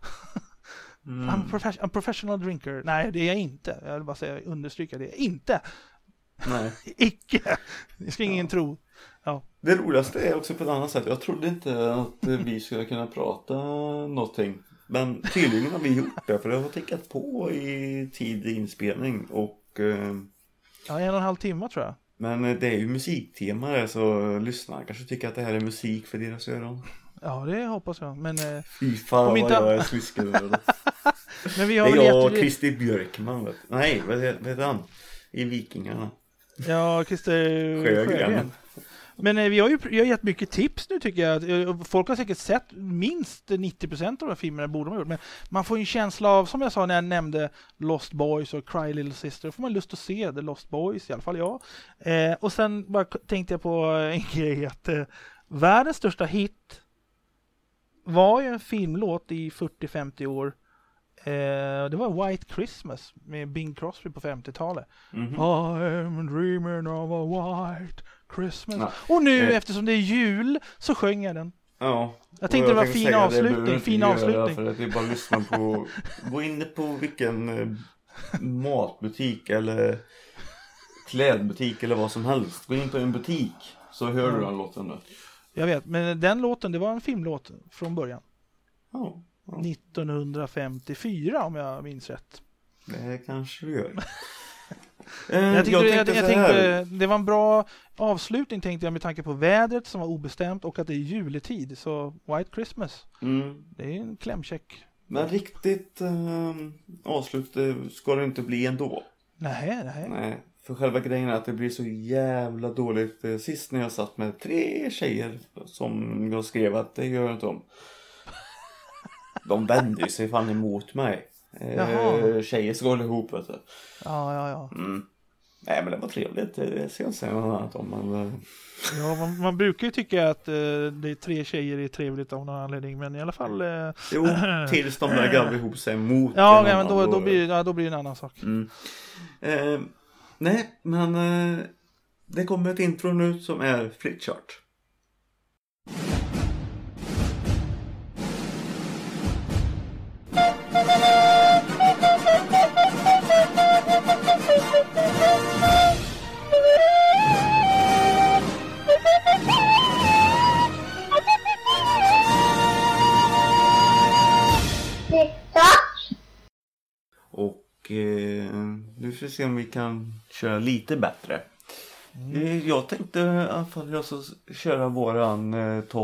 Speaker 2: I'm professional drinker. Nej, det är jag inte. Jag vill bara säga, understryka det. Inte.
Speaker 1: Nej.
Speaker 2: Icke. Det ska ingen tro. Ja.
Speaker 1: Det roligaste är också på ett annat sätt. Jag trodde inte att vi skulle kunna prata någonting. Men tydligen har vi gjort det. För det har tickat på i tid i inspelning. Och,
Speaker 2: 1,5 timmar tror jag.
Speaker 1: Men det är ju musiktema där. Så lyssnarna kanske tycker att det här är musik för deras öron.
Speaker 2: Ja, det hoppas jag. Men,
Speaker 1: fy fan vad jag är sviskad.
Speaker 2: Men vi har
Speaker 1: det är jag och Christer Björkman. Vet. Nej, vad heter han? I Vikingarna.
Speaker 2: Ja, Christer Sjögren. Men vi har gett mycket tips nu tycker jag. Folk har säkert sett minst 90% av de här filmerna borde man ha gjort. Men man får en känsla av, som jag sa när jag nämnde Lost Boys och Cry Little Sister. Då får man lust att se The Lost Boys, i alla fall jag. Och sen bara tänkte jag på en grej att världens största hit var ju en filmlåt i 40-50 år. Det var White Christmas med Bing Crosby på 50-talet. I'm dreaming of a white Christmas. Ja. Och nu eftersom det är jul så sjöng jag den.
Speaker 1: Ja.
Speaker 2: Jag tänkte det var fin avslutning. Fin avslutning.
Speaker 1: För att det är bara lyssna på. Gå in på vilken matbutik eller klädbutik eller vad som helst. Gå in på en butik så hör du den låten då.
Speaker 2: Jag vet, men den låten det var en filmlåt från början.
Speaker 1: Ja.
Speaker 2: 1954 om jag minns rätt.
Speaker 1: Det kanske du gör.
Speaker 2: Jag tänkte det var en bra avslutning tänkte jag med tanke på vädret som var obestämt och att det är juletid. Så White Christmas. Det är en klämcheck.
Speaker 1: Men riktigt avslut ska det inte bli ändå.
Speaker 2: Nej.
Speaker 1: För själva grejen är att det blir så jävla dåligt. Sist när jag satt med 3 tjejer som jag skrev att det gör inte om. De vände sig fan emot mig. Tjejer ska hålla ihop, vet du.
Speaker 2: Ja.
Speaker 1: Nej, men det var trevligt. Det ska jag säga något annat om. Men...
Speaker 2: Ja, man brukar ju tycka att det är 3 tjejer är trevligt av någon anledning. Men i alla fall...
Speaker 1: Jo, tills de där gav ihop sig mot.
Speaker 2: Ja, men då blir det en annan sak.
Speaker 1: Nej, men det kommer ett intro nu som är Flickchart. Och nu får vi se om vi kan köra lite bättre. Jag tänkte i alla fall jag ska köra våran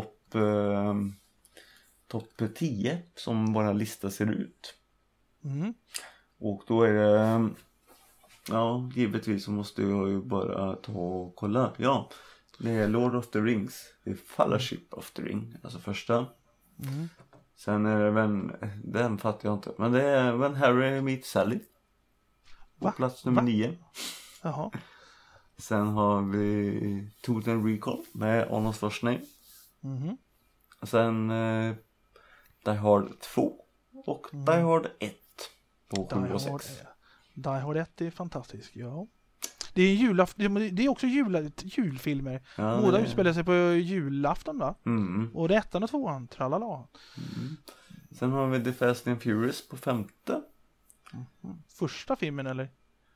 Speaker 1: topp 10 som våra lista ser ut. Och då är det, ja, givetvis så måste jag ju bara ta och kolla. Ja, det är Lord of the Rings, det är Fellowship of the Ring, alltså första. Sen är det den fattar jag inte, men det är When Harry Meets Sally på plats nummer 9.
Speaker 2: Jaha.
Speaker 1: Sen har vi Total Recall med Arnold Schwarzenegger. Sen Die Hard 2 och Die Hard 1 på 7 och 6.
Speaker 2: Die Hard 1 är fantastisk, ja. Det är det är också julfilmer.
Speaker 1: Ja,
Speaker 2: båda utspelar sig på julafton, va? Och det är 1 och 2, tralala.
Speaker 1: Sen har vi The Fast and Furious på 5:e.
Speaker 2: Första filmen, eller?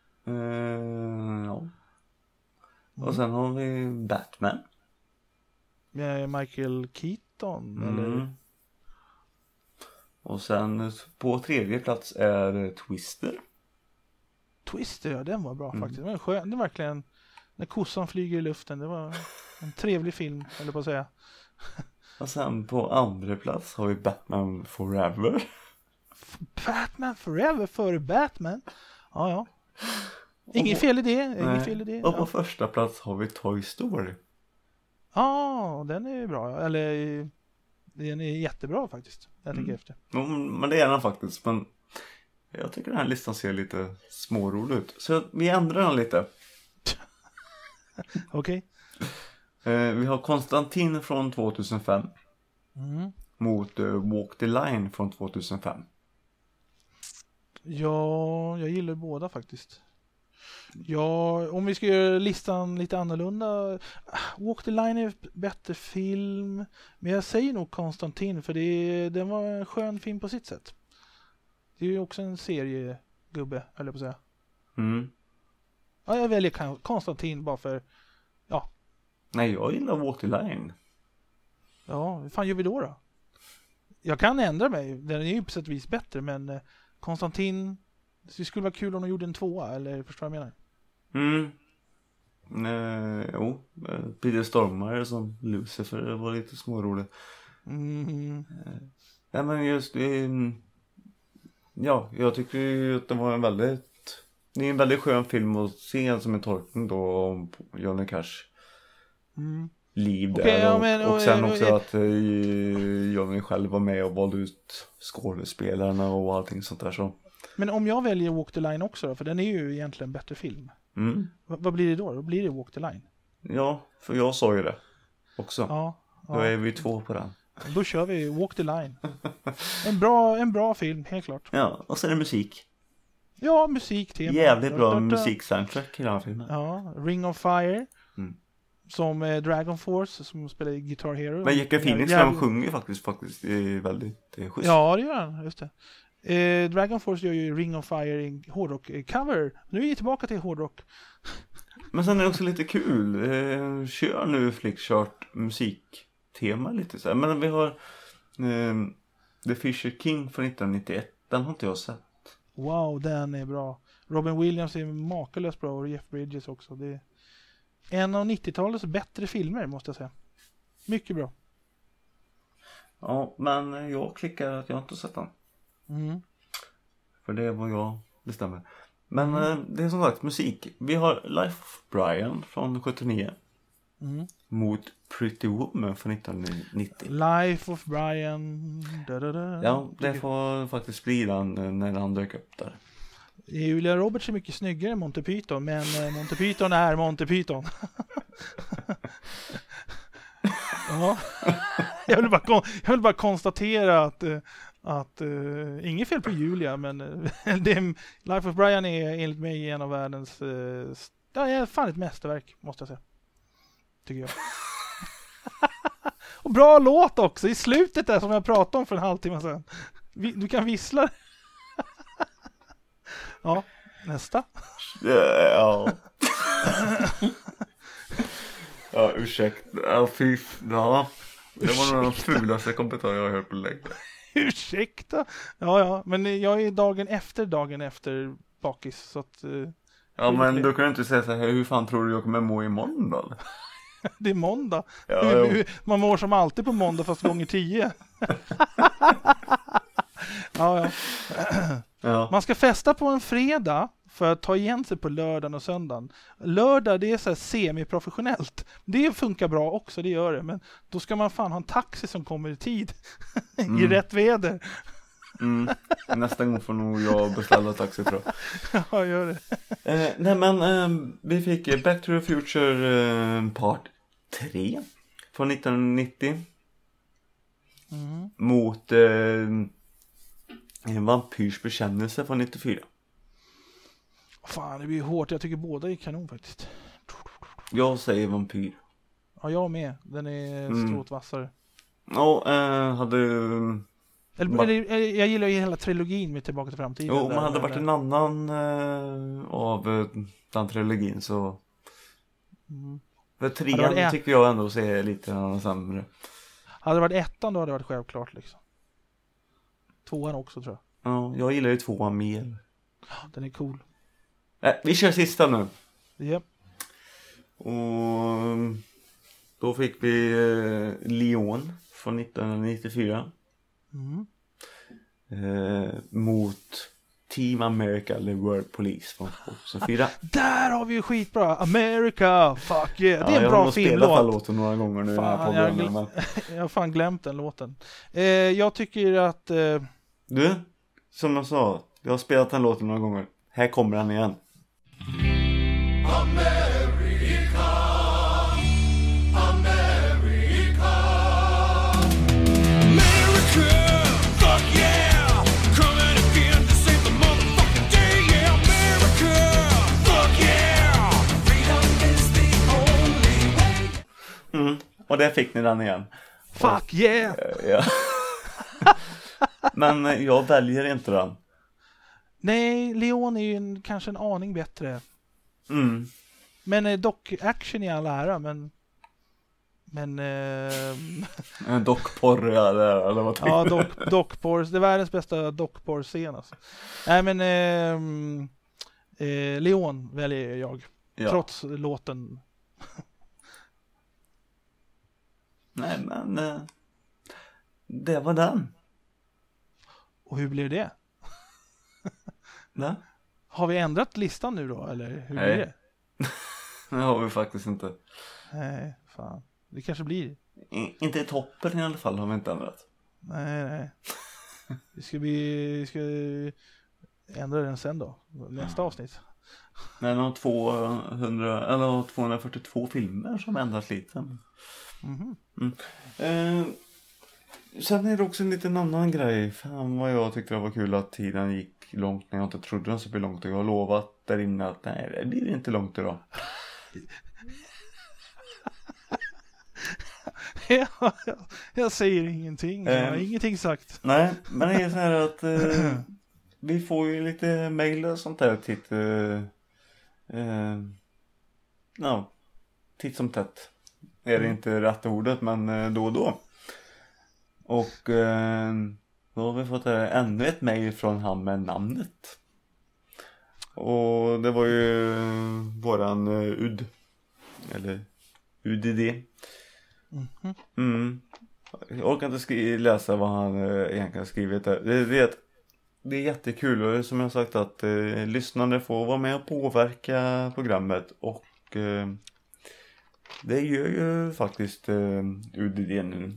Speaker 1: Ja. Och sen har vi Batman.
Speaker 2: Med Michael Keaton, eller?
Speaker 1: Och sen på 3:e plats är Twister.
Speaker 2: Twister, ja, den var bra faktiskt. Den var skön. Det var verkligen, när kossan flyger i luften. Det var en trevlig film, eller på att säga.
Speaker 1: Och sen på 2:a plats har vi Batman Forever.
Speaker 2: Batman Forever före Batman? Ja. Inget fel i det.
Speaker 1: Och på 1:a plats har vi Toy Story.
Speaker 2: Ja, den är bra. Eller, den är jättebra faktiskt. Jag tänker efter.
Speaker 1: Men det är den faktiskt. Men jag tycker den här listan ser lite smårolig ut. Så vi ändrar den lite.
Speaker 2: Okej.
Speaker 1: Vi har Konstantin från 2005. Mot Walk the Line från 2005.
Speaker 2: Ja, jag gillar båda faktiskt. Ja, om vi ska göra listan lite annorlunda. Walk the Line är bättre film. Men jag säger nog Konstantin, för den var en skön film på sitt sätt. Det är ju också en seriegubbe, eller på att säga. Ja, jag väljer Konstantin bara för, ja.
Speaker 1: Nej, jag gillar Walk the Line.
Speaker 2: Ja, vad fan gör vi då? Jag kan ändra mig. Den är ju på sätt och vis bättre, men Konstantin, det skulle vara kul om de gjorde en 2, eller förstår vad jag menar?
Speaker 1: Jo, Peter Stormare som Lucifer, det var lite småroligt. Ja, men just ja, jag tycker ju att det var det är en väldigt skön film att se som en tolkning då om Johnny Cash liv där. Och sen också att Johnny själv var med och valde ut skådespelarna och allting sånt där så.
Speaker 2: Men om jag väljer Walk the Line också då, för den är ju egentligen en bättre film. Vad blir det då? Då blir det Walk the Line.
Speaker 1: Ja, för jag sa ju det också.
Speaker 2: Ja.
Speaker 1: Då är vi 2 på den.
Speaker 2: Då kör vi Walk the Line. En bra film, helt klart.
Speaker 1: Ja, och sen är det musik.
Speaker 2: Ja, musik, tema.
Speaker 1: Jävligt bra musiksoundtrack i den här filmen.
Speaker 2: Ja, Ring of Fire. Som Dragon Force, som spelar Guitar Hero.
Speaker 1: Men Jacka Phoenix han sjunger faktiskt väldigt schysst.
Speaker 2: Ja, det gör han, just det. Dragon Force gör ju Ring of Fire i hårdrock-cover. Nu är vi tillbaka till hårdrock.
Speaker 1: Men sen är det också lite kul. Kör nu Flickchart musiktema lite så här. Men vi har The Fisher King från 1991. Den har inte jag sett.
Speaker 2: Wow, den är bra. Robin Williams är makalöst bra och Jeff Bridges också. Det är en av 90-talets bättre filmer, måste jag säga. Mycket bra.
Speaker 1: Ja, men jag klickar att jag inte sett den. För det är vad jag bestämmer. Men det är som sagt musik. Vi har Life of Brian från 79 mot Pretty Woman från 1990.
Speaker 2: Life of Brian.
Speaker 1: Ja, det får faktiskt bli den när han dök upp där.
Speaker 2: Julia Roberts är mycket snyggare än Monty Python, men Monty Python är Monty Python. Ja. Jag vill bara konstatera att inget fel på Julia, men Life of Brian är enligt mig en av världens fan ett mästerverk, måste jag säga. Tycker jag. Och bra låt också i slutet där som jag pratade om för en halvtimme sedan. Du kan vissla. Ja, nästa.
Speaker 1: Ja. Ja, ursäkta. Ja, ja. Det var nog den fulaste kommentaren jag har hört på länge.
Speaker 2: Ursäkta? Ja, men jag är dagen efter bakis, så att...
Speaker 1: Ja, men då kan du inte säga så här, hur fan tror du jag kommer må imorgon då?
Speaker 2: Det är måndag.
Speaker 1: Ja,
Speaker 2: man mår som alltid på måndag fast gånger 10. Ja. Man ska festa på en fredag för att ta igen sig på lördagen och söndagen. Lördag, det är så här semiprofessionellt. Det funkar bra också, det gör det. Men då ska man fan ha en taxi som kommer i tid. I rätt väder.
Speaker 1: Nästa gång får nog jag beställa taxi, tror jag.
Speaker 2: Ja, gör det.
Speaker 1: Nej, men vi fick Back to the Future part 3 från 1990 mot en vampyrs bekännelse från 94.
Speaker 2: Fan, det blir hårt. Jag tycker båda är kanon faktiskt.
Speaker 1: Jag säger vampyr.
Speaker 2: Ja, jag med. Den är stråt vassare.
Speaker 1: Ja,
Speaker 2: jag gillar ju hela trilogin med Tillbaka till framtiden.
Speaker 1: Jo, man hade varit en annan av den trilogin så... För 3 tycker jag ändå ser lite sämre.
Speaker 2: Hade det varit 1 då hade det varit självklart liksom. 2 också, tror jag.
Speaker 1: Ja, jag gillar ju 2 mer.
Speaker 2: Den är cool.
Speaker 1: Vi kör sista nu.
Speaker 2: Yep.
Speaker 1: Och då fick vi Leon från 1994 mot Team America The World Police från 2004.
Speaker 2: Där har vi ju skitbra America, fuck yeah. Det är en bra filmlåt.
Speaker 1: Jag har låten några gånger nu.
Speaker 2: Jag har fan glömt den låten. Jag tycker att
Speaker 1: du, som jag sa, jag har spelat den låten några gånger. Här kommer den igen.
Speaker 7: America, America, America, fuck yeah, coming again to save the motherfucking day, yeah, America, fuck yeah, freedom is the only way.
Speaker 1: Och där fick ni den igen.
Speaker 2: Fuck yeah.
Speaker 1: Ja. Men jag väljer inte den.
Speaker 2: Nej, Leon är ju kanske en aning bättre. Men dock-action i all ära, men
Speaker 1: dockporr eller vad tycker
Speaker 2: du? Ja, dockporr. Det är världens bästa dockporr-scen alltså. Nej, men Leon väljer jag. Ja. Trots låten.
Speaker 1: Nej, men det var den.
Speaker 2: Och hur blir det?
Speaker 1: Nej.
Speaker 2: Har vi ändrat listan nu då, eller hur blir det?
Speaker 1: Det har vi faktiskt inte.
Speaker 2: Nej, fan. Det kanske blir.
Speaker 1: Inte i toppen i alla fall har vi inte ändrat.
Speaker 2: Nej. Vi ska ändra den sen då. Nästa avsnitt.
Speaker 1: Men de 242 filmer som ändras lite. Sen är det också en liten annan grej. Fan vad jag tyckte det var kul att tiden gick långt när jag inte trodde den så blir långt. Jag har lovat där inne att nej, det blir inte långt idag.
Speaker 2: Jag säger ingenting. Jag har ingenting sagt.
Speaker 1: Nej, men det är så här att vi får ju lite mejl och sånt där titt som tätt. Är det inte rätt ordet, men då och då. Och då har vi fått ännu ett mejl från han med namnet. Och det var ju våran UD. Eller UDD. Jag orkar inte läsa vad han egentligen har skrivit där. Det är att det är jättekul och som jag sagt att lyssnare får vara med och påverka programmet och det gör ju faktiskt UDD nu.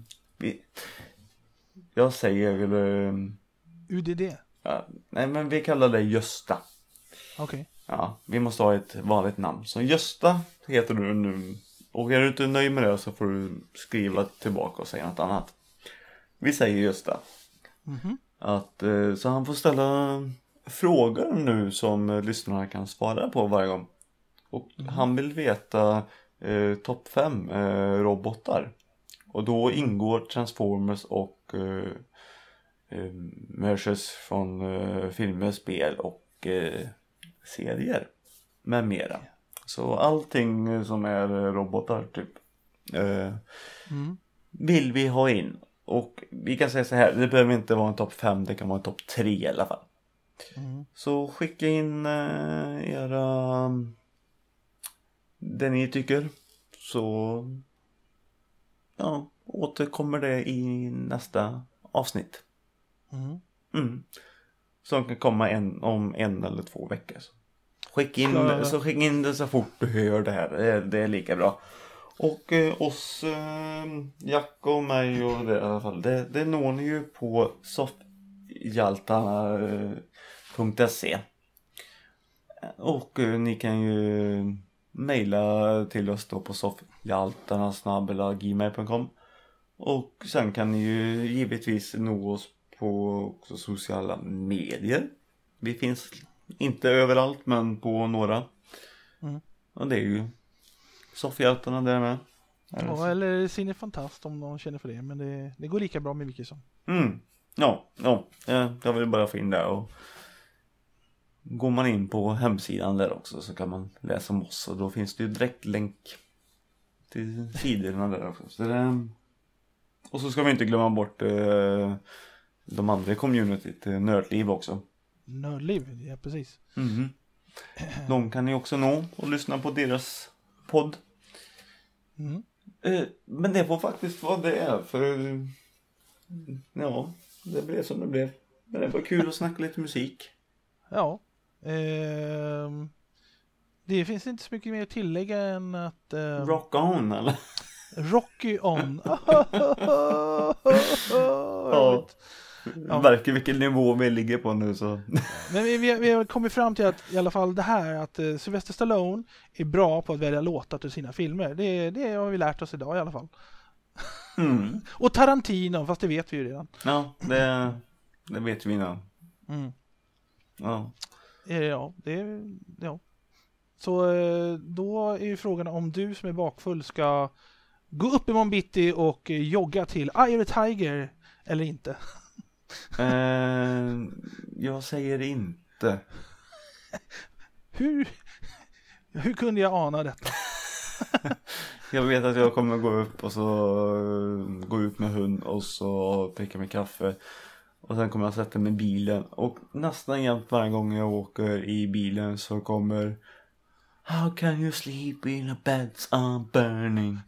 Speaker 1: Jag säger
Speaker 2: UDD?
Speaker 1: Ja, nej men vi kallar det Gösta.
Speaker 2: Okej.
Speaker 1: Ja, vi måste ha ett vanligt namn. Så Gösta heter du nu. Och är du inte nöjd med det så får du skriva tillbaka och säga något annat. Vi säger Gösta. Att, så han får ställa frågor nu som lyssnarna kan svara på varje gång. Och han vill veta topp 5 robotar. Och då ingår Transformers och merchers från filmer, spel och serier med mera. Så allting som är robotar typ vill vi ha in. Och vi kan säga så här, det behöver inte vara en topp 5, det kan vara en topp 3 i alla fall. Så skicka in era det ni tycker. Så ja, återkommer det i nästa avsnitt. Som kan komma om 1 eller 2 veckor. Skicka in det så fort du hör det här. Det är lika bra. Och oss, Jack och mig och det i alla fall. Det når ni ju på soffhjaltarna.se. Och ni kan ju mejla till oss då på soffhjaltarna@gmail.com. Och sen kan ni ju givetvis nå oss på också sociala medier. Vi finns inte överallt men på några. Och det är ju Soffhjältarna där med.
Speaker 2: Ja, eller Cinefantast om någon känner för det. Men det går lika bra med vilket som.
Speaker 1: Ja, jag vill bara få in det. Och går man in på hemsidan där också så kan man läsa om oss. Och då finns det ju direkt länk till sidorna där också. Så och så ska vi inte glömma bort de andra communityt, Nördliv också.
Speaker 2: Nördliv, ja precis.
Speaker 1: De kan ni också nå och lyssna på deras podd. Men det var faktiskt vad det är. För ja, det blev som det blev. Men det var kul att snacka lite musik.
Speaker 2: Ja. Det finns inte så mycket mer att tillägga än att
Speaker 1: Rock on, eller?
Speaker 2: Rocky on.
Speaker 1: Ja. Verkar vilken nivå vi ligger på nu så.
Speaker 2: Men vi har kommit fram till att i alla fall det här att Sylvester Stallone är bra på att välja låtar till sina filmer. Det har vi lärt oss idag i alla fall. Och Tarantino, fast det vet vi ju redan.
Speaker 1: Ja, det vet vi nu. Ja.
Speaker 2: Ja. Så då är ju frågan om du som är bakfull ska gå upp imorgon bitti och jogga till Eye of the Tiger eller inte.
Speaker 1: Jag säger inte.
Speaker 2: Hur kunde jag ana detta?
Speaker 1: Jag vet att jag kommer gå upp och så gå ut med hund och så dricka med kaffe. Och sen kommer jag sätta mig i bilen. Och nästan jämt varje gång jag åker i bilen så kommer How can you sleep in a beds are burning?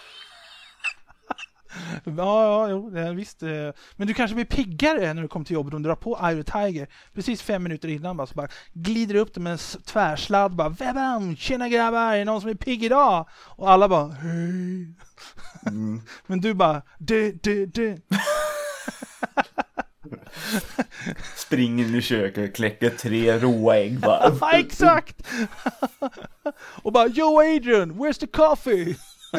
Speaker 2: Ja, visst. Men du kanske blir piggare när du kommer till jobbet om du drar på Eye of the Tiger. Precis 5 minuter innan bara, så bara glider upp det med en tvärsladd. Bara, Vebam, tjena grabbar, är det någon som är pigg idag? Och alla bara, hej. Men du bara, du.
Speaker 1: Springer in i köket, kläcker 3 råa ägg bara.
Speaker 2: Ja, exakt. Och bara, yo Adrian, where's the coffee?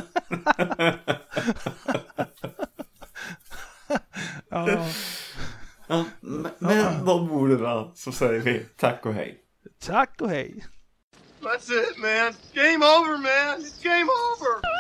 Speaker 1: Men vad borde det så säger vi tack och hej.
Speaker 2: Tack och hej.
Speaker 7: That's it, man. Game over, man. It's game over.